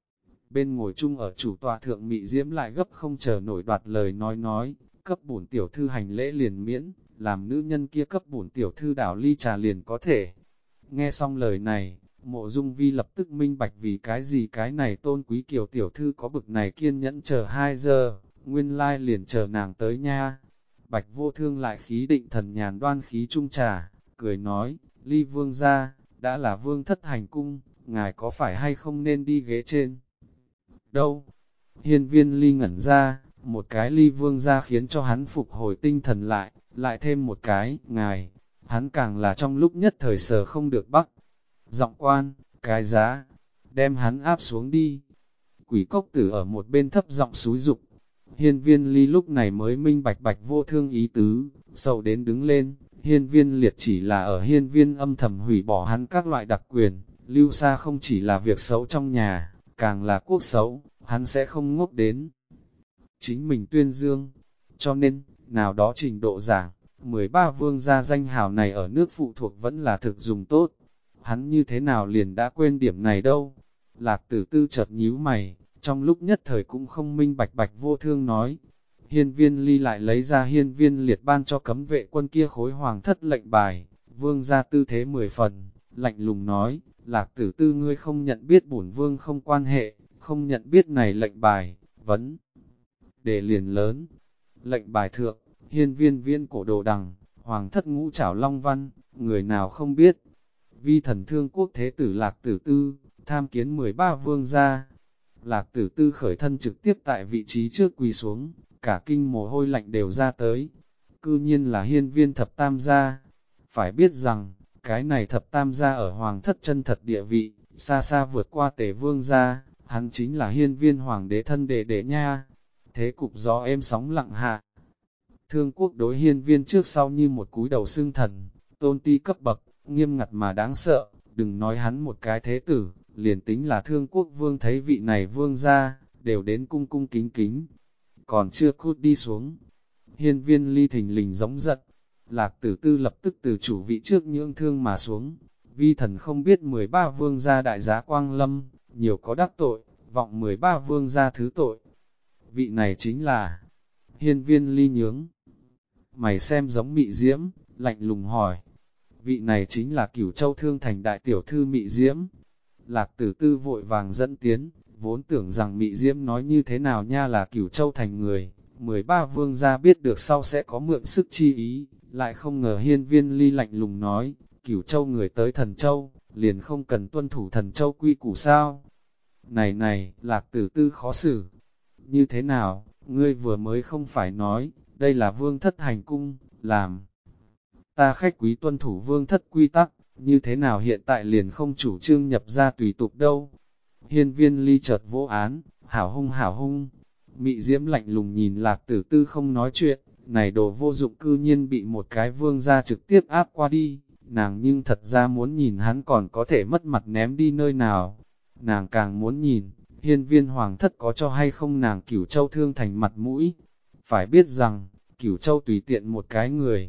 Speaker 1: bên ngồi chung ở chủ tọa thượng Mị Diễm lại gấp không chờ nổi đoạt lời nói, cấp bổn tiểu thư hành lễ liền miễn, làm nữ nhân kia cấp bổn tiểu thư đảo ly trà liền có thể. Nghe xong lời này, Mộ Dung Vi lập tức minh bạch vì cái gì cái này Tôn Quý Kiều tiểu thư có bực này kiên nhẫn chờ 2 giờ, nguyên lai liền chờ nàng tới nha. Bạch Vô Thương lại khí định thần nhàn đoan khí trung trà, cười nói, Ly Vương gia, đã là Vương Thất Hành Cung, ngài có phải hay không nên đi ghế trên? Đâu? Hiên Viên Ly ngẩn ra, một cái Ly Vương gia khiến cho hắn phục hồi tinh thần lại thêm một cái, ngài, hắn càng là trong lúc nhất thời sờ không được bắc. Giọng quan, cái giá, đem hắn áp xuống đi. Quỷ cốc tử ở một bên thấp giọng xúi dục. Hiên Viên Ly lúc này mới minh bạch Bạch Vô Thương ý tứ, sầu đến đứng lên. Hiên Viên Liệt chỉ là ở hiên viên âm thầm hủy bỏ hắn các loại đặc quyền, lưu xa không chỉ là việc xấu trong nhà, càng là quốc xấu, hắn sẽ không ngốc đến chính mình tuyên dương. Cho nên, nào đó trình độ giảng, 13 vương gia danh hào này ở nước phụ thuộc vẫn là thực dùng tốt. Hắn như thế nào liền đã quên điểm này đâu. Lạc Tử Tư chợt nhíu mày, trong lúc nhất thời cũng không minh bạch. Bạch Vô Thương nói. Hiên Viên Ly lại lấy ra Hiên Viên Liệt ban cho cấm vệ quân kia khối hoàng thất lệnh bài, vương gia tư thế 10 phần, lạnh lùng nói, Lạc Tử Tư ngươi không nhận biết bổn vương không quan hệ, không nhận biết này lệnh bài, vấn đề liền lớn. Lệnh bài thượng, Hiên Viên Viễn cổ đồ đằng, hoàng thất ngũ trảo long văn, người nào không biết. Vi thần Thương Quốc thế tử Lạc Tử Tư, tham kiến 13 vương gia. Lạc Tử Tư khởi thân trực tiếp tại vị trí trước quỳ xuống, cả kinh mồ hôi lạnh đều ra tới. Cư nhiên là hiên viên thập tam gia. Phải biết rằng, cái này thập tam gia ở hoàng thất chân thật địa vị, xa xa vượt qua Tề vương gia, hắn chính là hiên viên hoàng đế thân đệ nha. Thế cục gió êm sóng lặng hạ. Thương Quốc đối hiên viên trước sau như một cúi đầu xưng thần, tôn ti cấp bậc, nghiêm ngặt mà đáng sợ, đừng nói hắn một cái thế tử, liền tính là Thương Quốc vương thấy vị này vương gia, đều đến cung cung kính kính. Còn chưa cút đi xuống, hiên viên Ly thình lình giống giận, Lạc Tử Tư lập tức từ chủ vị trước nhượng thương mà xuống. Vi thần không biết 13 vương gia đại giá quang lâm, nhiều có đắc tội, vọng 13 vương gia thứ tội. Vị này chính là hiên viên Ly nhướng mày xem giống Mị Diễm, lạnh lùng hỏi. Vị này chính là Cửu Châu Thương Thành đại tiểu thư Mị Diễm. Lạc Tử Tư vội vàng dẫn tiến, vốn tưởng rằng Mị Diễm nói như thế nào nha là Cửu Châu Thành người, 13 vương gia biết được sau sẽ có mượn sức chi ý, lại không ngờ hiên viên Ly lạnh lùng nói, Cửu Châu người tới Thần Châu, liền không cần tuân thủ Thần Châu quy củ sao. Này, Lạc Tử Tư khó xử. Như thế nào, ngươi vừa mới không phải nói, đây là vương thất hành cung, làm ta khách quý tuân thủ vương thất quy tắc, như thế nào hiện tại liền không chủ trương nhập ra tùy tục đâu. Hiên viên Ly chợt vỗ án, hảo hung. Mị Diễm lạnh lùng nhìn Lạc Tử Tư không nói chuyện, này đồ vô dụng cư nhiên bị một cái vương gia trực tiếp áp qua đi, nàng nhưng thật ra muốn nhìn hắn còn có thể mất mặt ném đi nơi nào. Nàng càng muốn nhìn, hiên viên hoàng thất có cho hay không nàng Cửu Châu Thương Thành mặt mũi. Phải biết rằng, Cửu Châu tùy tiện một cái người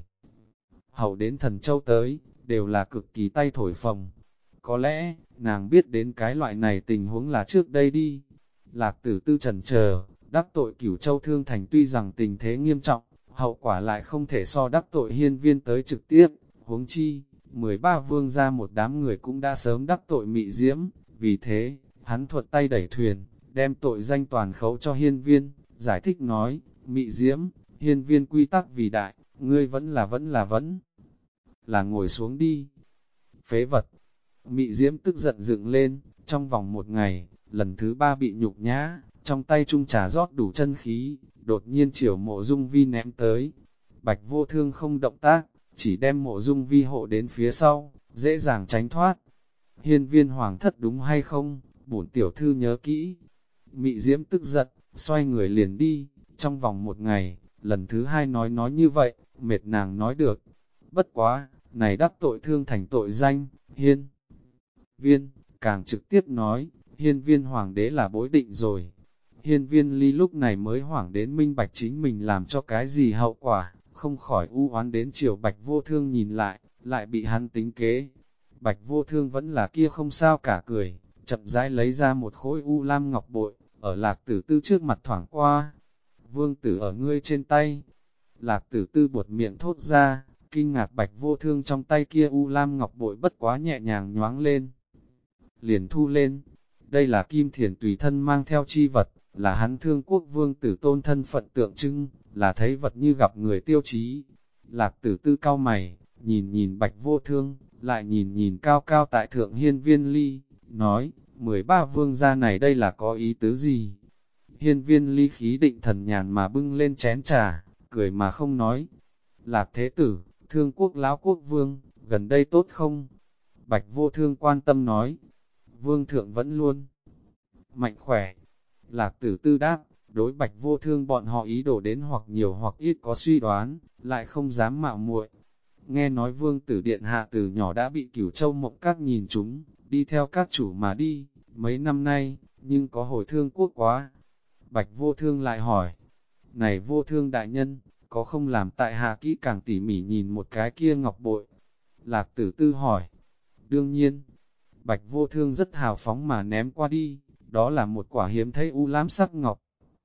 Speaker 1: hầu đến Thần Châu tới, đều là cực kỳ tay thổi phồng. Có lẽ, nàng biết đến cái loại này tình huống là trước đây đi. Lạc Tử Tư chần chờ, đắc tội Cửu Châu Thương Thành tuy rằng tình thế nghiêm trọng, hậu quả lại không thể so đắc tội hiên viên tới trực tiếp. Huống chi, 13 vương gia một đám người cũng đã sớm đắc tội Mị Diễm, vì thế, hắn thuận tay đẩy thuyền, đem tội danh toàn khấu cho hiên viên, giải thích nói, Mị Diễm, hiên viên quy tắc vì đại, ngươi vẫn là ngồi xuống đi. Phế vật. Mị Diễm tức giận dựng lên, trong vòng một ngày, lần thứ 3 bị nhục nhã, trong tay chung trà rót đủ chân khí, đột nhiên chiều Mộ Dung Vi ném tới. Bạch Vô Thương không động tác, chỉ đem Mộ Dung Vi hộ đến phía sau, dễ dàng tránh thoát. Hiên viên hoàng thất đúng hay không, bổn tiểu thư nhớ kỹ. Mị Diễm tức giận, xoay người liền đi, trong vòng một ngày, lần thứ 2 nói như vậy, mệt nàng nói được. Bất quá, này đắc tội Thương Thành tội danh, hiên viên, càng trực tiếp nói, hiên viên hoàng đế là bối định rồi. Hiên viên Ly lúc này mới hoảng đến minh bạch chính mình làm cho cái gì hậu quả, không khỏi u oán đến chiều Bạch Vô Thương nhìn lại bị hắn tính kế. Bạch Vô Thương vẫn là kia không sao cả cười, chậm rãi lấy ra một khối u lam ngọc bội, ở Lạc Tử Tư trước mặt thoảng qua. Vương tử ở ngươi trên tay. Lạc Tử Tư buột miệng thốt ra, kinh ngạc Bạch Vô Thương trong tay kia u lam ngọc bội bất quá nhẹ nhàng nhoáng lên. Liền thu lên, đây là Kim Thiền tùy thân mang theo chi vật, là hắn Thương Quốc vương tử tôn thân phận tượng trưng, là thấy vật như gặp người tiêu chí. Lạc Tử Tư cao mày, nhìn Bạch Vô Thương, lại nhìn cao cao tại thượng hiên viên Ly, nói, 13 vương gia này đây là có ý tứ gì? Hiên viên Ly khí định thần nhàn mà bưng lên chén trà, cười mà không nói. Lạc thế tử, Thương Quốc lão quốc vương, gần đây tốt không? Bạch Vô Thương quan tâm nói, vương thượng vẫn luôn mạnh khỏe. Lạc Tử Tư đáp, đối Bạch Vô Thương bọn họ ý đồ đến hoặc nhiều hoặc ít có suy đoán, lại không dám mạo muội. Nghe nói Vương Tử Điện Hạ từ nhỏ đã bị Cửu Châu Mộng Các nhìn chúng, đi theo các chủ mà đi, mấy năm nay, nhưng có hồi Thương Quốc quá. Bạch Vô Thương lại hỏi, này Vô Thương đại nhân, có không làm tại hạ kỹ càng tỉ mỉ nhìn một cái kia ngọc bội? Lạc Tử Tư hỏi, đương nhiên. Bạch Vô Thương rất hào phóng mà ném qua đi, đó là một quả hiếm thấy u lam sắc ngọc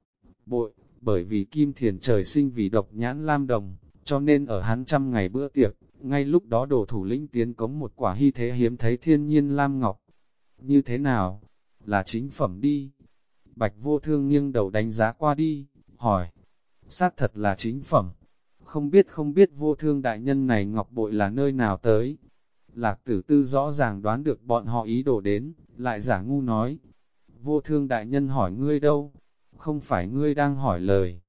Speaker 1: bội, bởi vì Kim Thiền trời sinh vì độc nhãn lam đồng, cho nên ở hắn 100 ngày bữa tiệc, ngay lúc đó đồ thủ lĩnh tiến cống một quả hy thế hiếm thấy thiên nhiên lam ngọc. Như thế nào? Là chính phẩm đi. Bạch Vô Thương nghiêng đầu đánh giá qua đi, hỏi, xác thật là chính phẩm. Không biết Vô Thương đại nhân này ngọc bội là nơi nào tới? Lạc Tử Tư rõ ràng đoán được bọn họ ý đồ đến, lại giả ngu nói, Vô Thương đại nhân hỏi ngươi đâu? Không phải ngươi đang hỏi lời.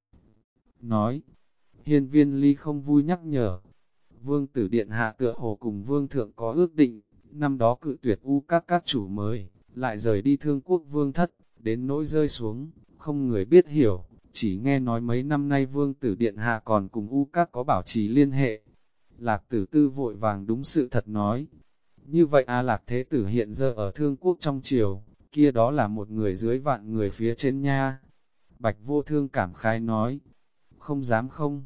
Speaker 1: Nói, Hiên Viên Ly không vui nhắc nhở, Vương Tử Điện Hạ tựa hồ cùng Vương Thượng có ước định, năm đó cự tuyệt các chủ mới, lại rời đi Thương Quốc Vương thất, đến nỗi rơi xuống, không người biết hiểu, chỉ nghe nói mấy năm nay Vương Tử Điện Hạ còn cùng các có bảo trì liên hệ. Lạc Tử Tư vội vàng đúng sự thật nói, như vậy Lạc Thế Tử hiện giờ ở Thương Quốc trong triều, kia đó là một người dưới vạn người phía trên nha. Bạch Vô Thương cảm khái nói, không dám không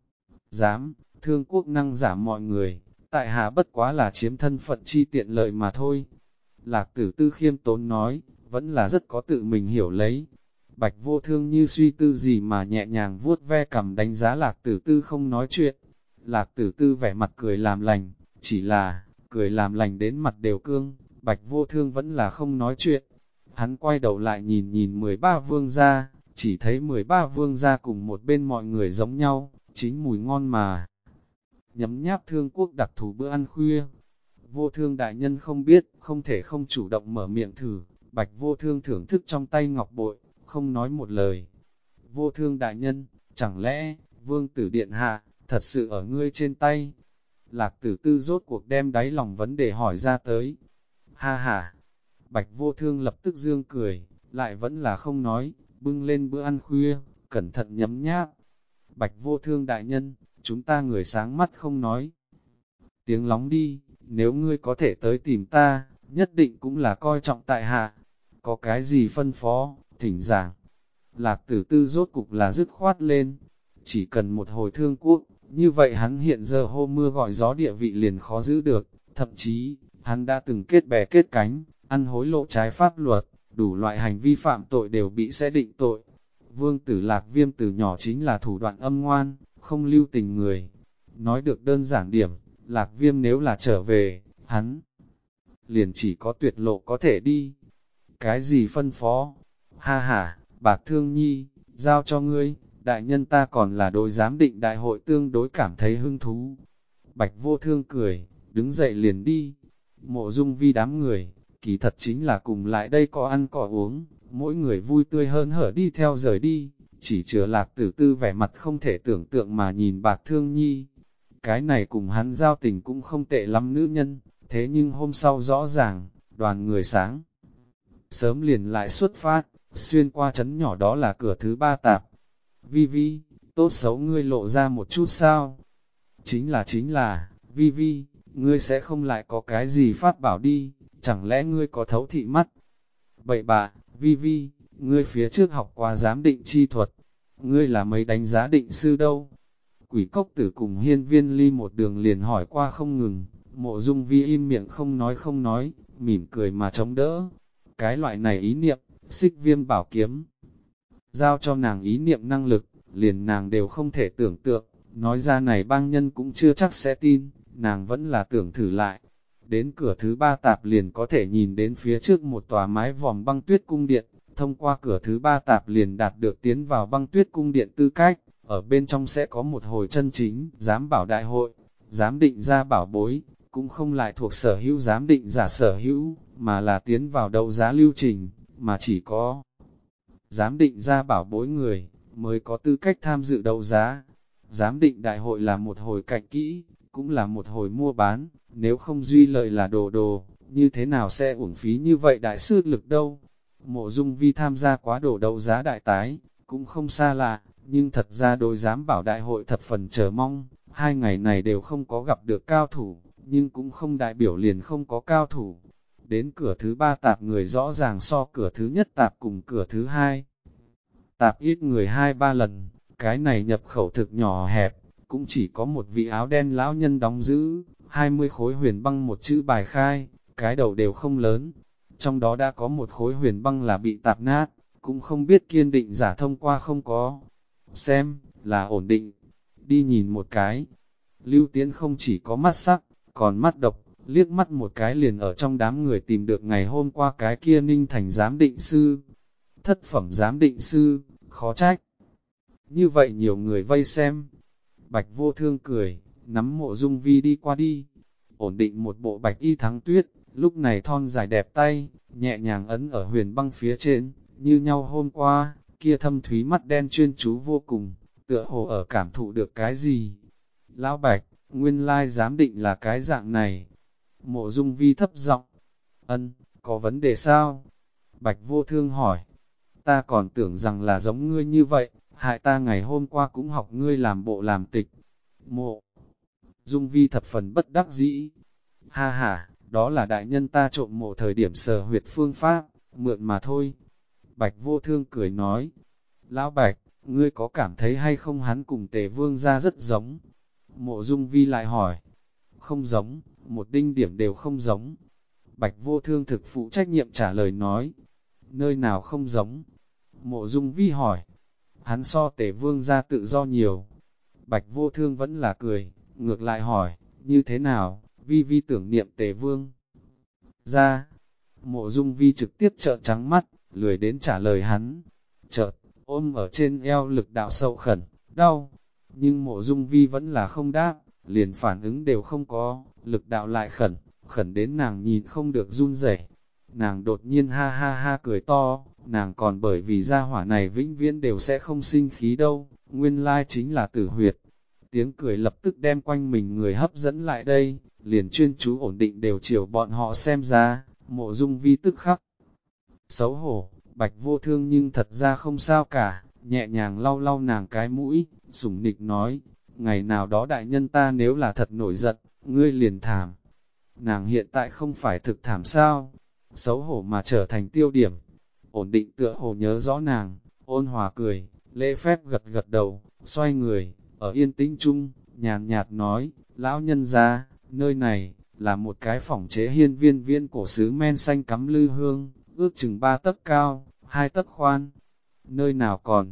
Speaker 1: dám, Thương Quốc năng giảm mọi người, tại hạ bất quá là chiếm thân phận chi tiện lợi mà thôi. Lạc Tử Tư khiêm tốn nói, vẫn là rất có tự mình hiểu lấy. Bạch Vô Thương như suy tư gì mà nhẹ nhàng vuốt ve cằm đánh giá Lạc Tử Tư không nói chuyện. Lạc Tử Tư vẻ mặt cười làm lành, chỉ là, cười làm lành đến mặt đều cương, Bạch Vô Thương vẫn là không nói chuyện. Hắn quay đầu lại nhìn nhìn 13 vương gia, chỉ thấy 13 vương gia cùng một bên mọi người giống nhau, chính mùi ngon mà. Nhấm nháp Thương Quốc đặc thù bữa ăn khuya. Vô Thương đại nhân không biết, không thể không chủ động mở miệng thử, Bạch Vô Thương thưởng thức trong tay ngọc bội, không nói một lời. Vô Thương đại nhân, chẳng lẽ, Vương Tử Điện Hạ, thật sự ở ngươi trên tay? Lạc Tử Tư rốt cuộc đem đáy lòng vấn đề hỏi ra tới. Ha ha! Bạch Vô Thương lập tức dương cười, lại vẫn là không nói, bưng lên bữa ăn khuya, cẩn thận nhấm nháp. Bạch Vô Thương đại nhân, chúng ta người sáng mắt không nói. Tiếng lóng đi, nếu ngươi có thể tới tìm ta, nhất định cũng là coi trọng tại hạ. Có cái gì phân phó, thỉnh giảng. Lạc Tử Tư rốt cục là dứt khoát lên. Chỉ cần một hồi Thương Quốc, như vậy hắn hiện giờ hô mưa gọi gió địa vị liền khó giữ được. Thậm chí, hắn đã từng kết bè kết cánh, ăn hối lộ trái pháp luật, đủ loại hành vi phạm tội đều bị sẽ định tội. Vương Tử Lạc Viêm từ nhỏ chính là thủ đoạn âm ngoan, không lưu tình người. Nói được đơn giản điểm, Lạc Viêm nếu là trở về, hắn liền chỉ có tuyệt lộ có thể đi. Cái gì phân phó? Ha ha, Bạc Thương Nhi, giao cho ngươi, đại nhân ta còn là đối giám định đại hội tương đối cảm thấy hứng thú. Bạch Vô Thương cười, đứng dậy liền đi. Mộ Dung Vi đám người, kỳ thật chính là cùng lại đây có ăn có uống, mỗi người vui tươi hơn hở đi theo rời đi, chỉ chứa Lạc Tử Tư vẻ mặt không thể tưởng tượng mà nhìn Bạc Thương Nhi. Cái này cùng hắn giao tình cũng không tệ lắm nữ nhân, thế nhưng hôm sau rõ ràng, đoàn người sáng sớm liền lại xuất phát, xuyên qua trấn nhỏ đó là cửa thứ 3 tạp. Vi Vi, tốt xấu ngươi lộ ra một chút sao? Chính là, Vi Vi, ngươi sẽ không lại có cái gì phát bảo đi, chẳng lẽ ngươi có thấu thị mắt? Bậy bạ, Vi Vi, ngươi phía trước học qua giám định chi thuật, ngươi là mấy đánh giá định sư đâu? Quỷ Cốc Tử cùng Hiên Viên Ly một đường liền hỏi qua không ngừng, Mộ Dung Vi im miệng không nói, mỉm cười mà chống đỡ. Cái loại này ý niệm, Xích Viêm bảo kiếm, giao cho nàng ý niệm năng lực, liền nàng đều không thể tưởng tượng, nói ra này bang nhân cũng chưa chắc sẽ tin, nàng vẫn là tưởng thử lại. Đến cửa thứ 3 tạp liền có thể nhìn đến phía trước một tòa mái vòm băng tuyết cung điện, thông qua cửa thứ 3 tạp liền đạt được tiến vào băng tuyết cung điện tư cách, ở bên trong sẽ có một hồi chân chính, giám bảo đại hội, giám định ra bảo bối, cũng không lại thuộc sở hữu giám định giả sở hữu, mà là tiến vào đấu giá lưu trình, mà chỉ có giám định ra bảo bối người, mới có tư cách tham dự đấu giá. Giám định đại hội là một hồi cạnh kỹ, cũng là một hồi mua bán, nếu không duy lợi là đồ, như thế nào sẽ uổng phí như vậy đại sư lực đâu. Mộ Dung Vi tham gia quá đồ đấu giá đại tái, cũng không xa lạ, nhưng thật ra đối giám bảo đại hội thập phần chờ mong, 2 ngày này đều không có gặp được cao thủ, nhưng cũng không đại biểu liền không có cao thủ. Đến cửa thứ 3 tạp người rõ ràng so cửa thứ nhất tạp cùng cửa thứ 2. Tạp ít người 2-3 lần, cái này nhập khẩu thực nhỏ hẹp, cũng chỉ có một vị áo đen lão nhân đóng giữ, 20 khối huyền băng một chữ bài khai, cái đầu đều không lớn. Trong đó đã có một khối huyền băng là bị tạp nát, cũng không biết kiên định giả thông qua không có. Xem, là ổn định. Đi nhìn một cái. Lưu Tiễn không chỉ có mắt sắc, còn mắt độc, liếc mắt một cái liền ở trong đám người tìm được ngày hôm qua cái kia Ninh Thành giám định sư. Thất phẩm giám định sư, khó trách. Như vậy nhiều người vây xem. Bạch Vô Thương cười, nắm Mộ Dung Vi đi qua đi. Ổn định một bộ bạch y thắng tuyết, lúc này thon dài đẹp tay, nhẹ nhàng ấn ở huyền băng phía trên, như nhau hôm qua, kia thâm thúy mắt đen chuyên chú vô cùng, tựa hồ ở cảm thụ được cái gì. Lão Bạch, nguyên lai giám định là cái dạng này. Mộ Dung Vi thấp giọng, ân, có vấn đề sao? Bạch Vô Thương hỏi, ta còn tưởng rằng là giống ngươi như vậy, hại ta ngày hôm qua cũng học ngươi làm bộ làm tịch. Mộ Dung Vi thập phần bất đắc dĩ. Ha ha, đó là đại nhân ta trộm mộ thời điểm sở huyệt phương pháp, mượn mà thôi. Bạch Vô Thương cười nói, Lão Bạch, ngươi có cảm thấy hay không hắn cùng Tề Vương ra rất giống? Mộ Dung Vi lại hỏi, không giống, một đinh điểm đều không giống. Bạch Vô Thương thực phụ trách nhiệm trả lời nói, nơi nào không giống? Mộ Dung Vi hỏi, hắn so Tề Vương ra tự do nhiều. Bạch Vô Thương vẫn là cười, ngược lại hỏi, như thế nào, Vi Vi tưởng niệm Tề Vương ra. Mộ Dung Vi trực tiếp trợn trắng mắt, lười đến trả lời hắn. Chợt, ôm ở trên eo lực đạo sâu khẩn, đau. Nhưng Mộ Dung Vi vẫn là không đáp, liền phản ứng đều không có, lực đạo lại khẩn, khẩn đến nàng nhìn không được run rẩy. Nàng đột nhiên ha ha ha cười to, nàng còn bởi vì gia hỏa này vĩnh viễn đều sẽ không sinh khí đâu, nguyên lai chính là Tử Huyệt. Tiếng cười lập tức đem quanh mình người hấp dẫn lại đây, liền chuyên chú ổn định đều chiều bọn họ xem ra, Mộ Dung Vi tức khắc. Xấu hổ, Bạch Vô Thương nhưng thật ra không sao cả, nhẹ nhàng lau lau nàng cái mũi, sủng nịch nói, ngày nào đó đại nhân ta nếu là thật nổi giận, ngươi liền thảm. Nàng hiện tại không phải thực thảm sao, xấu hổ mà trở thành tiêu điểm. Ổn định tựa hồ nhớ rõ nàng, ôn hòa cười, lễ phép gật gật đầu, xoay người, ở yên tĩnh chung, nhàn nhạt nói, lão nhân gia, nơi này, là một cái phòng chế hiên viên viễn cổ sứ men xanh cắm lư hương, ước chừng 3 tấc cao, 2 tấc khoan. Nơi nào còn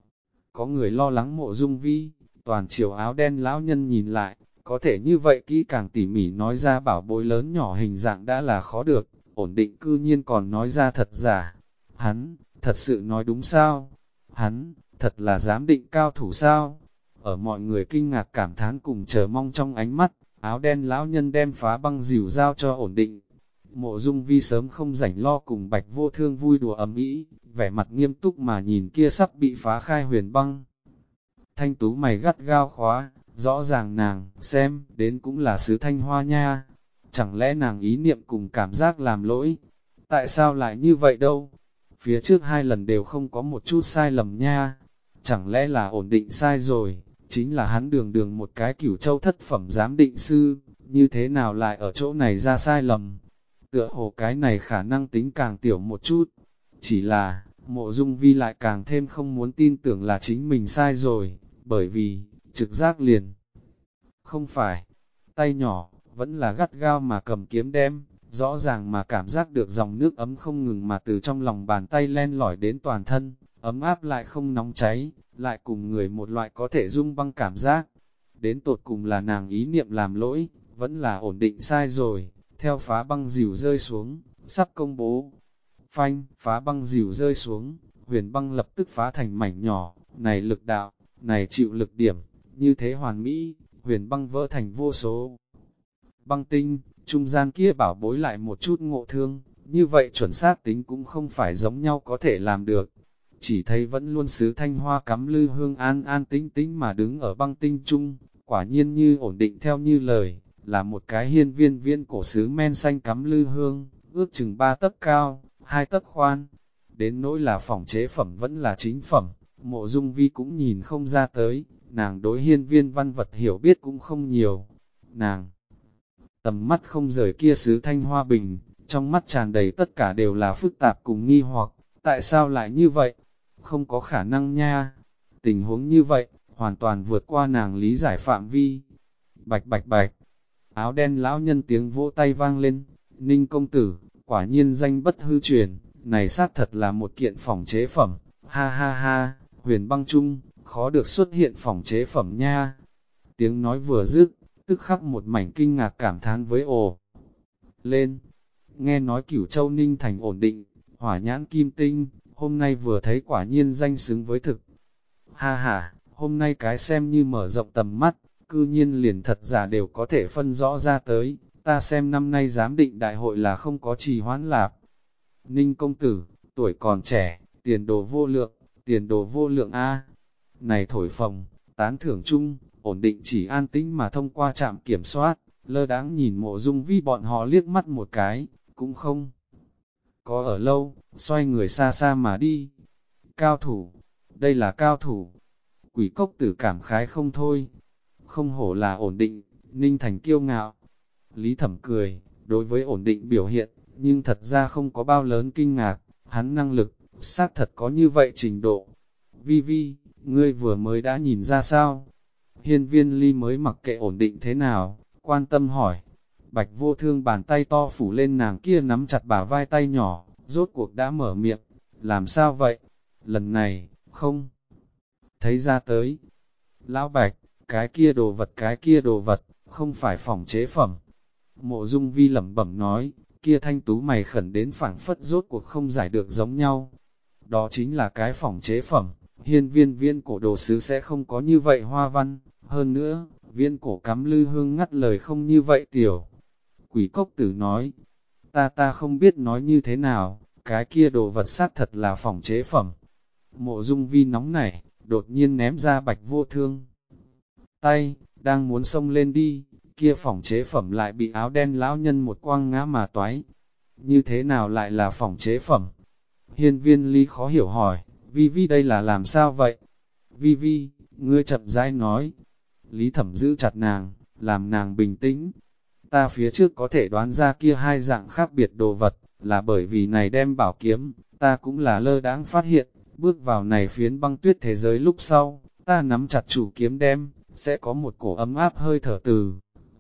Speaker 1: có người lo lắng Mộ Dung Vi, toàn chiều áo đen lão nhân nhìn lại, có thể như vậy kỹ càng tỉ mỉ nói ra bảo bối lớn nhỏ hình dạng đã là khó được, ổn định cư nhiên còn nói ra thật giả. Hắn, thật sự nói đúng sao? Hắn, thật là giám định cao thủ sao? Ở mọi người kinh ngạc cảm thán cùng chờ mong trong ánh mắt, áo đen lão nhân đem phá băng dìu giao cho ổn định. Mộ Dung Vi sớm không rảnh lo cùng Bạch Vô Thương vui đùa ấm ý, vẻ mặt nghiêm túc mà nhìn kia sắp bị phá khai huyền băng. Thanh tú mày gắt gao khóa, rõ ràng nàng, xem, đến cũng là sứ thanh hoa nha. Chẳng lẽ nàng ý niệm cùng cảm giác làm lỗi? Tại sao lại như vậy đâu? Phía trước 2 lần đều không có một chút sai lầm nha. Chẳng lẽ là ổn định sai rồi? Chính là hắn đường đường một cái Cửu Châu thất phẩm giám định sư, như thế nào lại ở chỗ này ra sai lầm? Tựa hồ cái này khả năng tính càng tiểu một chút. Chỉ là, Mộ Dung Vi lại càng thêm không muốn tin tưởng là chính mình sai rồi, bởi vì, trực giác liền. Không phải, tay nhỏ, vẫn là gắt gao mà cầm kiếm đem, rõ ràng mà cảm giác được dòng nước ấm không ngừng mà từ trong lòng bàn tay len lỏi đến toàn thân, ấm áp lại không nóng cháy, lại cùng người một loại có thể rung băng cảm giác. Đến tột cùng là nàng ý niệm làm lỗi, vẫn là ổn định sai rồi, theo phá băng dìu rơi xuống, sắp công bố. Phanh, phá băng dìu rơi xuống, huyền băng lập tức phá thành mảnh nhỏ, này lực đạo, này chịu lực điểm, như thế hoàn mỹ, huyền băng vỡ thành vô số. Băng tinh, trung gian kia bảo bối lại một chút ngộ thương, như vậy chuẩn xác tính cũng không phải giống nhau có thể làm được. Chỉ thấy vẫn luôn sứ thanh hoa cắm lư hương an an tĩnh tĩnh mà đứng ở băng tinh trung, quả nhiên như ổn định theo như lời, là một cái hiên viên viễn cổ sứ men xanh cắm lư hương, ước chừng 3 tấc cao, 2 tấc khoan. Đến nỗi là phỏng chế phẩm vẫn là chính phẩm, Mộ Dung Vi cũng nhìn không ra tới, nàng đối hiên viên văn vật hiểu biết cũng không nhiều. Nàng tầm mắt không rời kia sứ thanh hoa bình, trong mắt tràn đầy tất cả đều là phức tạp cùng nghi hoặc, tại sao lại như vậy? Không có khả năng nha. Tình huống như vậy, hoàn toàn vượt qua nàng lý giải phạm vi. Bạch bạch bạch, áo đen lão nhân tiếng vỗ tay vang lên, Ninh công tử, quả nhiên danh bất hư truyền, này xác thật là một kiện phỏng chế phẩm, ha ha ha, huyền băng chung, khó được xuất hiện phỏng chế phẩm nha. Tiếng nói vừa dứt, tức khắc một mảnh kinh ngạc cảm thán với ồ lên. Nghe nói Cửu Châu Ninh thành ổn định, hỏa nhãn kim tinh, hôm nay vừa thấy quả nhiên danh xứng với thực. Ha ha, hôm nay cái xem như mở rộng tầm mắt, cư nhiên liền thật giả đều có thể phân rõ ra tới, ta xem năm nay giám định đại hội là không có trì hoãn lạp. Ninh công tử, tuổi còn trẻ, tiền đồ vô lượng a. Này thổi phồng, tán thưởng chung, ổn định chỉ an tĩnh mà thông qua trạm kiểm soát, lơ đáng nhìn Mộ Dung Vi bọn họ liếc mắt một cái, cũng không có ở lâu, xoay người xa xa mà đi. Cao thủ, đây là cao thủ. Quỷ cốc tử cảm khái không thôi. Không hổ là ổn định, Ninh Thành kiêu ngạo. Lý Thẩm cười, đối với ổn định biểu hiện, nhưng thật ra không có bao lớn kinh ngạc, hắn năng lực, xác thật có như vậy trình độ. Vi Vi, ngươi vừa mới đã nhìn ra sao? Hiên viên ly mới mặc kệ ổn định thế nào, quan tâm hỏi. Bạch vô thương bàn tay to phủ lên nàng kia nắm chặt bả vai tay nhỏ, rốt cuộc đã mở miệng. Làm sao vậy? Lần này, không thấy ra tới. Lão Bạch, cái kia đồ vật, không phải phỏng chế phẩm. Mộ Dung Vi lẩm bẩm nói, kia thanh tú mày khẩn đến phảng phất rốt cuộc không giải được giống nhau. Đó chính là cái phỏng chế phẩm, hiên viên viên cổ đồ sứ sẽ không có như vậy hoa văn, hơn nữa, viên cổ cắm lư hương ngắt lời không như vậy tiểu. Quỷ cốc tử nói, ta không biết nói như thế nào, cái kia đồ vật xác thật là phỏng chế phẩm. Mộ Dung Vi nóng nảy, đột nhiên ném ra Bạch vô thương. Tay, đang muốn xông lên đi, kia phỏng chế phẩm lại bị áo đen lão nhân một quăng ngã mà toái. Như thế nào lại là phỏng chế phẩm? Hiên viên ly khó hiểu hỏi, Vi Vi đây là làm sao vậy? Vi Vi, ngươi chậm rãi nói. Lý Thẩm giữ chặt nàng, làm nàng bình tĩnh. Ta phía trước có thể đoán ra kia hai dạng khác biệt đồ vật, là bởi vì này đem bảo kiếm, ta cũng là lơ đãng phát hiện, bước vào này phiến băng tuyết thế giới lúc sau, ta nắm chặt chủ kiếm đem, sẽ có một cổ ấm áp hơi thở từ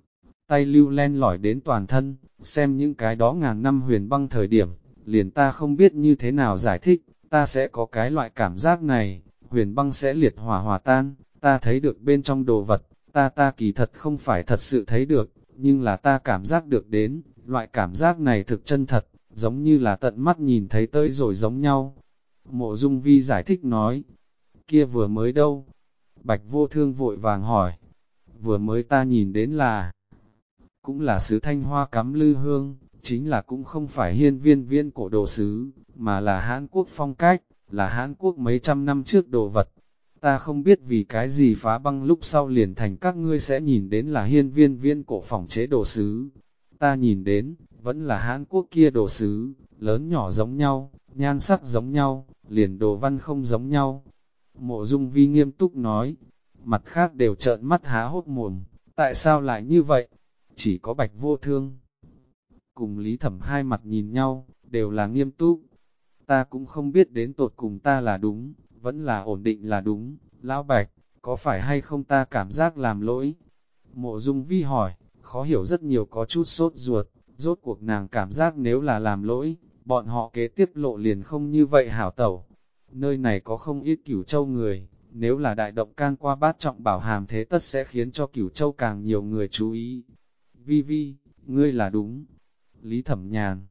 Speaker 1: tay lưu len lỏi đến toàn thân, xem những cái đó ngàn năm huyền băng thời điểm, liền ta không biết như thế nào giải thích, ta sẽ có cái loại cảm giác này, huyền băng sẽ liệt hỏa hòa tan, ta thấy được bên trong đồ vật, ta kỳ thật không phải thật sự thấy được, nhưng là ta cảm giác được đến, loại cảm giác này thực chân thật, giống như là tận mắt nhìn thấy tới rồi giống nhau. Mộ Dung Vi giải thích nói, kia vừa mới đâu? Bạch vô thương vội vàng hỏi, vừa mới ta nhìn đến là, cũng là sứ thanh hoa cắm lư hương, chính là cũng không phải hiên viên viên cổ đồ sứ, mà là Hán Quốc phong cách, là Hán Quốc mấy trăm năm trước đồ vật. Ta không biết vì cái gì phá băng lúc sau liền thành các ngươi sẽ nhìn đến là hiên viên viên cổ phỏng chế đồ sứ. Ta nhìn đến, vẫn là Hán Quốc kia đồ sứ, lớn nhỏ giống nhau, nhan sắc giống nhau, liền đồ văn không giống nhau. Mộ Dung Vi nghiêm túc nói, mặt khác đều trợn mắt há hốc mồm, tại sao lại như vậy? Chỉ có Bạch vô thương. Cùng Lý Thẩm hai mặt nhìn nhau, đều là nghiêm túc. Ta cũng không biết đến tột cùng ta là đúng, vẫn là ổn định là đúng. Lão Bạch, có phải hay không ta cảm giác làm lỗi? Mộ Dung Vi hỏi, khó hiểu rất nhiều có chút sốt ruột, rốt cuộc nàng cảm giác nếu là làm lỗi, bọn họ kế tiếp lộ liền không như vậy hảo tẩu. Nơi này có không ít Cửu Châu người, nếu là đại động can qua bát trọng bảo hàm thế tất sẽ khiến cho Cửu Châu càng nhiều người chú ý. Vi Vi, ngươi là đúng. Lý Thẩm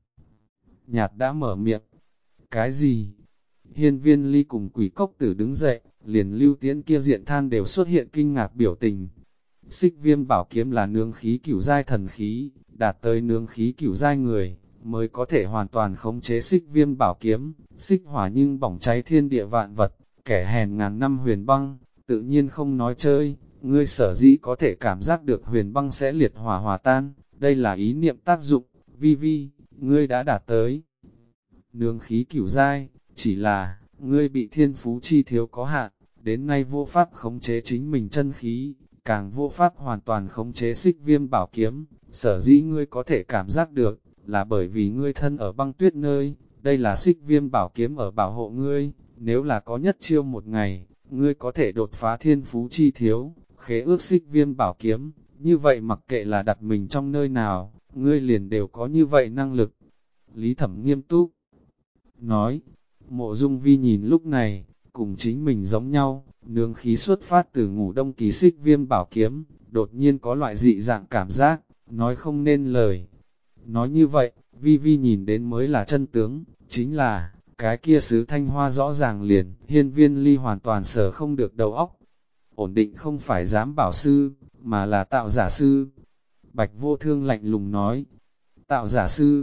Speaker 1: nhạt đã mở miệng. Cái gì? Hiên viên ly cùng quỷ cốc tử đứng dậy, liền lưu tiễn kia diện than đều xuất hiện kinh ngạc biểu tình. Xích viêm bảo kiếm là nương khí cửu giai thần khí, đạt tới nương khí cửu giai người, mới có thể hoàn toàn khống chế xích viêm bảo kiếm, xích hỏa nhưng bỏng cháy thiên địa vạn vật, kẻ hèn ngàn năm huyền băng, tự nhiên không nói chơi, ngươi sở dĩ có thể cảm giác được huyền băng sẽ liệt hỏa hòa tan, đây là ý niệm tác dụng, Vi Vi, ngươi đã đạt tới nương khí cửu giai, chỉ là, ngươi bị thiên phú chi thiếu có hạn, đến nay vô pháp khống chế chính mình chân khí, càng vô pháp hoàn toàn khống chế xích viêm bảo kiếm, sở dĩ ngươi có thể cảm giác được, là bởi vì ngươi thân ở băng tuyết nơi, đây là xích viêm bảo kiếm ở bảo hộ ngươi, nếu là có nhất chiêu một ngày, ngươi có thể đột phá thiên phú chi thiếu, khế ước xích viêm bảo kiếm, như vậy mặc kệ là đặt mình trong nơi nào, ngươi liền đều có như vậy năng lực. Lý Thẩm nghiêm túc nói, Mộ Dung Vi nhìn lúc này, cùng chính mình giống nhau, nương khí xuất phát từ ngủ đông kỳ xích viêm bảo kiếm, đột nhiên có loại dị dạng cảm giác, nói không nên lời. Nói như vậy, Vi Vi nhìn đến mới là chân tướng, chính là, cái kia sứ thanh hoa rõ ràng liền, hiên viên ly hoàn toàn sở không được đầu óc. Ổn định không phải giám bảo sư, mà là tạo giả sư. Bạch Vô Thương lạnh lùng nói, tạo giả sư,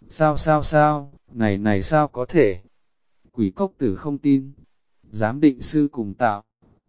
Speaker 1: sao, này sao có thể? Quỷ cốc tử không tin, giám định sư cùng tạo.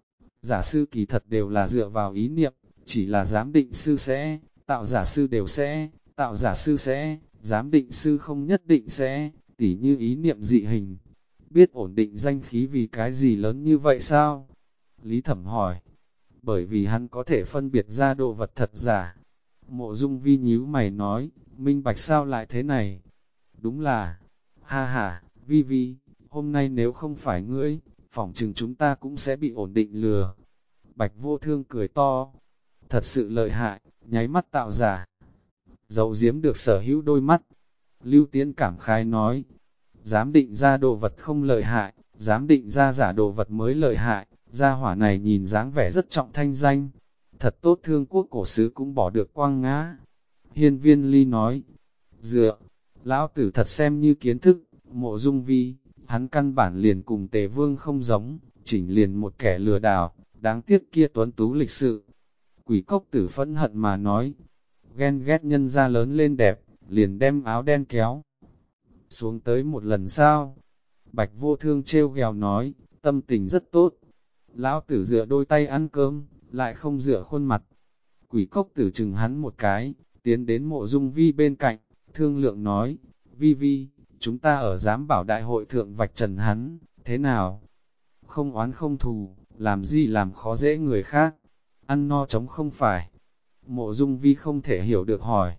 Speaker 1: Giả sư kỳ thật đều là dựa vào ý niệm, chỉ là giám định sư sẽ, tạo giả sư đều sẽ, tạo giả sư sẽ, giám định sư không nhất định sẽ, tỉ như ý niệm dị hình. Biết ổn định danh khí vì cái gì lớn như vậy sao? Lý Thẩm hỏi, bởi vì hắn có thể phân biệt ra đồ vật thật giả. Mộ Dung Vi nhíu mày nói, minh bạch sao lại thế này? Đúng là, ha ha, Vi Vi, hôm nay nếu không phải ngươi, phỏng chừng chúng ta cũng sẽ bị ổn định lừa. Bạch Vô Thương cười to, thật sự lợi hại, nháy mắt tạo giả. Giấu giếm được sở hữu đôi mắt. Lưu Tiến cảm khái nói, dám định ra đồ vật không lợi hại, dám định ra giả đồ vật mới lợi hại, gia hỏa này nhìn dáng vẻ rất trọng thanh danh. Thật tốt Thương Quốc cổ sứ cũng bỏ được quang ngã. Hiên viên Ly nói, dựa, lão tử thật xem như kiến thức, Mộ Dung Vi, hắn căn bản liền cùng Tề Vương không giống, chỉnh liền một kẻ lừa đảo, đáng tiếc kia tuấn tú lịch sự. Quỷ cốc tử phẫn hận mà nói, ghen ghét nhân ra lớn lên đẹp, liền đem áo đen kéo xuống tới một lần sao. Bạch Vô Thương trêu ghèo nói, tâm tình rất tốt. Lão tử dựa đôi tay ăn cơm, lại không dựa khuôn mặt. Quỷ cốc tử chừng hắn một cái, tiến đến Mộ Dung Vi bên cạnh, thương lượng nói, Vi Vi, chúng ta ở giám bảo đại hội thượng vạch trần hắn, thế nào? Không oán không thù, làm gì làm khó dễ người khác, ăn no chống không phải. Mộ Dung Vi không thể hiểu được hỏi,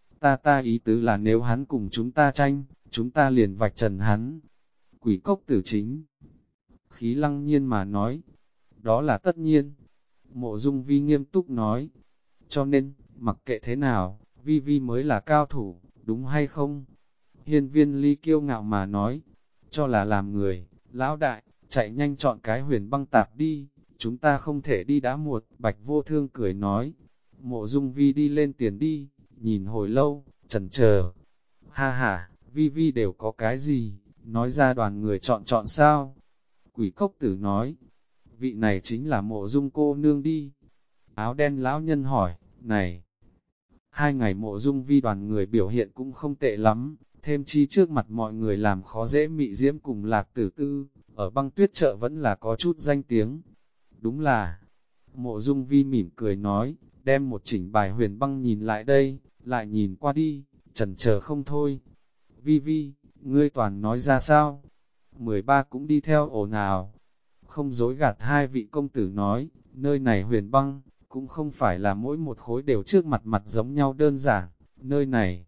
Speaker 1: ta ý tứ là nếu hắn cùng chúng ta tranh, chúng ta liền vạch trần hắn. Quỷ cốc tử chính khí lăng nhiên mà nói, đó là tất nhiên. Mộ Dung Vi nghiêm túc nói, cho nên, mặc kệ thế nào, Vi Vi mới là cao thủ, đúng hay không? Hiên viên Ly kiêu ngạo mà nói, cho là làm người, lão đại, chạy nhanh chọn cái huyền băng tạp đi, chúng ta không thể đi đã muộn. Bạch Vô Thương cười nói, Mộ Dung Vi đi lên tiền đi, nhìn hồi lâu, chần chờ. Ha ha, Vi Vi đều có cái gì, nói ra đoàn người chọn sao? Quỷ cốc tử nói, vị này chính là Mộ Dung cô nương đi. Áo đen lão nhân hỏi, này, 2 ngày Mộ Dung Vi đoàn người biểu hiện cũng không tệ lắm, thêm chi trước mặt mọi người làm khó dễ Mị Diễm cùng Lạc Tử Tư, ở băng tuyết chợ vẫn là có chút danh tiếng. Đúng là, Mộ Dung Vi mỉm cười nói, đem một chỉnh bài huyền băng nhìn lại đây, lại nhìn qua đi, chần chờ không thôi. Vi Vi, ngươi toàn nói ra sao? 13 cũng đi theo ồn ào. Không dối gạt hai vị công tử nói, nơi này huyền băng, cũng không phải là mỗi một khối đều trước mặt mặt giống nhau đơn giản, nơi này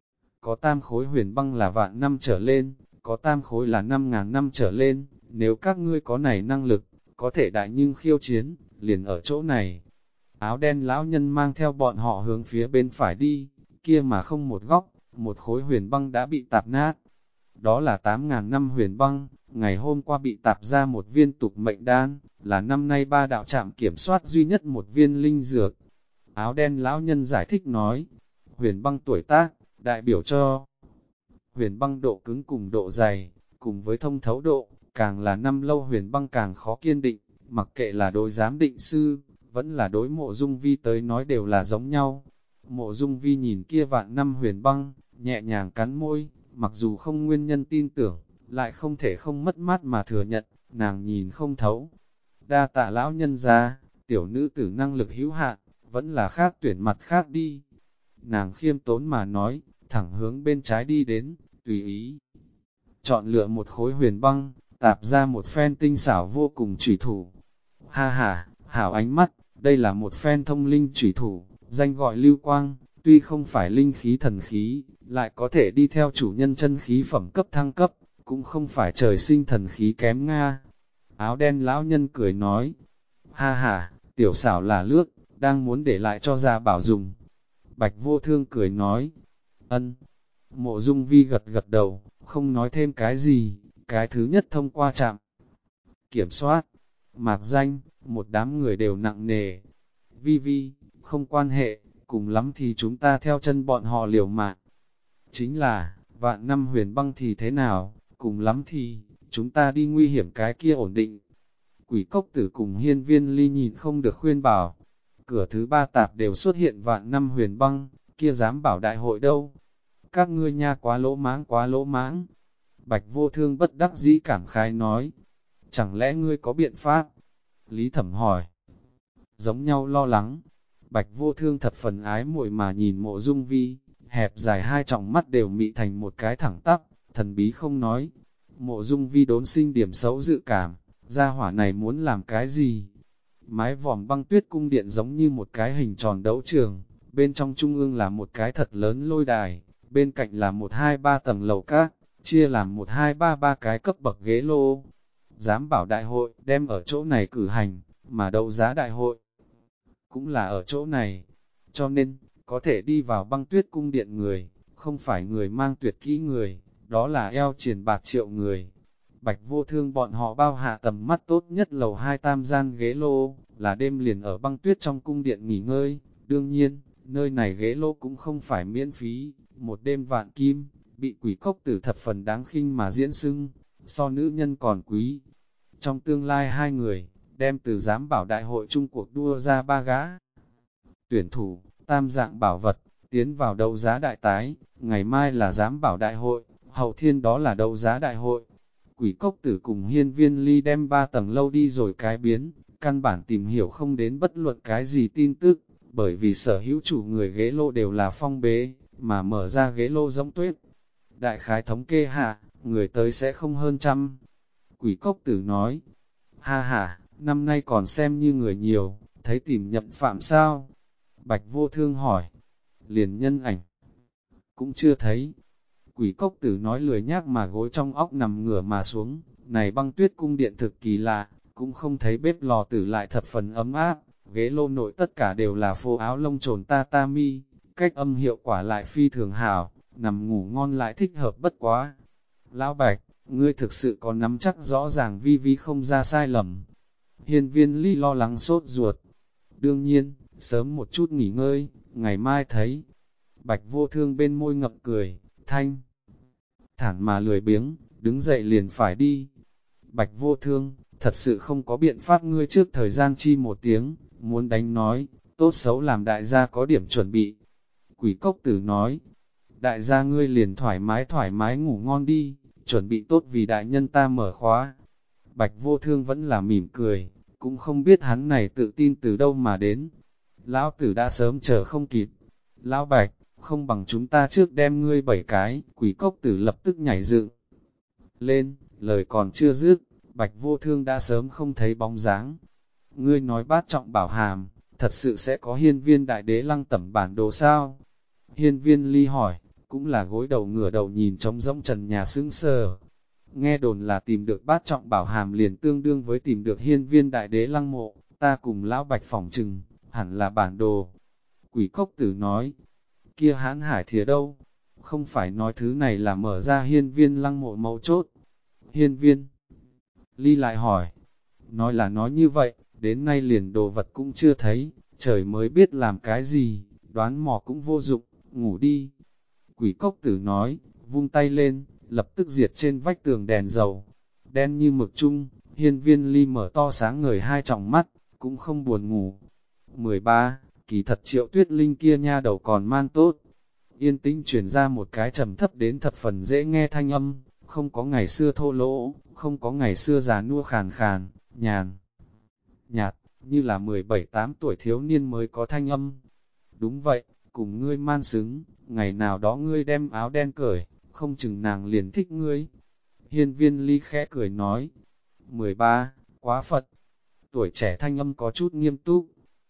Speaker 1: có tam khối huyền băng là vạn năm trở lên, có tam khối là 5.000 năm trở lên, nếu các ngươi có này năng lực, có thể đại nhưng khiêu chiến, liền ở chỗ này. Áo đen lão nhân mang theo bọn họ hướng phía bên phải đi, kia mà không một góc, một khối huyền băng đã bị tạp nát. Đó là 8.000 năm huyền băng, ngày hôm qua bị tạp ra một viên tục mệnh đan, là năm nay 3 đạo trạm kiểm soát duy nhất một viên linh dược. Áo đen lão nhân giải thích nói, huyền băng tuổi tác, đại biểu cho huyền băng độ cứng cùng độ dày, cùng với thông thấu độ, càng là năm lâu huyền băng càng khó kiên định, mặc kệ là đối giám định sư, vẫn là đối Mộ Dung Vi tới nói đều là giống nhau. Mộ Dung Vi nhìn kia vạn năm huyền băng, nhẹ nhàng cắn môi, mặc dù không nguyên nhân tin tưởng, lại không thể không mất mát mà thừa nhận, nàng nhìn không thấu. Đa tạ lão nhân ra, tiểu nữ tử năng lực hữu hạn, vẫn là khác tuyển mặt khác đi. Nàng khiêm tốn mà nói, thẳng hướng bên trái đi đến, tùy ý. Chọn lựa một khối huyền băng, tạp ra một phen tinh xảo vô cùng chủy thủ. Ha ha, hảo ánh mắt, đây là một phen thông linh chủy thủ, danh gọi lưu quang, tuy không phải linh khí thần khí, lại có thể đi theo chủ nhân chân khí phẩm cấp thăng cấp, cũng không phải trời sinh thần khí kém Nga. Áo đen lão nhân cười nói, ha ha, tiểu xảo là lướt, đang muốn để lại cho gia bảo dùng. Bạch Vô Thương cười nói, ân. Mộ Dung Vi gật gật đầu, không nói thêm cái gì, cái thứ nhất thông qua trạm kiểm soát, mạc danh, một đám người đều nặng nề. Vi Vi, không quan hệ, cùng lắm thì chúng ta theo chân bọn họ liều mạng. Chính là, vạn năm huyền băng thì thế nào, cùng lắm thì, chúng ta đi nguy hiểm cái kia ổn định. Quỷ cốc tử cùng hiên viên ly nhìn không được khuyên bảo. Cửa thứ ba tạp đều xuất hiện vạn năm huyền băng, kia dám bảo đại hội đâu. Các ngươi nha quá lỗ mãng quá lỗ mãng. Bạch Vô Thương bất đắc dĩ cảm khái nói. Chẳng lẽ ngươi có biện pháp? Lý Thẩm hỏi. Giống nhau lo lắng. Bạch Vô Thương thật phần ái muội mà nhìn Mộ Dung Vi, hẹp dài hai tròng mắt đều mị thành một cái thẳng tắp, thần bí không nói. Mộ Dung Vi đốn sinh điểm xấu dự cảm, gia hỏa này muốn làm cái gì? Mái vòm băng tuyết cung điện giống như một cái hình tròn đấu trường, bên trong trung ương là một cái thật lớn lôi đài, bên cạnh là 1-2-3 tầng lầu các, chia làm 1-2-3-3 cái cấp bậc ghế lô. Giám bảo đại hội đem ở chỗ này cử hành, mà đấu giá đại hội cũng là ở chỗ này. Cho nên, có thể đi vào băng tuyết cung điện người, không phải người mang tuyệt kỹ người, đó là eo triền bạc triệu người. Bạch Vô Thương bọn họ bao hạ tầm mắt tốt nhất lầu 2 tam gian ghế lô, là đêm liền ở băng tuyết trong cung điện nghỉ ngơi. Đương nhiên, nơi này ghế lô cũng không phải miễn phí, một đêm vạn kim, bị quỷ cốc tử thập phần đáng khinh mà diễn xưng, so nữ nhân còn quý. Trong tương lai hai người, đem từ giám bảo đại hội chung cuộc đua ra ba gã. Tuyển thủ, tam dạng bảo vật, tiến vào đấu giá đại tái, ngày mai là giám bảo đại hội, hậu thiên đó là đấu giá đại hội. Quỷ cốc tử cùng hiên viên ly đem 3 tầng lâu đi rồi cái biến, căn bản tìm hiểu không đến bất luận cái gì tin tức, bởi vì sở hữu chủ người ghế lô đều là phong bế, mà mở ra ghế lô giống tuyết. Đại khái thống kê hạ, người tới sẽ không hơn trăm. Quỷ cốc tử nói, ha ha, năm nay còn xem như người nhiều, thấy tìm nhậm phạm sao? Bạch Vô Thương hỏi, liền nhân ảnh, cũng chưa thấy. Quỷ cốc tử nói lười nhác mà gối trong óc nằm ngửa mà xuống, này băng tuyết cung điện thực kỳ lạ, cũng không thấy bếp lò tử lại thập phần ấm áp, ghế lô nội tất cả đều là phô áo lông trồn tatami, cách âm hiệu quả lại phi thường hảo, nằm ngủ ngon lại thích hợp bất quá. Lão Bạch, ngươi thực sự có nắm chắc rõ ràng Vi Vi không ra sai lầm. Hiên viên ly lo lắng sốt ruột. Đương nhiên, sớm một chút nghỉ ngơi, ngày mai thấy. Bạch Vô Thương bên môi ngậm cười, thanh thản mà lười biếng, đứng dậy liền phải đi. Bạch Vô Thương, thật sự không có biện pháp ngươi trước thời gian chi một tiếng, muốn đánh nói, tốt xấu làm đại gia có điểm chuẩn bị. Quỷ cốc tử nói, đại gia ngươi liền thoải mái ngủ ngon đi, chuẩn bị tốt vì đại nhân ta mở khóa. Bạch Vô Thương vẫn là mỉm cười, cũng không biết hắn này tự tin từ đâu mà đến. Lão tử đã sớm chờ không kịp. Lão Bạch, không bằng chúng ta trước đem ngươi 7 cái, quỷ cốc tử lập tức nhảy dựng lên, lời còn chưa dứt, Bạch Vô Thương đã sớm không thấy bóng dáng. Ngươi nói bát trọng bảo hàm, thật sự sẽ có hiên viên đại đế lăng tẩm bản đồ sao? Hiên viên ly hỏi, cũng là gối đầu ngửa đầu nhìn trống rỗng trần nhà sững sờ. Nghe đồn là tìm được bát trọng bảo hàm liền tương đương với tìm được hiên viên đại đế lăng mộ, ta cùng lão Bạch phỏng chừng, hẳn là bản đồ. Quỷ cốc tử nói, kia hãn hải thìa đâu? Không phải nói thứ này là mở ra hiên viên lăng mộ mấu chốt. Hiên viên ly lại hỏi, nói là nói như vậy, đến nay liền đồ vật cũng chưa thấy, trời mới biết làm cái gì, đoán mò cũng vô dụng, ngủ đi. Quỷ cốc tử nói, vung tay lên, lập tức diệt trên vách tường đèn dầu, đen như mực chung, hiên viên ly mở to sáng ngời hai tròng mắt, cũng không buồn ngủ. 13. Kỳ thật Triệu Tuyết Linh kia nha đầu còn man tốt. Yên tĩnh truyền ra một cái trầm thấp đến thập phần dễ nghe thanh âm, không có ngày xưa thô lỗ, không có ngày xưa già nua khàn khàn, nhàn, nhạt, như là 17-8 tuổi thiếu niên mới có thanh âm. Đúng vậy, cùng ngươi man xứng, ngày nào đó ngươi đem áo đen cởi, không chừng nàng liền thích ngươi. Hiên Viên Ly khẽ cười nói, 13, quá Phật. Tuổi trẻ thanh âm có chút nghiêm túc.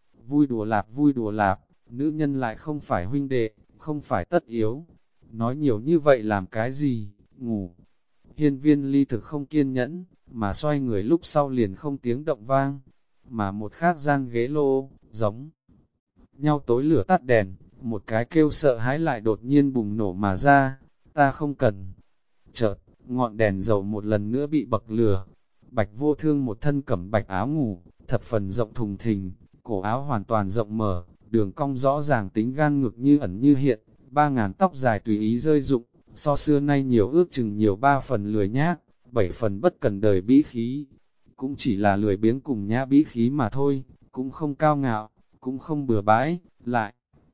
Speaker 1: Vui đùa lạp, nữ nhân lại không phải huynh đệ, không phải tất yếu. Nói nhiều như vậy làm cái gì, ngủ. Hiên Viên Ly thực không kiên nhẫn, mà xoay người lúc sau liền không tiếng động vang. Mà một khác gian ghế lô, giống nhau tối lửa tắt đèn, một cái kêu sợ hãi lại đột nhiên bùng nổ mà ra, ta không cần. Chợt, ngọn đèn dầu một lần nữa bị bậc lửa. Bạch Vô Thương một thân cẩm bạch áo ngủ, thập phần rộng thùng thình, cổ áo hoàn toàn rộng mở, đường cong rõ ràng tính gan ngực như ẩn như hiện, 3.000 tóc dài tùy ý rơi rụng, so xưa nay nhiều ước chừng nhiều 3 phần lười nhác, 7 phần bất cần đời bĩ khí. Cũng chỉ là lười biếng cùng nhã bĩ khí mà thôi, cũng không cao ngạo, cũng không bừa bãi, lại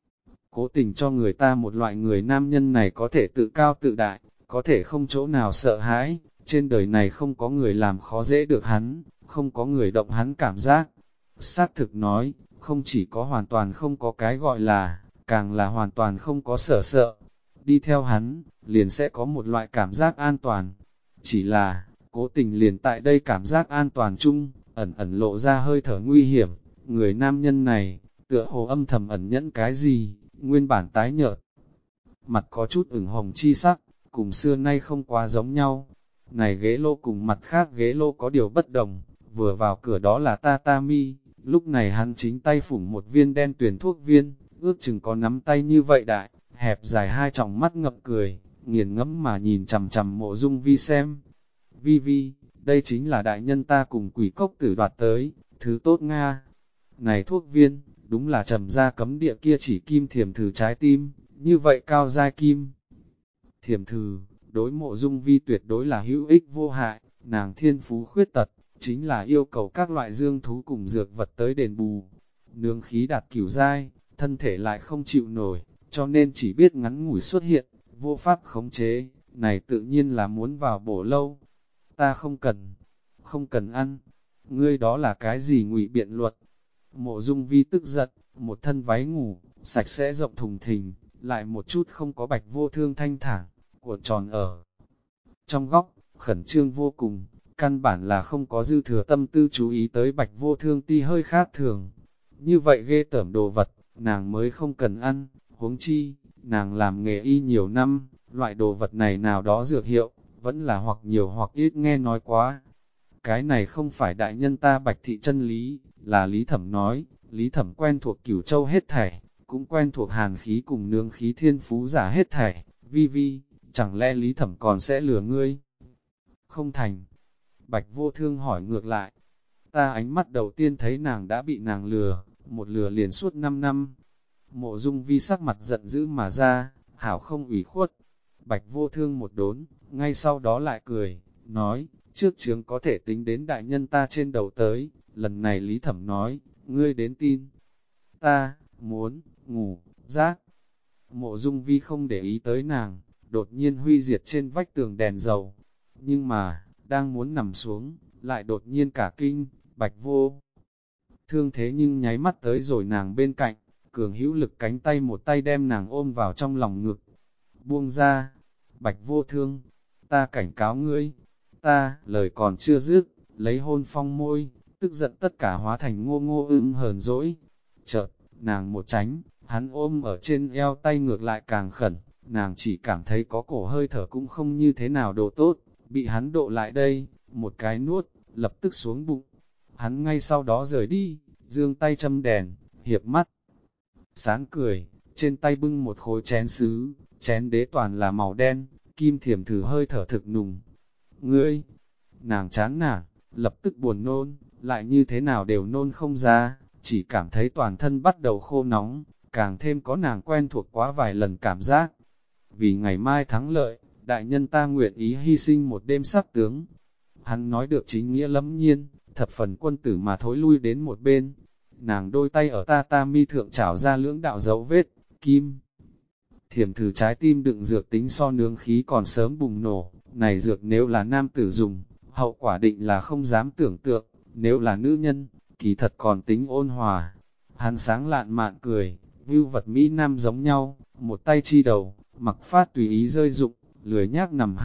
Speaker 1: cố tình cho người ta một loại người nam nhân này có thể tự cao tự đại, có thể không chỗ nào sợ hãi, trên đời này không có người làm khó dễ được hắn, không có người động hắn cảm giác. Xác thực nói, không chỉ có hoàn toàn không có cái gọi là, càng là hoàn toàn không có sợ sợ. Đi theo hắn, liền sẽ có một loại cảm giác an toàn. Chỉ là, cố tình liền tại đây cảm giác an toàn chung, ẩn ẩn lộ ra hơi thở nguy hiểm. Người nam nhân này, tựa hồ âm thầm ẩn nhẫn cái gì, nguyên bản tái nhợt. Mặt có chút ửng hồng chi sắc, cùng xưa nay không quá giống nhau. Này ghế lô cùng mặt khác ghế lô có điều bất đồng, vừa vào cửa đó là tatami, lúc này hắn chính tay phủng một viên đen tuyền thuốc viên, ước chừng có nắm tay như vậy đại, hẹp dài hai tròng mắt ngậm cười, nghiền ngẫm mà nhìn chằm chằm Mộ Dung Vi xem. Vi Vi, đây chính là đại nhân ta cùng quỷ cốc tử đoạt tới, thứ tốt Nga. Này thuốc viên, đúng là trầm ra cấm địa kia chỉ kim thiềm thử trái tim, như vậy cao giai kim. Thiềm thử, đối Mộ Dung Vi tuyệt đối là hữu ích vô hại, nàng thiên phú khuyết tật, chính là yêu cầu các loại dương thú cùng dược vật tới đền bù. Nương khí đạt cửu giai, thân thể lại không chịu nổi, cho nên chỉ biết ngắn ngủi xuất hiện, vô pháp khống chế, này tự nhiên là muốn vào bổ lâu. Ta không cần ăn, ngươi đó là cái gì ngụy biện luật. Mộ Dung Vi tức giận, một thân váy ngủ, sạch sẽ rộng thùng thình, lại một chút không có Bạch Vô Thương thanh thản, cuộn tròn ở trong góc, khẩn trương vô cùng, căn bản là không có dư thừa tâm tư chú ý tới Bạch Vô Thương ti hơi khác thường. Như vậy ghê tởm đồ vật, nàng mới không cần ăn, huống chi, nàng làm nghề y nhiều năm, loại đồ vật này nào đó dược hiệu, vẫn là hoặc nhiều hoặc ít nghe nói quá. Cái này không phải đại nhân ta Bạch thị chân lý, là Lý Thẩm nói, Lý Thẩm quen thuộc Cửu Châu hết thảy, cũng quen thuộc hàn khí cùng nương khí thiên phú giả hết thảy. Vi Vi, chẳng lẽ Lý Thẩm còn sẽ lừa ngươi? Không thành. Bạch Vô Thương hỏi ngược lại. Ta ánh mắt đầu tiên thấy nàng đã bị nàng lừa, một lừa liền suốt 5 năm. Mộ Dung Vi sắc mặt giận dữ mà ra, hảo không ủy khuất. Bạch Vô Thương một đốn, ngay sau đó lại cười, nói, trước chướng có thể tính đến đại nhân ta trên đầu tới, lần này Lý Thẩm nói, ngươi đến tin. Ta, muốn, ngủ, giác. Mộ Dung Vi không để ý tới nàng, đột nhiên huy diệt trên vách tường đèn dầu. Nhưng mà, đang muốn nằm xuống, lại đột nhiên cả kinh, Bạch Vô Thương thế nhưng nháy mắt tới rồi nàng bên cạnh, cường hữu lực cánh tay một tay đem nàng ôm vào trong lòng ngực. Buông ra, Bạch Vô Thương, ta cảnh cáo ngươi, ta, lời còn chưa dứt, lấy hôn phong môi, tức giận tất cả hóa thành ngô ngô hờn dỗi. Chợt, nàng một tránh, hắn ôm ở trên eo tay ngược lại càng khẩn, nàng chỉ cảm thấy có cổ hơi thở cũng không như thế nào độ tốt, bị hắn độ lại đây, một cái nuốt, lập tức xuống bụng. Hắn ngay sau đó rời đi, dương tay châm đèn, hiệp mắt. Sáng cười, trên tay bưng một khối chén sứ, chén đế toàn là màu đen, kim thiểm thử hơi thở thực nùng. Ngươi, nàng chán nản, lập tức buồn nôn, lại như thế nào đều nôn không ra, chỉ cảm thấy toàn thân bắt đầu khô nóng, càng thêm có nàng quen thuộc quá vài lần cảm giác. Vì ngày mai thắng lợi, đại nhân ta nguyện ý hy sinh một đêm sắc tướng. Hắn nói được chính nghĩa lẫm nhiên, thập phần quân tử mà thối lui đến một bên. Nàng đôi tay ở tatami thượng trảo ra lưỡng đạo dấu vết, kim. Thiểm thử trái tim đựng dược tính so nướng khí còn sớm bùng nổ, này dược nếu là nam tử dùng, hậu quả định là không dám tưởng tượng, nếu là nữ nhân, kỳ thật còn tính ôn hòa. Hắn sáng lạn mạn cười, view vật Mỹ Nam giống nhau, một tay chi đầu, mặc phát tùy ý rơi rụng, lười nhác nằm hạ,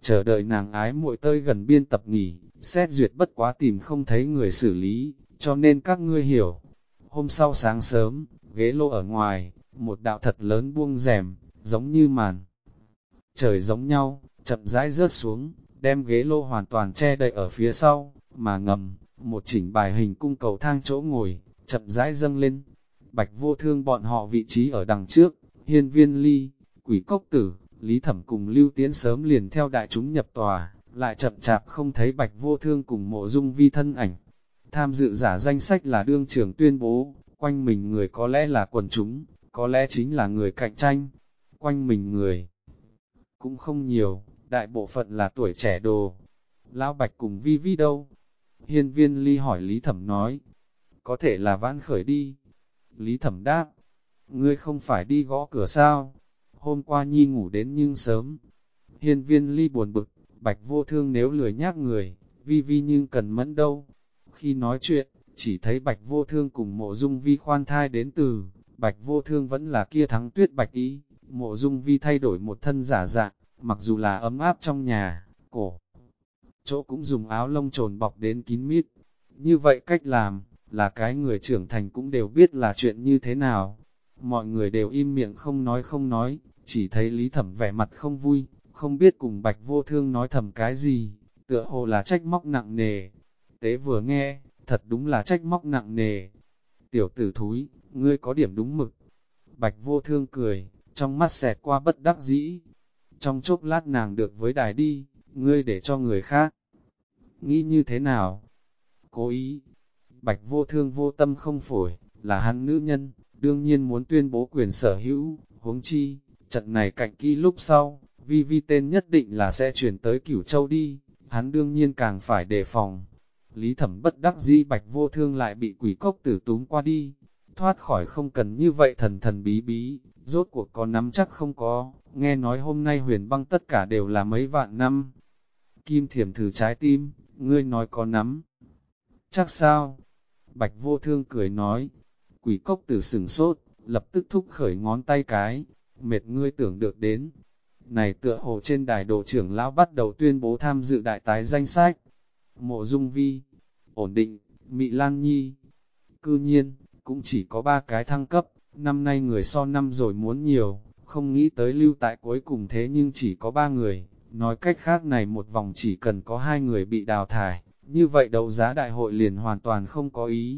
Speaker 1: chờ đợi nàng ái muội tới gần biên tập nghỉ, xét duyệt bất quá tìm không thấy người xử lý, cho nên các ngươi hiểu. Hôm sau sáng sớm, ghế lô ở ngoài, một đạo thật lớn buông rèm, giống như màn trời giống nhau, chậm rãi rớt xuống, đem ghế lô hoàn toàn che đậy ở phía sau, mà ngầm, một chỉnh bài hình cung cầu thang chỗ ngồi, chậm rãi dâng lên. Bạch Vô Thương bọn họ vị trí ở đằng trước, Hiên Viên Ly, Quỷ Cốc Tử, Lý Thẩm cùng Lưu Tiễn sớm liền theo đại chúng nhập tòa, lại chậm chạp không thấy Bạch Vô Thương cùng Mộ Dung Vi thân ảnh. Tham dự giả danh sách là đương trưởng tuyên bố, quanh mình người có lẽ là quần chúng, có lẽ chính là người cạnh tranh. Quanh mình người cũng không nhiều, đại bộ phận là tuổi trẻ đồ. Lão Bạch cùng Vi Vi đâu? Hiên Viên Ly hỏi Lý Thẩm nói. Có thể là vãn khởi đi. Lý Thẩm đáp. Ngươi không phải đi gõ cửa sao? Hôm qua Nhi ngủ đến nhưng sớm. Hiên Viên Ly buồn bực, Bạch Vô Thương nếu lười nhác người, Vi Vi nhưng cần mẫn đâu. Khi nói chuyện, chỉ thấy Bạch Vô Thương cùng Mộ Dung Vi khoan thai đến từ, Bạch Vô Thương vẫn là kia thắng tuyết bạch ý, Mộ Dung Vi thay đổi một thân giả dạng, mặc dù là ấm áp trong nhà, cổ chỗ cũng dùng áo lông trồn bọc đến kín mít. Như vậy cách làm, là cái người trưởng thành cũng đều biết là chuyện như thế nào. Mọi người đều im miệng không nói, chỉ thấy Lý Thẩm vẻ mặt không vui, không biết cùng Bạch Vô Thương nói thầm cái gì, tựa hồ là trách móc nặng nề. Tế vừa nghe, thật đúng là trách móc nặng nề. Tiểu tử thúi, ngươi có điểm đúng mực. Bạch Vô Thương cười, trong mắt xẹt qua bất đắc dĩ. Trong chốc lát nàng được với đài đi, ngươi để cho người khác nghĩ như thế nào? Cố ý. Bạch Vô Thương vô tâm không phổi, là hắn nữ nhân, đương nhiên muốn tuyên bố quyền sở hữu, huống chi, trận này cạnh kỹ lúc sau, Vi Vi tên nhất định là sẽ chuyển tới Cửu Châu đi, hắn đương nhiên càng phải đề phòng. Lý Thẩm bất đắc dĩ Bạch Vô Thương lại bị Quỷ Cốc Tử túm qua đi, thoát khỏi không cần như vậy thần thần bí bí, rốt cuộc có nắm chắc không có, nghe nói hôm nay Huyền Băng tất cả đều là mấy vạn năm. Kim Thiểm thử trái tim, ngươi nói có nắm chắc sao? Bạch Vô Thương cười nói. Quỷ Cốc Tử sửng sốt, lập tức thúc khởi ngón tay cái, mệt ngươi tưởng được đến. Này tựa hồ trên đài đồ trưởng lão bắt đầu tuyên bố tham dự đại tái danh sách. Mộ Dung Vi, ổn định, Mị Lan Nhi. Cư nhiên, cũng chỉ có 3 cái thăng cấp, năm nay người so năm rồi muốn nhiều, không nghĩ tới lưu tại cuối cùng thế nhưng chỉ có 3 người. Nói cách khác này một vòng chỉ cần có 2 người bị đào thải, như vậy đấu giá đại hội liền hoàn toàn không có ý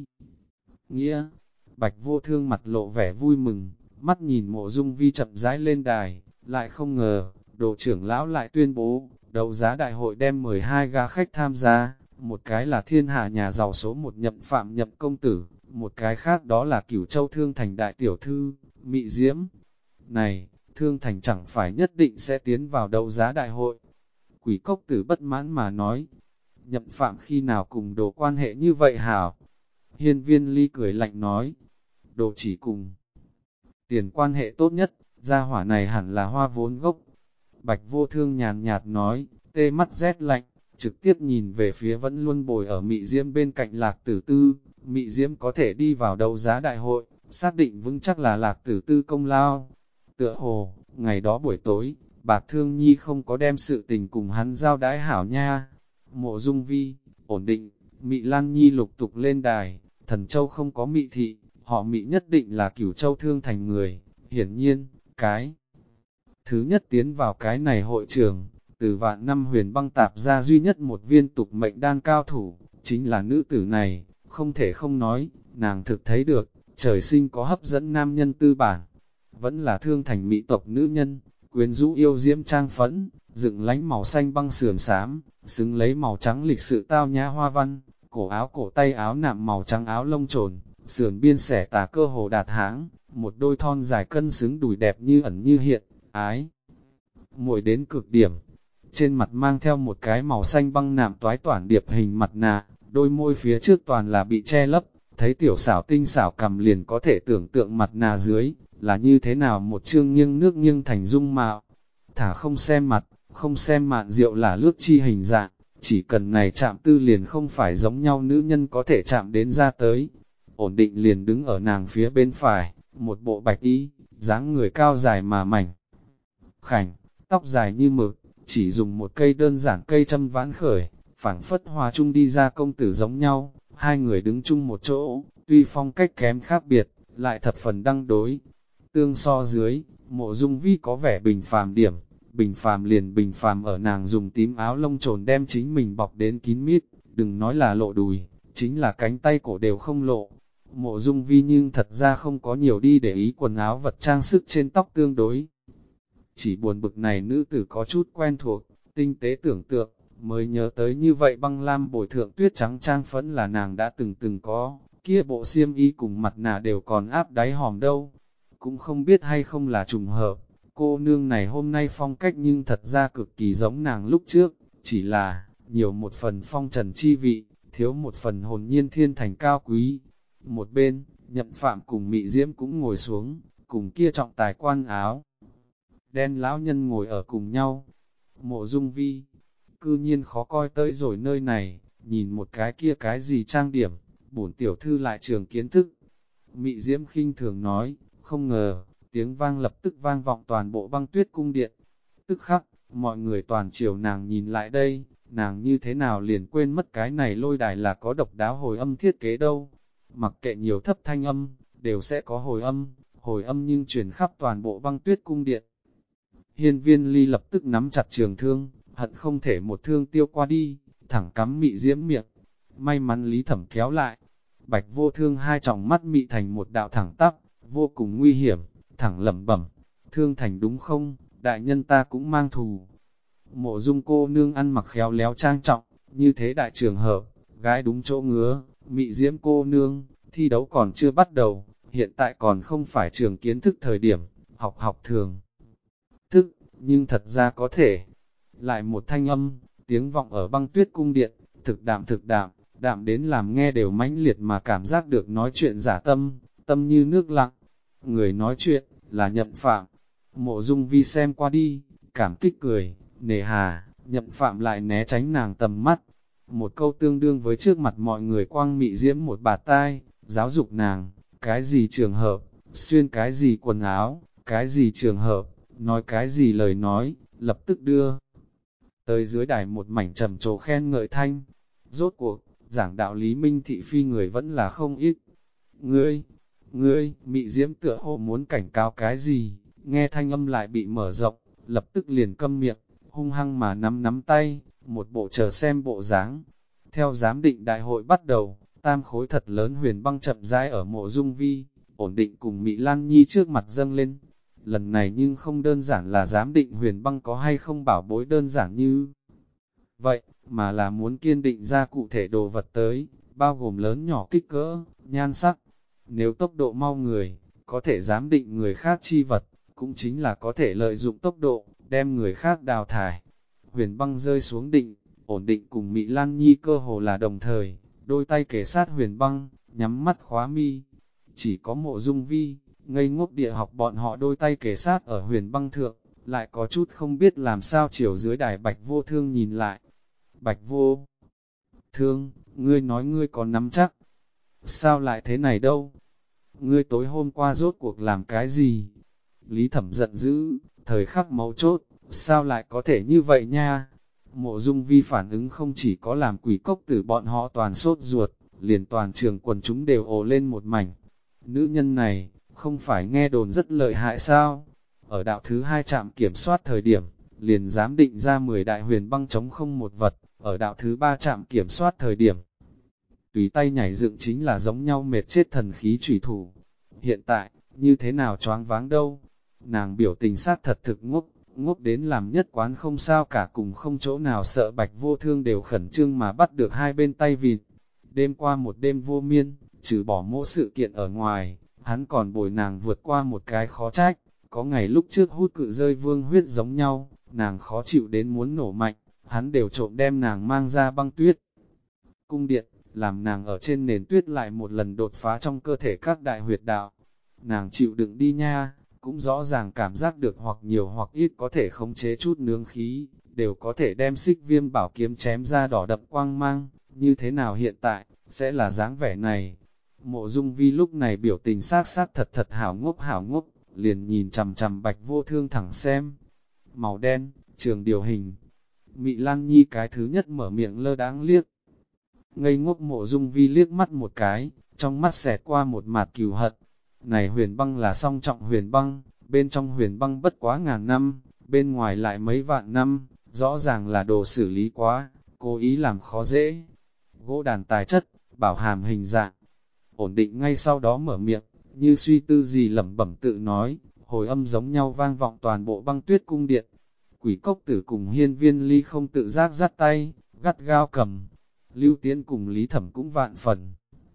Speaker 1: nghĩa. Bạch Vô Thương mặt lộ vẻ vui mừng, mắt nhìn Mộ Dung Vi chậm rãi lên đài, lại không ngờ, đồ trưởng lão lại tuyên bố, đấu giá đại hội đem 12 gã khách tham gia, một cái là thiên hạ nhà giàu số 1 Nhậm Phạm Nhậm công tử, một cái khác đó là Cửu Châu Thương Thành đại tiểu thư, Mị Diễm. Này, Thương Thành chẳng phải nhất định sẽ tiến vào đấu giá đại hội. Quỷ Cốc Tử bất mãn mà nói, Nhậm Phạm khi nào cùng đồ quan hệ như vậy hảo? Hiên Viên Ly cười lạnh nói, đồ chỉ cùng tiền quan hệ tốt nhất, gia hỏa này hẳn là hoa vốn gốc. Bạch Vô Thương nhàn nhạt nói, tê mắt rét lạnh, trực tiếp nhìn về phía vẫn luôn bồi ở Mị Diễm bên cạnh Lạc Tử Tư. Mị Diễm có thể đi vào đấu giá đại hội, xác định vững chắc là Lạc Tử Tư công lao. Tựa hồ, ngày đó buổi tối, Bạc Thương Nhi không có đem sự tình cùng hắn giao đãi hảo nha. Mộ Dung Vi, ổn định, Mị Lan Nhi lục tục lên đài, Thần Châu không có Mị thị, họ Mị nhất định là Cửu Châu Thương Thành người. Hiển nhiên, cái thứ nhất tiến vào cái này hội trường, từ vạn năm Huyền Băng tạp ra duy nhất một viên tục mệnh đan cao thủ, chính là nữ tử này. Không thể không nói, nàng thực thấy được, trời sinh có hấp dẫn nam nhân tư bản. Vẫn là Thương Thành Mỹ tộc nữ nhân, quyến rũ yêu diễm trang phẫn, dựng lánh màu xanh băng sườn xám, xứng lấy màu trắng lịch sự tao nhã hoa văn, cổ áo cổ tay áo nạm màu trắng áo lông trồn, sườn biên xẻ tà cơ hồ đạt háng, một đôi thon dài cân xứng đùi đẹp như ẩn như hiện, ái muội đến cực điểm. Trên mặt mang theo một cái màu xanh băng nạm toái toản điệp hình mặt nạ, đôi môi phía trước toàn là bị che lấp, thấy tiểu xảo tinh xảo cầm liền có thể tưởng tượng mặt nạ dưới, là như thế nào một chương nghiêng nước nghiêng thành dung mạo. Thả không xem mặt, không xem mạn rượu là lướt chi hình dạng, chỉ cần này chạm tư liền không phải giống nhau nữ nhân có thể chạm đến ra tới. Ổn định liền đứng ở nàng phía bên phải, một bộ bạch y, dáng người cao dài mà mảnh khảnh, tóc dài như mực, chỉ dùng một cây đơn giản cây châm vãn khởi, phảng phất hòa chung đi ra công tử giống nhau, hai người đứng chung một chỗ, tuy phong cách kém khác biệt, lại thập phần đăng đối. Tương so dưới, Mộ Dung Vi có vẻ bình phàm điểm, bình phàm liền bình phàm ở nàng dùng tím áo lông trồn đem chính mình bọc đến kín mít, đừng nói là lộ đùi, chính là cánh tay cổ đều không lộ. Mộ Dung Vi nhưng thật ra không có nhiều đi để ý quần áo vật trang sức trên tóc tương đối. Chỉ buồn bực này nữ tử có chút quen thuộc, tinh tế tưởng tượng, mới nhớ tới như vậy băng lam bồi thượng tuyết trắng trang phấn là nàng đã từng có, kia bộ xiêm y cùng mặt nạ đều còn áp đáy hòm đâu. Cũng không biết hay không là trùng hợp, cô nương này hôm nay phong cách nhưng thật ra cực kỳ giống nàng lúc trước, chỉ là, nhiều một phần phong trần chi vị, thiếu một phần hồn nhiên thiên thành cao quý. Một bên, Nhậm Phạm cùng Mị Diễm cũng ngồi xuống, cùng kia trọng tài quan áo. Đen lão nhân ngồi ở cùng nhau. Mộ Dung Vi, cư nhiên khó coi tới rồi nơi này, nhìn một cái kia cái gì trang điểm, bổn tiểu thư lại trường kiến thức. Mị Diễm khinh thường nói, không ngờ, tiếng vang lập tức vang vọng toàn bộ băng tuyết cung điện. Tức khắc, mọi người toàn chiều nàng nhìn lại đây, nàng như thế nào liền quên mất cái này lôi đài là có độc đáo hồi âm thiết kế đâu. Mặc kệ nhiều thấp thanh âm, đều sẽ có hồi âm nhưng truyền khắp toàn bộ băng tuyết cung điện. Hiên Viên Ly lập tức nắm chặt trường thương, hận không thể một thương tiêu qua đi, thẳng cắm Mị Diễm miệng. May mắn Lý Thẩm kéo lại, Bạch Vô Thương hai tròng mắt mị thành một đạo thẳng tắp, vô cùng nguy hiểm, thẳng lẩm bẩm, Thương thành đúng không, đại nhân ta cũng mang thù. Mộ Dung cô nương ăn mặc khéo léo trang trọng, như thế đại trường hợp, gái đúng chỗ ngứa. Mị Diễm cô nương, thi đấu còn chưa bắt đầu, hiện tại còn không phải trường kiến thức thời điểm, học thường thức, nhưng thật ra có thể. Lại một thanh âm, tiếng vọng ở băng tuyết cung điện, thực đạm, đạm đến làm nghe đều mãnh liệt mà cảm giác được nói chuyện giả tâm như nước lặng. Người nói chuyện, là Nhậm Phạm. Mộ Dung Vi xem qua đi, cảm kích cười, nề hà, Nhậm Phạm lại né tránh nàng tầm mắt. Một câu tương đương với trước mặt mọi người quang Mị Diễm một bạt tai, giáo dục nàng, cái gì trường hợp, xuyên cái gì quần áo, cái gì trường hợp, nói cái gì lời nói, lập tức đưa tới dưới đài một mảnh trầm trồ khen ngợi thanh. Rốt cuộc, giảng đạo lý minh thị phi người vẫn là không ít. Ngươi, Mị Diễm tựa hồ muốn cảnh cáo cái gì, nghe thanh âm lại bị mở rộng, lập tức liền câm miệng, hung hăng mà nắm tay, một bộ chờ xem bộ dáng. Theo giám định đại hội bắt đầu, tam khối thật lớn huyền băng chậm rãi ở Mộ Dung Vi, ổn định cùng Mị Lan Nhi trước mặt dâng lên. Lần này nhưng không đơn giản là giám định huyền băng có hay không bảo bối đơn giản như vậy, mà là muốn kiên định ra cụ thể đồ vật tới, bao gồm lớn nhỏ kích cỡ, nhan sắc. Nếu tốc độ mau người, có thể giám định người khác chi vật, cũng chính là có thể lợi dụng tốc độ, đem người khác đào thải. Huyền băng rơi xuống định, ổn định cùng Mị Lan Nhi cơ hồ là đồng thời, đôi tay kề sát huyền băng, nhắm mắt khóa mi. Chỉ có Mộ Dung Vi, ngây ngốc địa học bọn họ đôi tay kề sát ở huyền băng thượng, lại có chút không biết làm sao chiều dưới đài Bạch Vô Thương nhìn lại. Bạch Vô Thương, ngươi nói ngươi có nắm chắc. Sao lại thế này đâu? Ngươi tối hôm qua rốt cuộc làm cái gì? Lý Thẩm giận dữ, thời khắc mấu chốt, sao lại có thể như vậy nha? Mộ Dung Vi phản ứng không chỉ có làm quỷ cốc tử bọn họ toàn sốt ruột, liền toàn trường quần chúng đều ồ lên một mảnh. Nữ nhân này, không phải nghe đồn rất lợi hại sao? Ở đạo thứ 2 trạm kiểm soát thời điểm, liền dám định ra 10 đại huyền băng chống không một vật, ở đạo thứ 3 trạm kiểm soát thời điểm. Tùy tay nhảy dựng chính là giống nhau mệt chết thần khí chủy thủ. Hiện tại, như thế nào choáng váng đâu? Nàng biểu tình sát thật thực ngốc đến làm nhất quán không sao cả, cùng không chỗ nào sợ. Bạch Vô Thương đều khẩn trương mà bắt được hai bên tay vịt. Đêm qua một đêm vô miên, trừ bỏ mỗi sự kiện ở ngoài, hắn còn bồi nàng vượt qua một cái khó trách. Có ngày lúc trước hút cự rơi vương huyết giống nhau, nàng khó chịu đến muốn nổ mạnh, hắn đều trộm đem nàng mang ra băng tuyết cung điện, làm nàng ở trên nền tuyết lại một lần đột phá trong cơ thể các đại huyệt đạo. Nàng chịu đựng đi nha, cũng rõ ràng cảm giác được hoặc nhiều hoặc ít có thể khống chế chút nướng khí, đều có thể đem Xích Viêm bảo kiếm chém ra đỏ đậm quang mang. Như thế nào hiện tại, sẽ là dáng vẻ này? Mộ Dung Vi lúc này biểu tình sát thật hảo ngốc, liền nhìn chằm chằm Bạch Vô Thương thẳng xem. Màu đen, trường điều hình. Mị Lan Nhi cái thứ nhất mở miệng lơ đãng liếc. Ngây ngốc Mộ Dung Vi liếc mắt một cái, trong mắt xẹt qua một mạt cừu hận. Này huyền băng là song trọng huyền băng, bên trong huyền băng bất quá ngàn năm, bên ngoài lại mấy vạn năm, rõ ràng là đồ xử lý quá, cố ý làm khó dễ. Gỗ đàn tài chất, bảo hàm hình dạng, ổn định ngay sau đó mở miệng, như suy tư gì lẩm bẩm tự nói, hồi âm giống nhau vang vọng toàn bộ băng tuyết cung điện. Quỷ cốc tử cùng hiên viên ly không tự giác dắt tay, gắt gao cầm. Lưu Tiễn cùng Lý Thẩm cũng vạn phần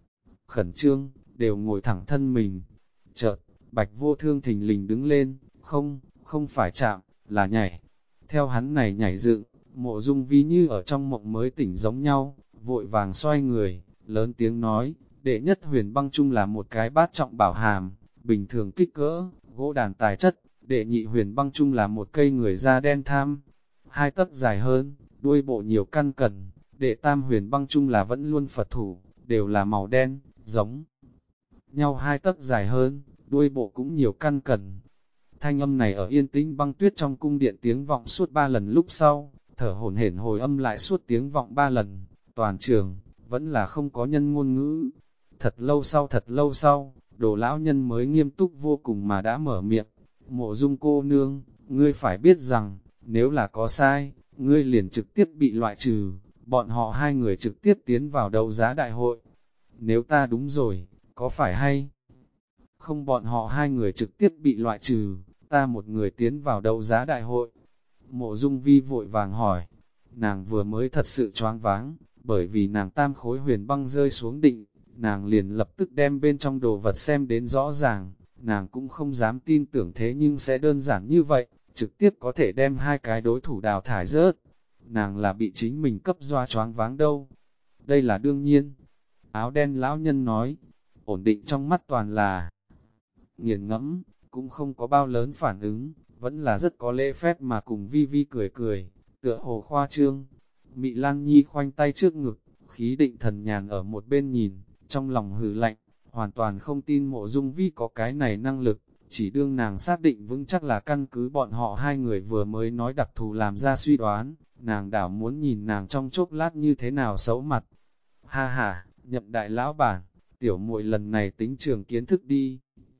Speaker 1: khẩn trương, đều ngồi thẳng thân mình. Chợt, Bạch Vô Thương thình lình đứng lên, không phải chạm, là nhảy. Theo hắn này nhảy dựng, Mộ Dung Vi như ở trong mộng mới tỉnh giống nhau, vội vàng xoay người, lớn tiếng nói, đệ nhất huyền băng chung là một cái bát trọng bảo hàm, bình thường kích cỡ, gỗ đàn tài chất, đệ nhị huyền băng chung là một cây người da đen tham, 2 tấc dài hơn, đuôi bộ nhiều căn cần, đệ tam huyền băng chung là vẫn luôn Phật thủ, đều là màu đen, giống nhau 2 tấc dài hơn, đuôi bộ cũng nhiều căn cần. Thanh âm này ở yên tĩnh băng tuyết trong cung điện tiếng vọng suốt 3 lần lúc sau, thở hổn hển hồi âm lại suốt tiếng vọng 3 lần, toàn trường, vẫn là không có nhân ngôn ngữ. Thật lâu sau, Đồ lão nhân mới nghiêm túc vô cùng mà đã mở miệng, Mộ Dung cô nương, ngươi phải biết rằng, nếu là có sai, ngươi liền trực tiếp bị loại trừ, bọn họ 2 người trực tiếp tiến vào đấu giá đại hội. Nếu ta đúng rồi, có phải hay không bọn họ 2 người trực tiếp bị loại trừ, ta một người tiến vào đấu giá đại hội? Mộ Dung Vi vội vàng hỏi, nàng vừa mới thật sự choáng váng, bởi vì nàng tam khối huyền băng rơi xuống định, nàng liền lập tức đem bên trong đồ vật xem đến rõ ràng, nàng cũng không dám tin tưởng thế nhưng sẽ đơn giản như vậy, trực tiếp có thể đem 2 cái đối thủ đào thải rớt. Nàng là bị chính mình cấp doa choáng váng đâu. Đây là đương nhiên. Áo đen lão nhân nói, ổn định trong mắt toàn là nghiền ngẫm, cũng không có bao lớn phản ứng, vẫn là rất có lễ phép mà cùng Vi Vi cười cười, tựa hồ khoa trương. Mị Lan Nhi khoanh tay trước ngực, khí định thần nhàn ở một bên nhìn, trong lòng hừ lạnh, hoàn toàn không tin Mộ Dung Vi có cái này năng lực, chỉ đương nàng xác định vững chắc là căn cứ bọn họ 2 người vừa mới nói đặc thù làm ra suy đoán, nàng đảo muốn nhìn nàng trong chốc lát như thế nào xấu mặt. Ha ha, Nhậm đại lão bản, tiểu muội lần này tính trường kiến thức đi.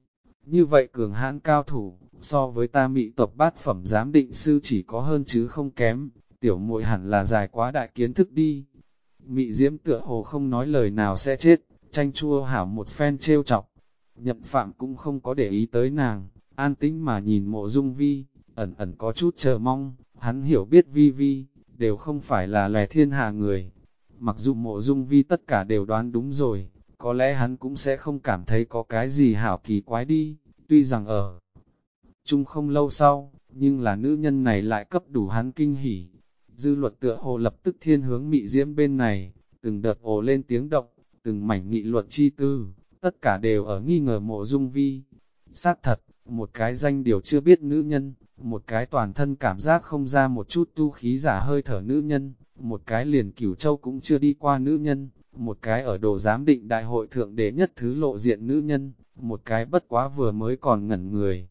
Speaker 1: Như vậy cường hãn cao thủ, so với ta Mị tộc bát phẩm giám định sư chỉ có hơn chứ không kém, tiểu muội hẳn là dài quá đại kiến thức đi. Mị Diễm tựa hồ không nói lời nào sẽ chết, tranh chua hảo một phen trêu chọc. Nhậm Phạm cũng không có để ý tới nàng, an tĩnh mà nhìn Mộ Dung Vi, ẩn ẩn có chút chờ mong, hắn hiểu biết Vi Vi, đều không phải là lè thiên hạ người. Mặc dù Mộ Dung Vi tất cả đều đoán đúng rồi, có lẽ hắn cũng sẽ không cảm thấy có cái gì hảo kỳ quái đi, tuy rằng ở chung không lâu sau, nhưng là nữ nhân này lại cấp đủ hắn kinh hỉ. Dư luật tựa hồ lập tức thiên hướng Mị Diễm bên này, từng đợt ồ lên tiếng động, từng mảnh nghị luận chi tư, tất cả đều ở nghi ngờ Mộ Dung Vi. Xác thật, một cái danh điều chưa biết nữ nhân, một cái toàn thân cảm giác không ra một chút tu khí giả hơi thở nữ nhân, một cái liền Cửu Châu cũng chưa đi qua nữ nhân, một cái ở đồ giám định đại hội thượng đế nhất thứ lộ diện nữ nhân, một cái bất quá vừa mới còn ngẩn người.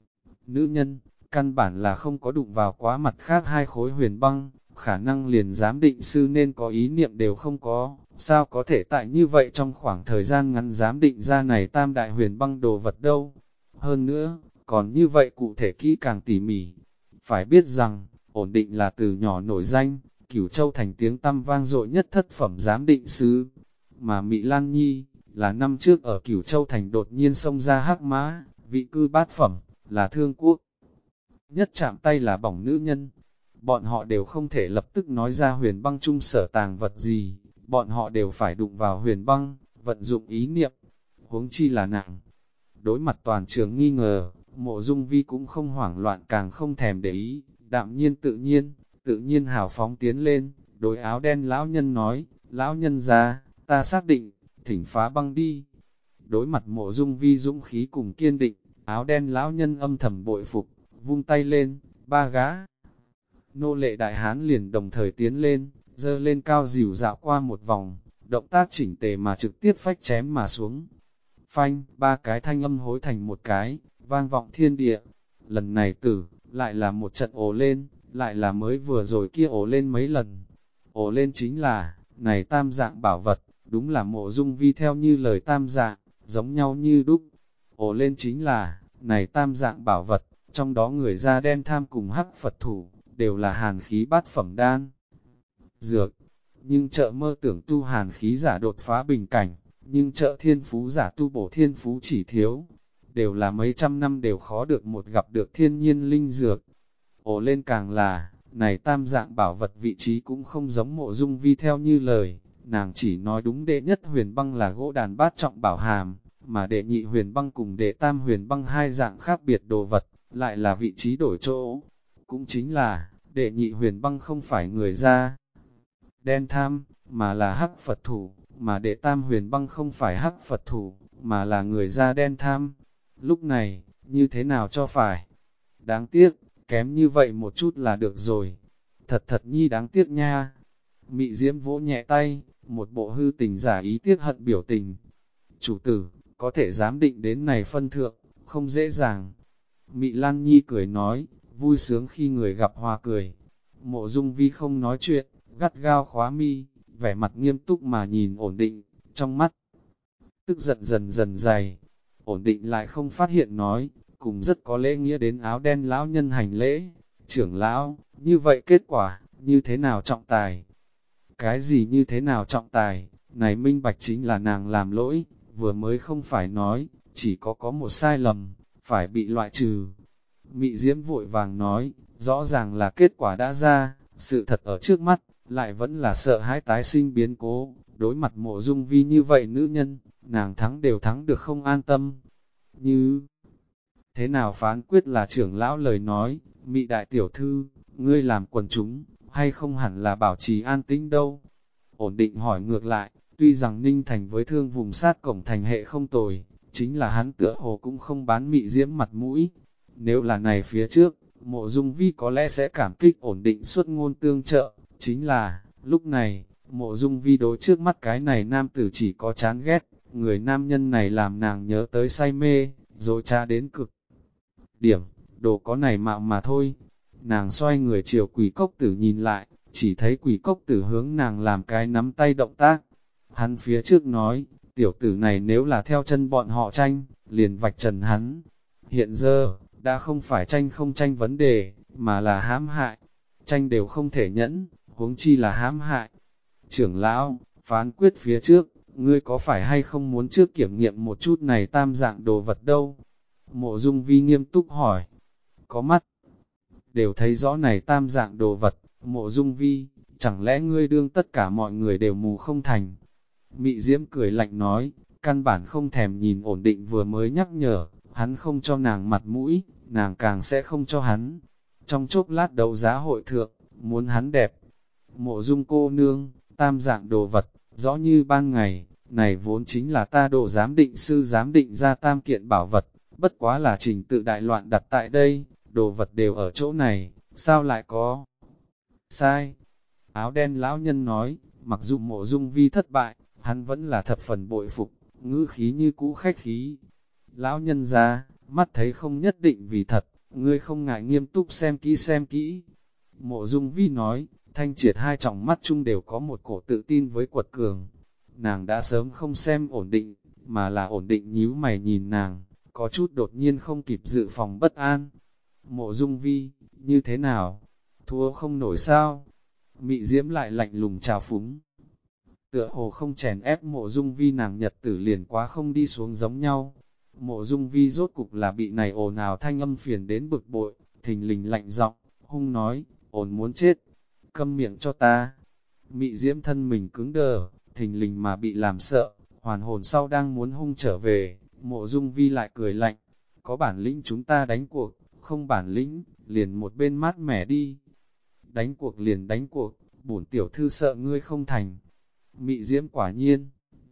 Speaker 1: Nữ nhân, căn bản là không có đụng vào quá mặt khác 2 khối huyền băng, khả năng liền giám định sư nên có ý niệm đều không có, sao có thể tại như vậy trong khoảng thời gian ngắn giám định ra này tam đại huyền băng đồ vật đâu. Hơn nữa, còn như vậy cụ thể kỹ càng tỉ mỉ. Phải biết rằng, ổn định là từ nhỏ nổi danh, Cửu Châu thành tiếng tăm vang dội nhất thất phẩm giám định sư. Mà Mị Lan Nhi, là năm trước ở Cửu Châu thành đột nhiên xông ra hắc mã, vị cư bát phẩm, là thương quốc. Nhất chạm tay là bỏng nữ nhân. Bọn họ đều không thể lập tức nói ra huyền băng chung sở tàng vật gì, bọn họ đều phải đụng vào huyền băng, vận dụng ý niệm, huống chi là nàng. Đối mặt toàn trường nghi ngờ, Mộ Dung Vi cũng không hoảng loạn càng không thèm để ý, đạm nhiên tự nhiên hào phóng tiến lên, đối áo đen lão nhân nói, lão nhân ra, ta xác định, thỉnh phá băng đi. Đối mặt Mộ Dung Vi dũng khí cùng kiên định, áo đen lão nhân âm thầm bội phục, vung tay lên, 3 gã. Nô lệ đại hán liền đồng thời tiến lên, dơ lên cao dìu dạo qua một vòng, động tác chỉnh tề mà trực tiếp phách chém mà xuống. Phanh, 3 cái thanh âm hối thành một cái, vang vọng thiên địa. Lần này lại là một trận ồ lên, lại là mới vừa rồi kia ổ lên mấy lần. Ổ lên chính là, này tam dạng bảo vật, đúng là Mộ Dung Vi theo như lời tam dạng, giống nhau như đúc. Ổ lên chính là, này tam dạng bảo vật, trong đó người da đen tham cùng hắc Phật thủ, đều là hàn khí bát phẩm đan. Dược, nhưng chợ mơ tưởng tu hàn khí giả đột phá bình cảnh, nhưng chợ thiên phú giả tu bổ thiên phú chỉ thiếu, đều là mấy trăm năm đều khó được một gặp được thiên nhiên linh dược. Ổ lên càng là, này tam dạng bảo vật vị trí cũng không giống Mộ Dung Vi theo như lời, nàng chỉ nói đúng đệ nhất huyền băng là gỗ đàn bát trọng bảo hàm, mà đệ nhị huyền băng cùng đệ tam huyền băng hai dạng khác biệt đồ vật, lại là vị trí đổi chỗ. Cũng chính là, đệ nhị huyền băng không phải người da đen tham, mà là hắc Phật thủ, mà đệ tam huyền băng không phải hắc Phật thủ, mà là người da đen tham. Lúc này, như thế nào cho phải? Đáng tiếc, kém như vậy một chút là được rồi. Thật thật nhi đáng tiếc nha. Mị Diễm vỗ nhẹ tay, một bộ hư tình giả ý tiếc hận biểu tình. Chủ tử, có thể dám định đến này phân thượng, không dễ dàng. Mị Lan Nhi cười nói, vui sướng khi người gặp hoa cười. Mộ Dung Vi không nói chuyện, gắt gao khóa mi, vẻ mặt nghiêm túc mà nhìn ổn định, trong mắt. Tức giận dần dần dày, ổn định lại không phát hiện nói, cùng rất có lễ nghĩa đến áo đen lão nhân hành lễ. Trưởng lão, như vậy kết quả, như thế nào trọng tài? Cái gì như thế nào trọng tài? Này minh bạch chính là nàng làm lỗi, vừa mới không phải nói, chỉ có một sai lầm, phải bị loại trừ. Mị Diễm vội vàng nói, rõ ràng là kết quả đã ra, sự thật ở trước mắt, lại vẫn là sợ hãi tái sinh biến cố. Đối mặt Mộ Dung Vi như vậy nữ nhân, nàng thắng đều thắng được không an tâm. Như thế nào phán quyết là trưởng lão lời nói, Mị đại tiểu thư, ngươi làm quần chúng, hay không hẳn là bảo trì an tĩnh đâu. Ổn định hỏi ngược lại, tuy rằng Ninh Thành với thương vùng sát cổng thành hệ không tồi, chính là hắn tựa hồ cũng không bán Mị Diễm mặt mũi. Nếu là này phía trước, Mộ Dung Vi có lẽ sẽ cảm kích ổn định xuất ngôn tương trợ, chính là, lúc này, Mộ Dung Vi đối trước mắt cái này nam tử chỉ có chán ghét, người nam nhân này làm nàng nhớ tới say mê, rồi tra đến cực điểm, đồ có này mạo mà thôi. Nàng xoay người chiều Quỷ Cốc Tử nhìn lại, chỉ thấy Quỷ Cốc Tử hướng nàng làm cái nắm tay động tác. Hắn phía trước nói, tiểu tử này nếu là theo chân bọn họ tranh, liền vạch trần hắn. Hiện giờ, đã không phải tranh không tranh vấn đề, mà là hãm hại. Tranh đều không thể nhẫn, huống chi là hãm hại. Trưởng lão, phán quyết phía trước, ngươi có phải hay không muốn trước kiểm nghiệm một chút này tam dạng đồ vật đâu? Mộ Dung Vi nghiêm túc hỏi. Có mắt, đều thấy rõ này tam dạng đồ vật. Mộ Dung Vi, chẳng lẽ ngươi đương tất cả mọi người đều mù không thành? Mị Diễm cười lạnh nói, căn bản không thèm nhìn ổn định vừa mới nhắc nhở, hắn không cho nàng mặt mũi, nàng càng sẽ không cho hắn. Trong chốc lát đấu giá hội thượng, muốn hắn đẹp. Mộ Dung cô nương, tam dạng đồ vật, rõ như ban ngày, này vốn chính là ta độ giám định sư giám định ra tam kiện bảo vật, bất quá là trình tự đại loạn đặt tại đây, đồ vật đều ở chỗ này, sao lại có? Sai! Áo đen lão nhân nói, mặc dù Mộ Dung Vi thất bại, hắn vẫn là thập phần bội phục, ngữ khí như cũ khách khí. Lão nhân ra, mắt thấy không nhất định vì thật, ngươi không ngại nghiêm túc xem kỹ xem kỹ. Mộ Dung Vi nói, thanh triệt hai tròng mắt chung đều có một cổ tự tin với quật cường. Nàng đã sớm không xem ổn định, mà là ổn định nhíu mày nhìn nàng, có chút đột nhiên không kịp dự phòng bất an. Mộ Dung Vi, như thế nào? Thua không nổi sao? Mị Diễm lại lạnh lùng trào phúng. Tựa hồ không chèn ép Mộ Dung Vi nàng nhật tử liền quá không đi xuống giống nhau. Mộ Dung Vi rốt cục là bị này ồn ào thanh âm phiền đến bực bội, thình lình lạnh giọng, hung nói, ồn muốn chết, câm miệng cho ta. Mị Diễm thân mình cứng đờ, thình lình mà bị làm sợ, hoàn hồn sau đang muốn hung trở về, Mộ Dung Vi lại cười lạnh, có bản lĩnh chúng ta đánh cuộc, không bản lĩnh, liền một bên mát mẻ đi. Đánh cuộc liền đánh cuộc, bổn tiểu thư sợ ngươi không thành. Mị Diễm quả nhiên,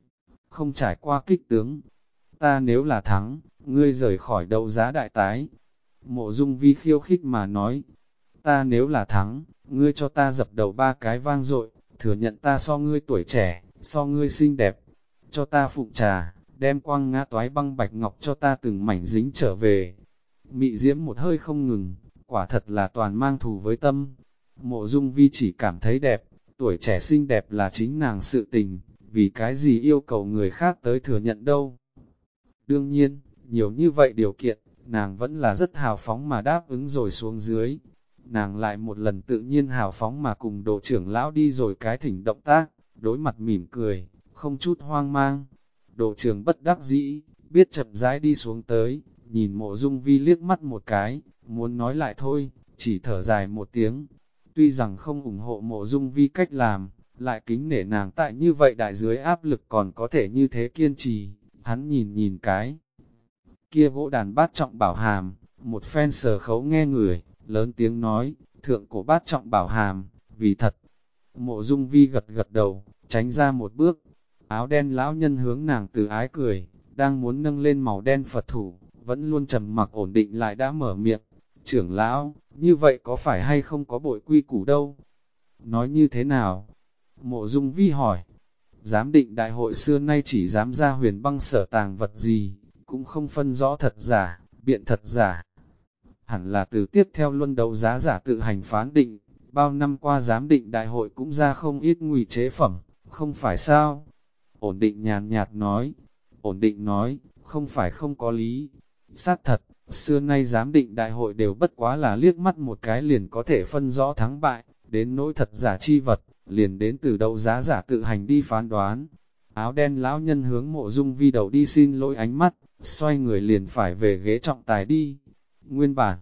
Speaker 1: không trải qua kích tướng. Ta nếu là thắng, ngươi rời khỏi đấu giá đại tái. Mộ Dung Vi khiêu khích mà nói, ta nếu là thắng, ngươi cho ta dập đầu ba cái vang dội, thừa nhận ta so ngươi tuổi trẻ, so ngươi xinh đẹp. Cho ta phụng trà, đem quăng ngã toái băng bạch ngọc cho ta từng mảnh dính trở về. Mị Diễm một hơi không ngừng, quả thật là toàn mang thù với tâm. Mộ Dung Vi chỉ cảm thấy đẹp, tuổi trẻ xinh đẹp là chính nàng sự tình, vì cái gì yêu cầu người khác tới thừa nhận đâu. Đương nhiên, nhiều như vậy điều kiện, nàng vẫn là rất hào phóng mà đáp ứng rồi xuống dưới. Nàng lại một lần tự nhiên hào phóng mà cùng Đồ trưởng lão đi rồi cái thỉnh động tác, đối mặt mỉm cười, không chút hoang mang. Đồ trưởng bất đắc dĩ, biết chậm rãi đi xuống tới, nhìn Mộ Dung Vi liếc mắt một cái, muốn nói lại thôi, chỉ thở dài một tiếng. Tuy rằng không ủng hộ Mộ Dung Vi cách làm, lại kính nể nàng tại như vậy đại dưới áp lực còn có thể như thế kiên trì, hắn nhìn nhìn cái. Kia gỗ đàn bát trọng bảo hàm, một phen sờ khấu nghe người, lớn tiếng nói, thượng cổ bát trọng bảo hàm, vì thật. Mộ Dung Vi gật gật đầu, tránh ra một bước, áo đen lão nhân hướng nàng từ ái cười, đang muốn nâng lên màu đen Phật thủ, vẫn luôn trầm mặc ổn định lại đã mở miệng. Trưởng lão, như vậy có phải hay không có bội quy củ đâu? Nói như thế nào? Mộ Dung Vi hỏi. Giám định đại hội xưa nay chỉ dám ra huyền băng sở tàng vật gì, cũng không phân rõ thật giả, biện thật giả. Hẳn là từ tiếp theo luân đấu giá giả tự hành phán định, bao năm qua giám định đại hội cũng ra không ít ngụy chế phẩm, không phải sao? Ổn định nhàn nhạt nói, ổn định nói, không phải không có lý. Xác thật, xưa nay giám định đại hội đều bất quá là liếc mắt một cái liền có thể phân rõ thắng bại, đến nỗi thật giả chi vật, liền đến từ đấu giá giả tự hành đi phán đoán. Áo đen lão nhân hướng Mộ Dung Vi đầu đi xin lỗi ánh mắt, xoay người liền phải về ghế trọng tài đi. Nguyên bản,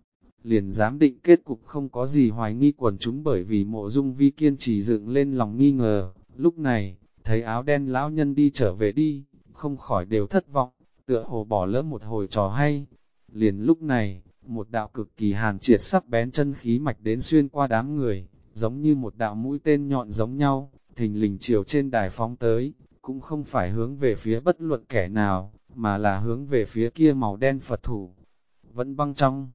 Speaker 1: liền giám định kết cục không có gì hoài nghi quần chúng bởi vì Mộ Dung Vi kiên trì dựng lên lòng nghi ngờ. Lúc này, thấy áo đen lão nhân đi trở về đi, không khỏi đều thất vọng, tựa hồ bỏ lỡ một hồi trò hay. Liền lúc này, một đạo cực kỳ hàn triệt sắc bén chân khí mạch đến xuyên qua đám người, giống như một đạo mũi tên nhọn giống nhau, thình lình chiều trên đài phóng tới, cũng không phải hướng về phía bất luận kẻ nào, mà là hướng về phía kia màu đen Phật thủ. Vẫn băng trong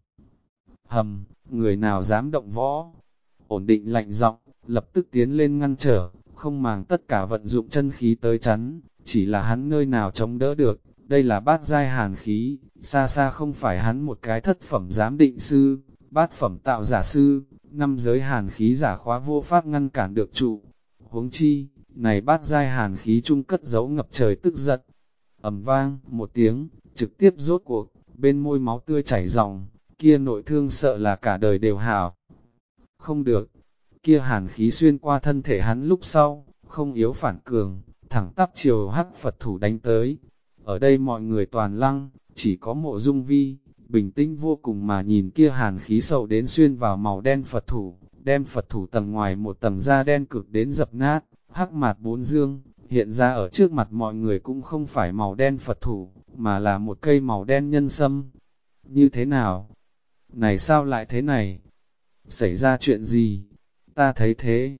Speaker 1: hầm, người nào dám động võ? Ổn định lạnh giọng, lập tức tiến lên ngăn trở, không màng tất cả vận dụng chân khí tới chắn, chỉ là hắn nơi nào chống đỡ được, đây là bát giai hàn khí, xa xa không phải hắn một cái thất phẩm giám định sư, bát phẩm tạo giả sư, năm giới hàn khí giả khóa vô pháp ngăn cản được trụ. Huống chi, này bát giai hàn khí chung cất giấu ngập trời tức giận. Ầm vang, một tiếng, trực tiếp rốt cuộc, bên môi máu tươi chảy ròng, kia nội thương sợ là cả đời đều hảo. Không được, kia hàn khí xuyên qua thân thể hắn lúc sau, không yếu phản cường, thẳng tắp chiều hắc Phật thủ đánh tới. Ở đây mọi người toàn lăng, chỉ có Mộ Dung Vi, bình tĩnh vô cùng mà nhìn kia hàn khí sâu đến xuyên vào màu đen Phật thủ, đem Phật thủ tầng ngoài một tầng da đen cực đến dập nát, hắc mạt bốn dương, hiện ra ở trước mặt mọi người cũng không phải màu đen Phật thủ, mà là một cây màu đen nhân sâm. Như thế nào? Này sao lại thế này? Xảy ra chuyện gì? Ta thấy thế.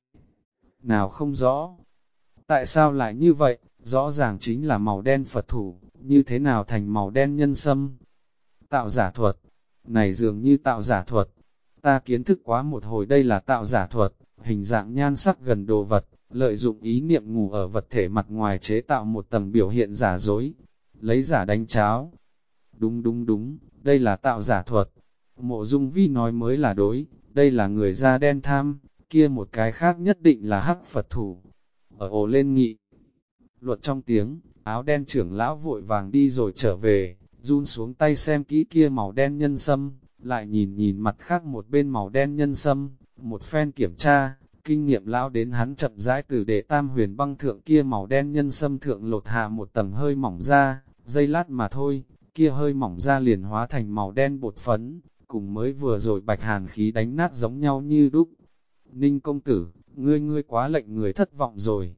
Speaker 1: Nào không rõ. Tại sao lại như vậy? Rõ ràng chính là màu đen Phật thủ, như thế nào thành màu đen nhân sâm? Tạo giả thuật. Này dường như tạo giả thuật. Ta kiến thức quá một hồi đây là tạo giả thuật, hình dạng nhan sắc gần đồ vật, lợi dụng ý niệm ngủ ở vật thể mặt ngoài chế tạo một tầng biểu hiện giả dối, lấy giả đánh cháo. Đúng đúng đúng, đây là tạo giả thuật. Mộ Dung Vi nói mới là đối, đây là người da đen tham, kia một cái khác nhất định là hắc Phật thủ. Ở ồ lên nghị luật trong tiếng, áo đen trưởng lão vội vàng đi rồi trở về, run xuống tay xem kỹ kia màu đen nhân sâm, lại nhìn nhìn mặt khác một bên màu đen nhân sâm, một phen kiểm tra, kinh nghiệm lão đến hắn chậm rãi từ để tam huyền băng thượng kia màu đen nhân sâm thượng lột hạ một tầng hơi mỏng ra, giây lát mà thôi, kia hơi mỏng ra liền hóa thành màu đen bột phấn, cùng mới vừa rồi bạch hàn khí đánh nát giống nhau như đúc. Ninh công tử, ngươi quá lệnh người thất vọng rồi.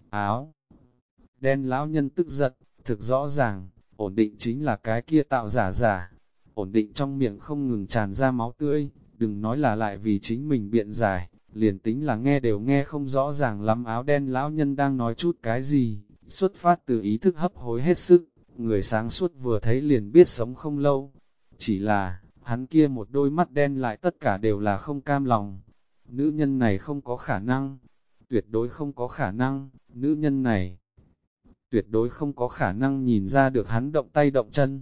Speaker 1: Áo đen lão nhân tức giận, thực rõ ràng, ổn định chính là cái kia tạo giả. Ổn định trong miệng không ngừng tràn ra máu tươi, đừng nói là lại vì chính mình biện giải, liền tính là nghe đều nghe không rõ ràng lắm áo đen lão nhân đang nói chút cái gì, xuất phát từ ý thức hấp hối hết sức, người sáng suốt vừa thấy liền biết sống không lâu. Chỉ là, hắn kia một đôi mắt đen lại tất cả đều là không cam lòng. Nữ nhân này không có khả năng, tuyệt đối không có khả năng, nữ nhân này tuyệt đối không có khả năng nhìn ra được hắn động tay động chân.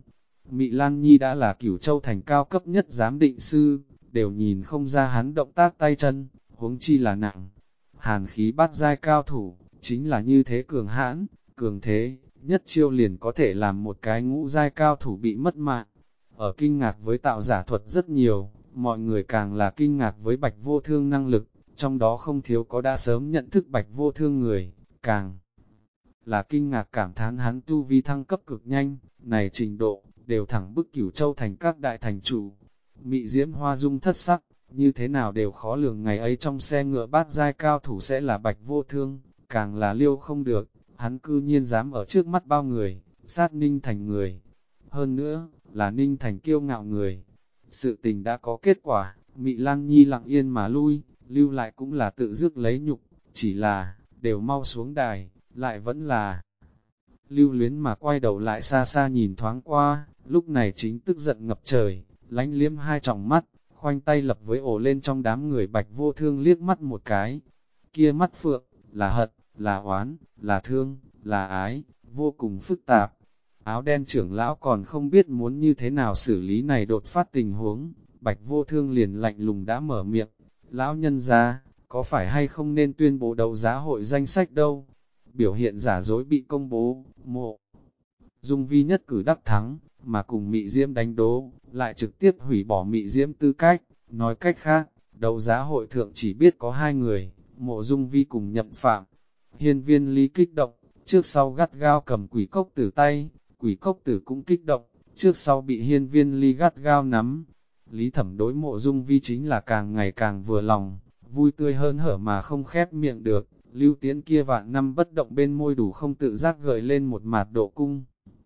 Speaker 1: Mị Lan Nhi đã là Cửu Châu thành cao cấp nhất giám định sư, đều nhìn không ra hắn động tác tay chân, huống chi là nặng. Hàn khí bát giai cao thủ, chính là như thế cường hãn, cường thế, nhất chiêu liền có thể làm một cái ngũ giai cao thủ bị mất mạng. Ở kinh ngạc với tạo giả thuật rất nhiều, mọi người càng là kinh ngạc với Bạch Vô Thương năng lực, trong đó không thiếu có đã sớm nhận thức Bạch Vô Thương người, càng là kinh ngạc cảm thán hắn tu vi thăng cấp cực nhanh, này trình độ, đều thẳng bức Cửu Châu thành các đại thành chủ. Mị Diễm Hoa dung thất sắc, như thế nào đều khó lường ngày ấy trong xe ngựa bát giai cao thủ sẽ là Bạch Vô Thương, càng là liêu không được, hắn cư nhiên dám ở trước mắt bao người, sát Ninh Thành người. Hơn nữa, là Ninh Thành kiêu ngạo người. Sự tình đã có kết quả, Mị Lan Nhi lặng yên mà lui, lưu lại cũng là tự dứt lấy nhục, chỉ là, đều mau xuống đài, lại vẫn là lưu luyến mà quay đầu lại xa xa nhìn thoáng qua, lúc này chính tức giận ngập trời, lánh liếm hai tròng mắt, khoanh tay lập với ổ lên trong đám người Bạch Vô Thương liếc mắt một cái. Kia mắt phượng, là hận, là oán, là thương, là ái, vô cùng phức tạp. Áo đen trưởng lão còn không biết muốn như thế nào xử lý này đột phát tình huống, Bạch Vô Thương liền lạnh lùng đã mở miệng. Lão nhân ra, có phải hay không nên tuyên bố đấu giá hội danh sách đâu? Biểu hiện giả dối bị công bố, Mộ Dung Vi nhất cử đắc thắng, mà cùng Mị Diễm đánh đố, lại trực tiếp hủy bỏ Mị Diễm tư cách. Nói cách khác, đấu giá hội thượng chỉ biết có hai người, Mộ Dung Vi cùng Nhậm Phạm. Hiên Viên Lý kích động, trước sau gắt gao cầm Quỷ Cốc Tử tay, Quỷ Cốc Tử cũng kích động, trước sau bị Hiên Viên Lý gắt gao nắm. Lý Thẩm đối Mộ Dung Vi chính là càng ngày càng vừa lòng, vui tươi hơn hở mà không khép miệng được. Lưu Tiễn kia vạn năm bất động bên môi đủ không tự giác gợi lên một mạt độ cung.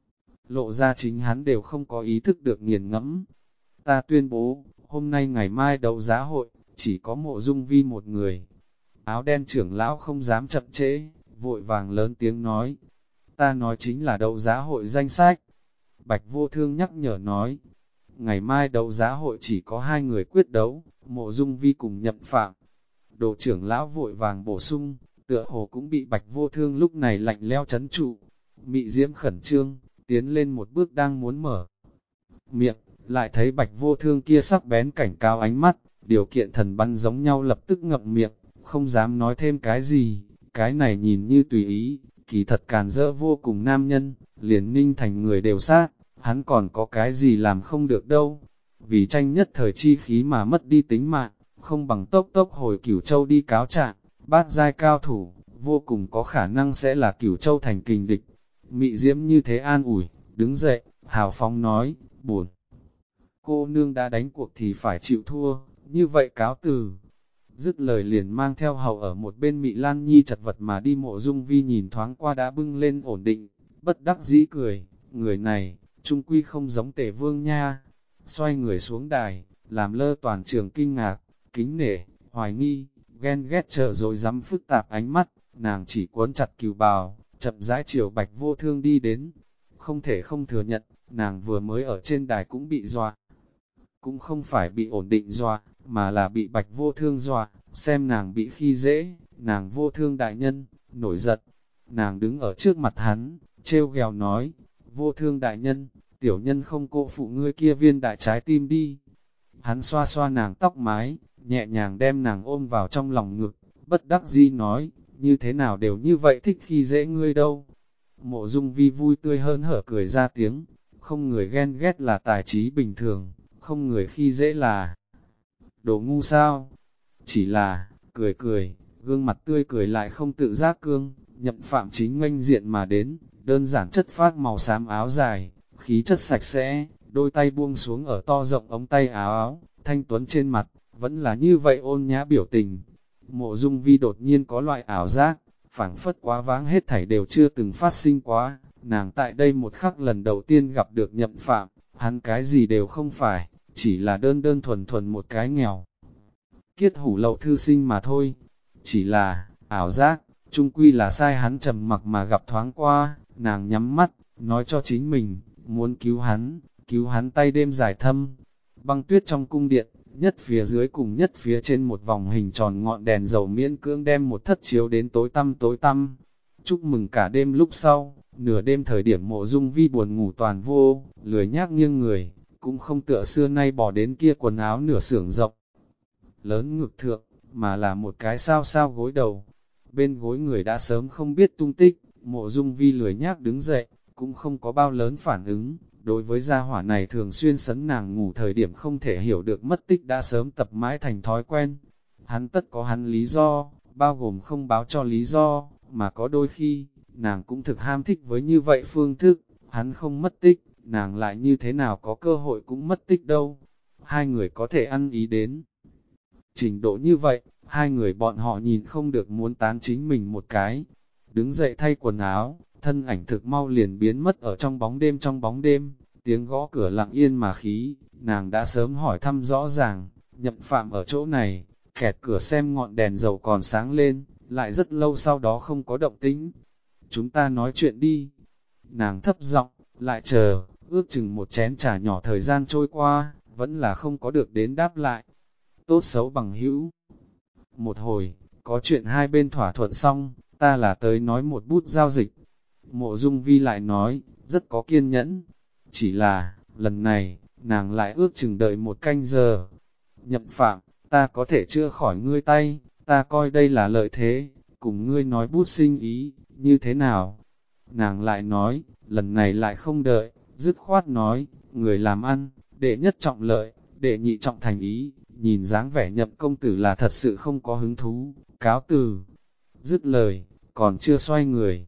Speaker 1: Lộ ra chính hắn đều không có ý thức được nghiền ngẫm. Ta tuyên bố, hôm nay ngày mai đấu giá hội, chỉ có Mộ Dung Vi một người. Áo đen trưởng lão không dám chậm trễ, vội vàng lớn tiếng nói. Ta nói chính là đấu giá hội danh sách. Bạch Vô Thương nhắc nhở nói. Ngày mai đấu giá hội chỉ có hai người quyết đấu, Mộ Dung Vi cùng Nhậm Phạm. Đồ trưởng lão vội vàng bổ sung, tựa hồ cũng bị Bạch Vô Thương lúc này lạnh leo chấn trụ. Mị Diễm khẩn trương, tiến lên một bước đang muốn mở miệng, lại thấy Bạch Vô Thương kia sắc bén cảnh cáo ánh mắt, điều kiện thần bắn giống nhau lập tức ngậm miệng, không dám nói thêm cái gì. Cái này nhìn như tùy ý, kỳ thật càn rỡ vô cùng nam nhân, liền Ninh Thành người đều sát, hắn còn có cái gì làm không được đâu. Vì tranh nhất thời chi khí mà mất đi tính mạng, không bằng tốc tốc hồi Cửu Châu đi cáo trạng. Bát giai cao thủ, vô cùng có khả năng sẽ là Cửu Châu thành kình địch. Mị Diễm như thế an ủi, đứng dậy, hào phóng nói, buồn. Cô nương đã đánh cuộc thì phải chịu thua, như vậy cáo từ. Dứt lời liền mang theo hầu ở một bên Mị Lan Nhi chật vật mà đi. Mộ Dung Vi nhìn thoáng qua đã bưng lên ổn định, bất đắc dĩ cười, người này, trung quy không giống Tề Vương nha. Xoay người xuống đài, làm lơ toàn trường kinh ngạc, kính nể, hoài nghi, ghen ghét chờ rồi dám phức tạp ánh mắt, nàng chỉ cuốn chặt cừu bào, chậm rãi chiều Bạch Vô Thương đi đến. Không thể không thừa nhận, nàng vừa mới ở trên đài cũng bị dọa. Cũng không phải bị ổn định dọa, mà là bị Bạch Vô Thương dọa, xem nàng bị khi dễ, nàng Vô Thương đại nhân, nổi giận. Nàng đứng ở trước mặt hắn, trêu ghẹo nói, Vô Thương đại nhân, tiểu nhân không cô phụ ngươi kia viên đại trái tim đi. Hắn xoa xoa nàng tóc mái, nhẹ nhàng đem nàng ôm vào trong lòng ngực, bất đắc dĩ nói, như thế nào đều như vậy thích khi dễ ngươi đâu. Mộ Dung Vi vui tươi hơn hở cười ra tiếng, không người ghen ghét là tài trí bình thường, không người khi dễ là đồ ngu sao. Chỉ là, cười cười, gương mặt tươi cười lại không tự giác cương. Nhậm Phạm chính nghênh diện mà đến, đơn giản chất phác màu xám áo dài, khí chất sạch sẽ, đôi tay buông xuống ở to rộng ống tay áo, thanh tuấn trên mặt, vẫn là như vậy ôn nhã biểu tình. Mộ Dung Vi đột nhiên có loại ảo giác, phảng phất quá vãng hết thảy đều chưa từng phát sinh quá, nàng tại đây một khắc lần đầu tiên gặp được Nhậm Phạm, hắn cái gì đều không phải, chỉ là đơn đơn thuần thuần một cái nghèo. Kiết hủ lậu thư sinh mà thôi, chỉ là, ảo giác, chung quy là sai. Hắn trầm mặc mà gặp thoáng qua, nàng nhắm mắt, nói cho chính mình, muốn cứu hắn tay đêm dài thâm. Băng tuyết trong cung điện, nhất phía dưới cùng nhất phía trên một vòng hình tròn ngọn đèn dầu miễn cưỡng đem một thất chiếu đến tối tăm tối tăm. Chúc mừng cả đêm lúc sau, Nửa đêm thời điểm Mộ Dung Vi buồn ngủ toàn vô, lười nhác nghiêng người, cũng không tựa xưa nay bỏ đến kia quần áo nửa xưởng rộng lớn ngực thượng, mà là một cái sao sao gối đầu. Bên gối người đã sớm không biết tung tích, Mộ Dung Vi lười nhác đứng dậy, cũng không có bao lớn phản ứng. Đối với gia hỏa này thường xuyên sấn nàng ngủ thời điểm không thể hiểu được mất tích đã sớm tập mãi thành thói quen. Hắn tất có hắn lý do, bao gồm không báo cho lý do, mà có đôi khi, nàng cũng thực ham thích với như vậy phương thức, hắn không mất tích, nàng lại như thế nào có cơ hội cũng mất tích đâu. Hai người có thể ăn ý đến trình độ như vậy, hai người bọn họ nhìn không được muốn tán chính mình một cái. Đứng dậy thay quần áo, thân ảnh thực mau liền biến mất ở trong bóng đêm, tiếng gõ cửa lặng yên mà khí, nàng đã sớm hỏi thăm rõ ràng, Nhậm Phạm ở chỗ này, kẹt cửa xem ngọn đèn dầu còn sáng lên, lại rất lâu sau đó không có động tĩnh. Chúng ta nói chuyện đi. Nàng thấp giọng, lại chờ, ước chừng một chén trà nhỏ thời gian trôi qua, vẫn là không có được đến đáp lại. Tốt xấu bằng hữu. Một hồi, có chuyện hai bên thỏa thuận xong, ta là tới nói một bút giao dịch. Mộ Dung Vi lại nói, rất có kiên nhẫn. Chỉ là, lần này, nàng lại ước chừng đợi một canh giờ. Nhậm Phạm, ta có thể chữa khỏi ngươi tay, ta coi đây là lợi thế, cùng ngươi nói bút sinh ý, như thế nào? Nàng lại nói, lần này lại không đợi, dứt khoát nói, người làm ăn, đệ nhất trọng lợi, đệ nhị trọng thành ý, nhìn dáng vẻ Nhậm công tử là thật sự không có hứng thú, cáo từ. Dứt lời, còn chưa xoay người.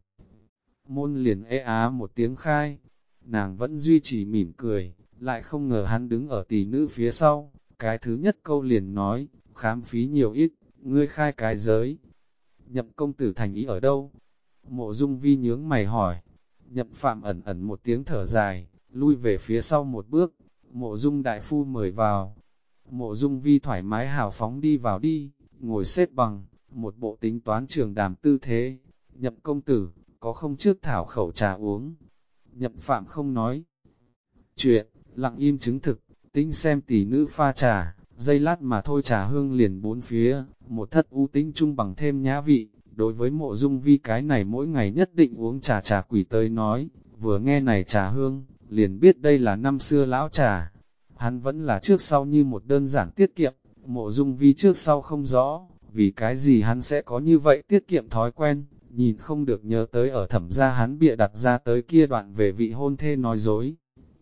Speaker 1: Môn liền ê á một tiếng khai, nàng vẫn duy trì mỉm cười, lại không ngờ hắn đứng ở tỷ nữ phía sau, cái thứ nhất câu liền nói, khám phí nhiều ít, ngươi khai cái giới. Nhậm công tử thành ý ở đâu? Mộ Dung Vi nhướng mày hỏi. Nhậm Phạm ẩn ẩn một tiếng thở dài, lui về phía sau một bước. Mộ Dung đại phu mời vào. Mộ Dung Vi thoải mái hào phóng đi vào đi, ngồi xếp bằng, một bộ tính toán trường đàm tư thế. Nhậm công tử, có không trước thảo khẩu trà uống? Nhậm Phạm không nói chuyện, lặng im chứng thực, tính xem tỷ nữ pha trà. Giây lát mà thôi trà hương liền bốn phía, một thất u tĩnh trung bằng thêm nhã vị. Đối với Mộ Dung Vi cái này mỗi ngày nhất định uống trà quỷ tới nói, vừa nghe này trà hương, liền biết đây là năm xưa lão trà. Hắn vẫn là trước sau như một đơn giản tiết kiệm, Mộ Dung Vi trước sau không rõ, vì cái gì hắn sẽ có như vậy tiết kiệm thói quen, nhìn không được nhớ tới ở Thẩm gia hắn bịa đặt ra tới kia đoạn về vị hôn thê nói dối.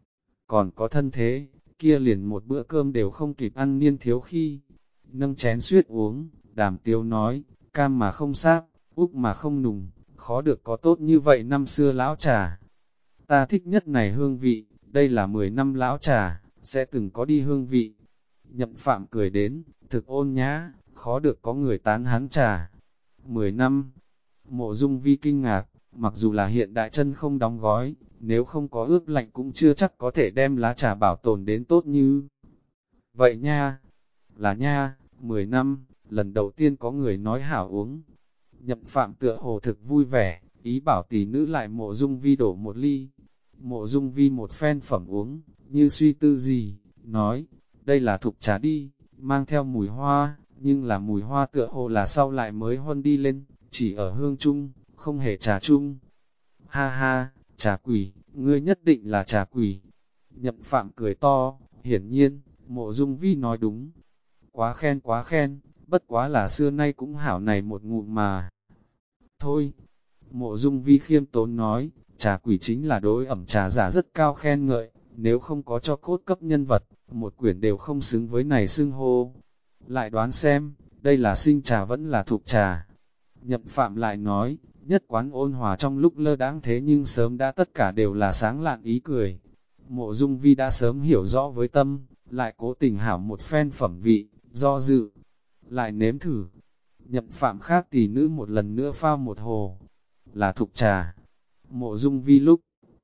Speaker 1: Còn có thân thế, kia liền một bữa cơm đều không kịp ăn niên thiếu khi, nâng chén suyết uống, Đàm Tiếu nói, cam mà không sáp, úc mà không nùng, khó được có tốt như vậy năm xưa lão trà. Ta thích nhất này hương vị, đây là 10 năm lão trà, sẽ từng có đi hương vị. Nhậm Phạm cười đến, thực ôn nhã, khó được có người tán hắn trà. 10 năm, Mộ Dung Vi kinh ngạc, mặc dù là hiện đại chân không đóng gói, nếu không có ướp lạnh cũng chưa chắc có thể đem lá trà bảo tồn đến tốt như vậy nha. Là nha, 10 năm, lần đầu tiên có người nói hảo uống. Nhậm Phạm tựa hồ thực vui vẻ, ý bảo tỷ nữ lại Mộ Dung Vi đổ một ly. Mộ Dung Vi một phen phẩm uống, như suy tư gì, nói, đây là thục trà đi, mang theo mùi hoa, nhưng là mùi hoa tựa hồ là sau lại mới huân đi lên, chỉ ở hương chung, không hề trà chung. Ha ha, trà quỷ, ngươi nhất định là trà quỷ. Nhậm Phạm cười to, hiển nhiên, Mộ Dung Vi nói đúng. Quá khen, bất quá là xưa nay cũng hảo này một ngụm mà. Thôi, Mộ Dung Vi khiêm tốn nói, trà quỷ chính là đối ẩm trà giả rất cao khen ngợi, nếu không có cho cốt cấp nhân vật, một quyển đều không xứng với này xưng hô. Lại đoán xem, đây là sinh trà vẫn là thục trà. Nhậm Phạm lại nói, nhất quán ôn hòa trong lúc lơ đãng thế nhưng sớm đã tất cả đều là sáng lạn ý cười. Mộ Dung Vi đã sớm hiểu rõ với tâm, lại cố tình hảo một phen phẩm vị, do dự, lại nếm thử. Nhậm Phạm khác tỷ nữ một lần nữa phao một hồ, là thục trà. Mộ Dung Vi lúc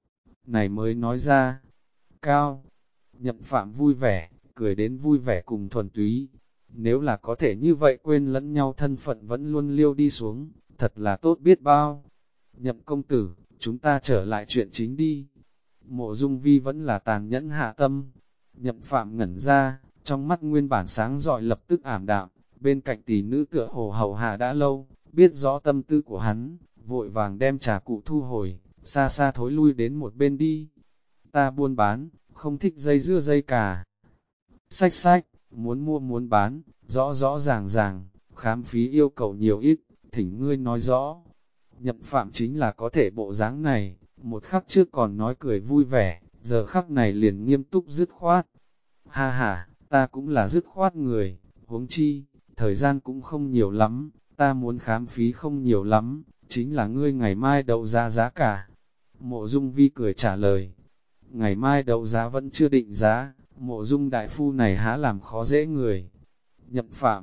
Speaker 1: này mới nói ra, cao. Nhậm Phạm vui vẻ, cười đến vui vẻ cùng thuần túy. Nếu là có thể như vậy quên lẫn nhau thân phận vẫn luôn liêu đi xuống, thật là tốt biết bao. Nhậm công tử, chúng ta trở lại chuyện chính đi. Mộ Dung Vi vẫn là tàn nhẫn hạ tâm. Nhậm Phạm ngẩn ra, trong mắt nguyên bản sáng rọi lập tức ảm đạm, bên cạnh tỷ nữ tựa hồ hầu hạ đã lâu, biết rõ tâm tư của hắn, vội vàng đem trà cụ thu hồi, xa xa thối lui đến một bên đi. Ta buôn bán, không thích dây dưa dây cà. Xách xách, muốn mua muốn bán, rõ rõ ràng ràng, khám phí yêu cầu nhiều ít, thỉnh ngươi nói rõ. Nhậm Phạm chính là có thể bộ dáng này, một khắc trước còn nói cười vui vẻ, giờ khắc này liền nghiêm túc dứt khoát. Ha ha, ta cũng là dứt khoát người, huống chi, thời gian cũng không nhiều lắm, ta muốn khám phí không nhiều lắm, chính là ngươi ngày mai đấu giá giá cả. Mộ Dung Vi cười trả lời, ngày mai đấu giá vẫn chưa định giá, Mộ Dung đại phu này há làm khó dễ người. Nhậm Phạm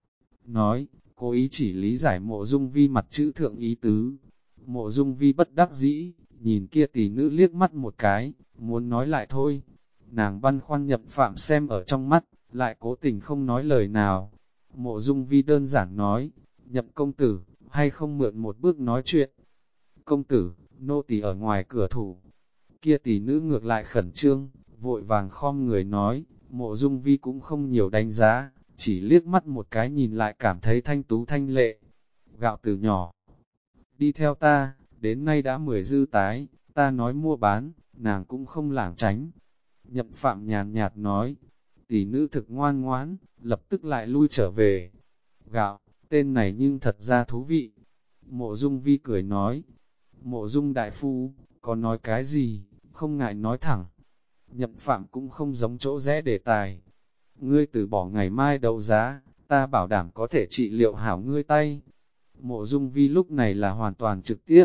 Speaker 1: nói, cố ý chỉ lý giải Mộ Dung Vi mặt chữ thượng ý tứ. Mộ Dung Vi bất đắc dĩ, nhìn kia tỷ nữ liếc mắt một cái, muốn nói lại thôi. Nàng băn khoăn Nhậm Phạm xem ở trong mắt, lại cố tình không nói lời nào. Mộ Dung Vi đơn giản nói, Nhậm công tử, hay không mượn một bước nói chuyện. Công tử, nô tỳ ở ngoài cửa thủ. Kia tỷ nữ ngược lại khẩn trương, vội vàng khom người nói, Mộ Dung Vi cũng không nhiều đánh giá, chỉ liếc mắt một cái nhìn lại cảm thấy thanh tú thanh lệ. Gạo từ nhỏ, đi theo ta, đến nay đã 10 dư tái, ta nói mua bán, nàng cũng không lảng tránh. Nhậm Phạm nhàn nhạt nói, tỷ nữ thực ngoan ngoãn, lập tức lại lui trở về. Gạo, tên này nhưng thật ra thú vị. Mộ Dung Vi cười nói, Mộ Dung đại phu, có nói cái gì, không ngại nói thẳng. Nhậm Phạm cũng không giống chỗ rẽ đề tài. Ngươi từ bỏ ngày mai đấu giá, ta bảo đảm có thể trị liệu hảo ngươi tay. Mộ Dung Vi lúc này là hoàn toàn trực tiếp.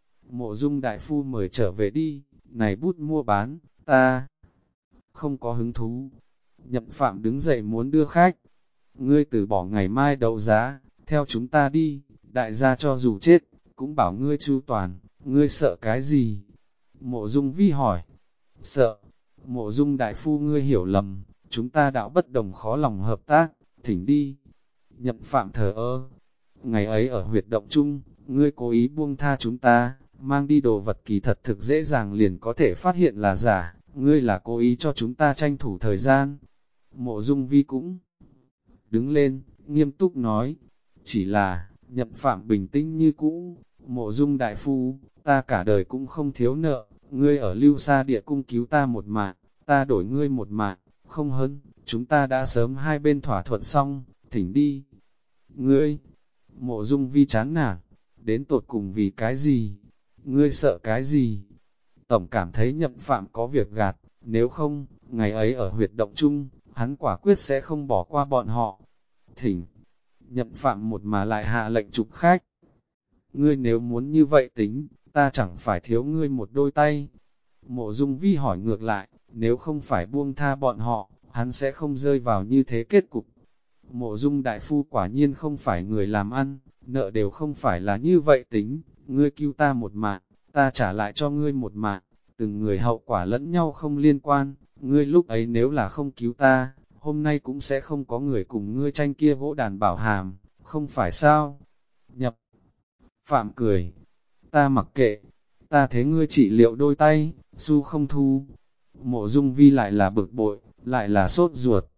Speaker 1: Mộ Dung đại phu mời trở về đi, này bút mua bán, ta không có hứng thú. Nhậm Phạm đứng dậy muốn đưa khách. Ngươi từ bỏ ngày mai đấu giá, theo chúng ta đi, đại gia cho dù chết, cũng bảo ngươi chu toàn, ngươi sợ cái gì? Mộ Dung Vi hỏi. Sợ, Mộ Dung đại phu ngươi hiểu lầm, chúng ta đạo bất đồng khó lòng hợp tác, thỉnh đi. Nhậm Phạm thờ ơ. Ngày ấy ở huyệt động chung, ngươi cố ý buông tha chúng ta, mang đi đồ vật kỳ thật thực dễ dàng liền có thể phát hiện là giả, ngươi là cố ý cho chúng ta tranh thủ thời gian. Mộ Dung Vi cũng đứng lên, nghiêm túc nói, chỉ là, Nhậm Phạm bình tĩnh như cũ, Mộ Dung đại phu, ta cả đời cũng không thiếu nợ, ngươi ở Lưu Sa Địa cung cứu ta một mạng, ta đổi ngươi một mạng, không hơn, chúng ta đã sớm hai bên thỏa thuận xong, thỉnh đi. Ngươi, Mộ Dung Vi chán nản, đến tột cùng vì cái gì? Ngươi sợ cái gì? Tổng cảm thấy Nhậm Phạm có việc gạt, nếu không, ngày ấy ở huyệt động chung, hắn quả quyết sẽ không bỏ qua bọn họ. Thỉnh, Nhậm Phạm một mà lại hạ lệnh trục khách. Ngươi nếu muốn như vậy tính, ta chẳng phải thiếu ngươi một đôi tay. Mộ Dung Vi hỏi ngược lại, nếu không phải buông tha bọn họ, hắn sẽ không rơi vào như thế kết cục. Mộ Dung đại phu quả nhiên không phải người làm ăn, nợ đều không phải là như vậy tính, ngươi cứu ta một mạng, ta trả lại cho ngươi một mạng, từng người hậu quả lẫn nhau không liên quan, ngươi lúc ấy nếu là không cứu ta, hôm nay cũng sẽ không có người cùng ngươi tranh kia gỗ đàn bảo hàm, không phải sao? Nhập Phạm cười, ta mặc kệ, ta thế ngươi trị liệu đôi tay, su không thu. Mộ Dung Vi lại là bực bội, lại là sốt ruột,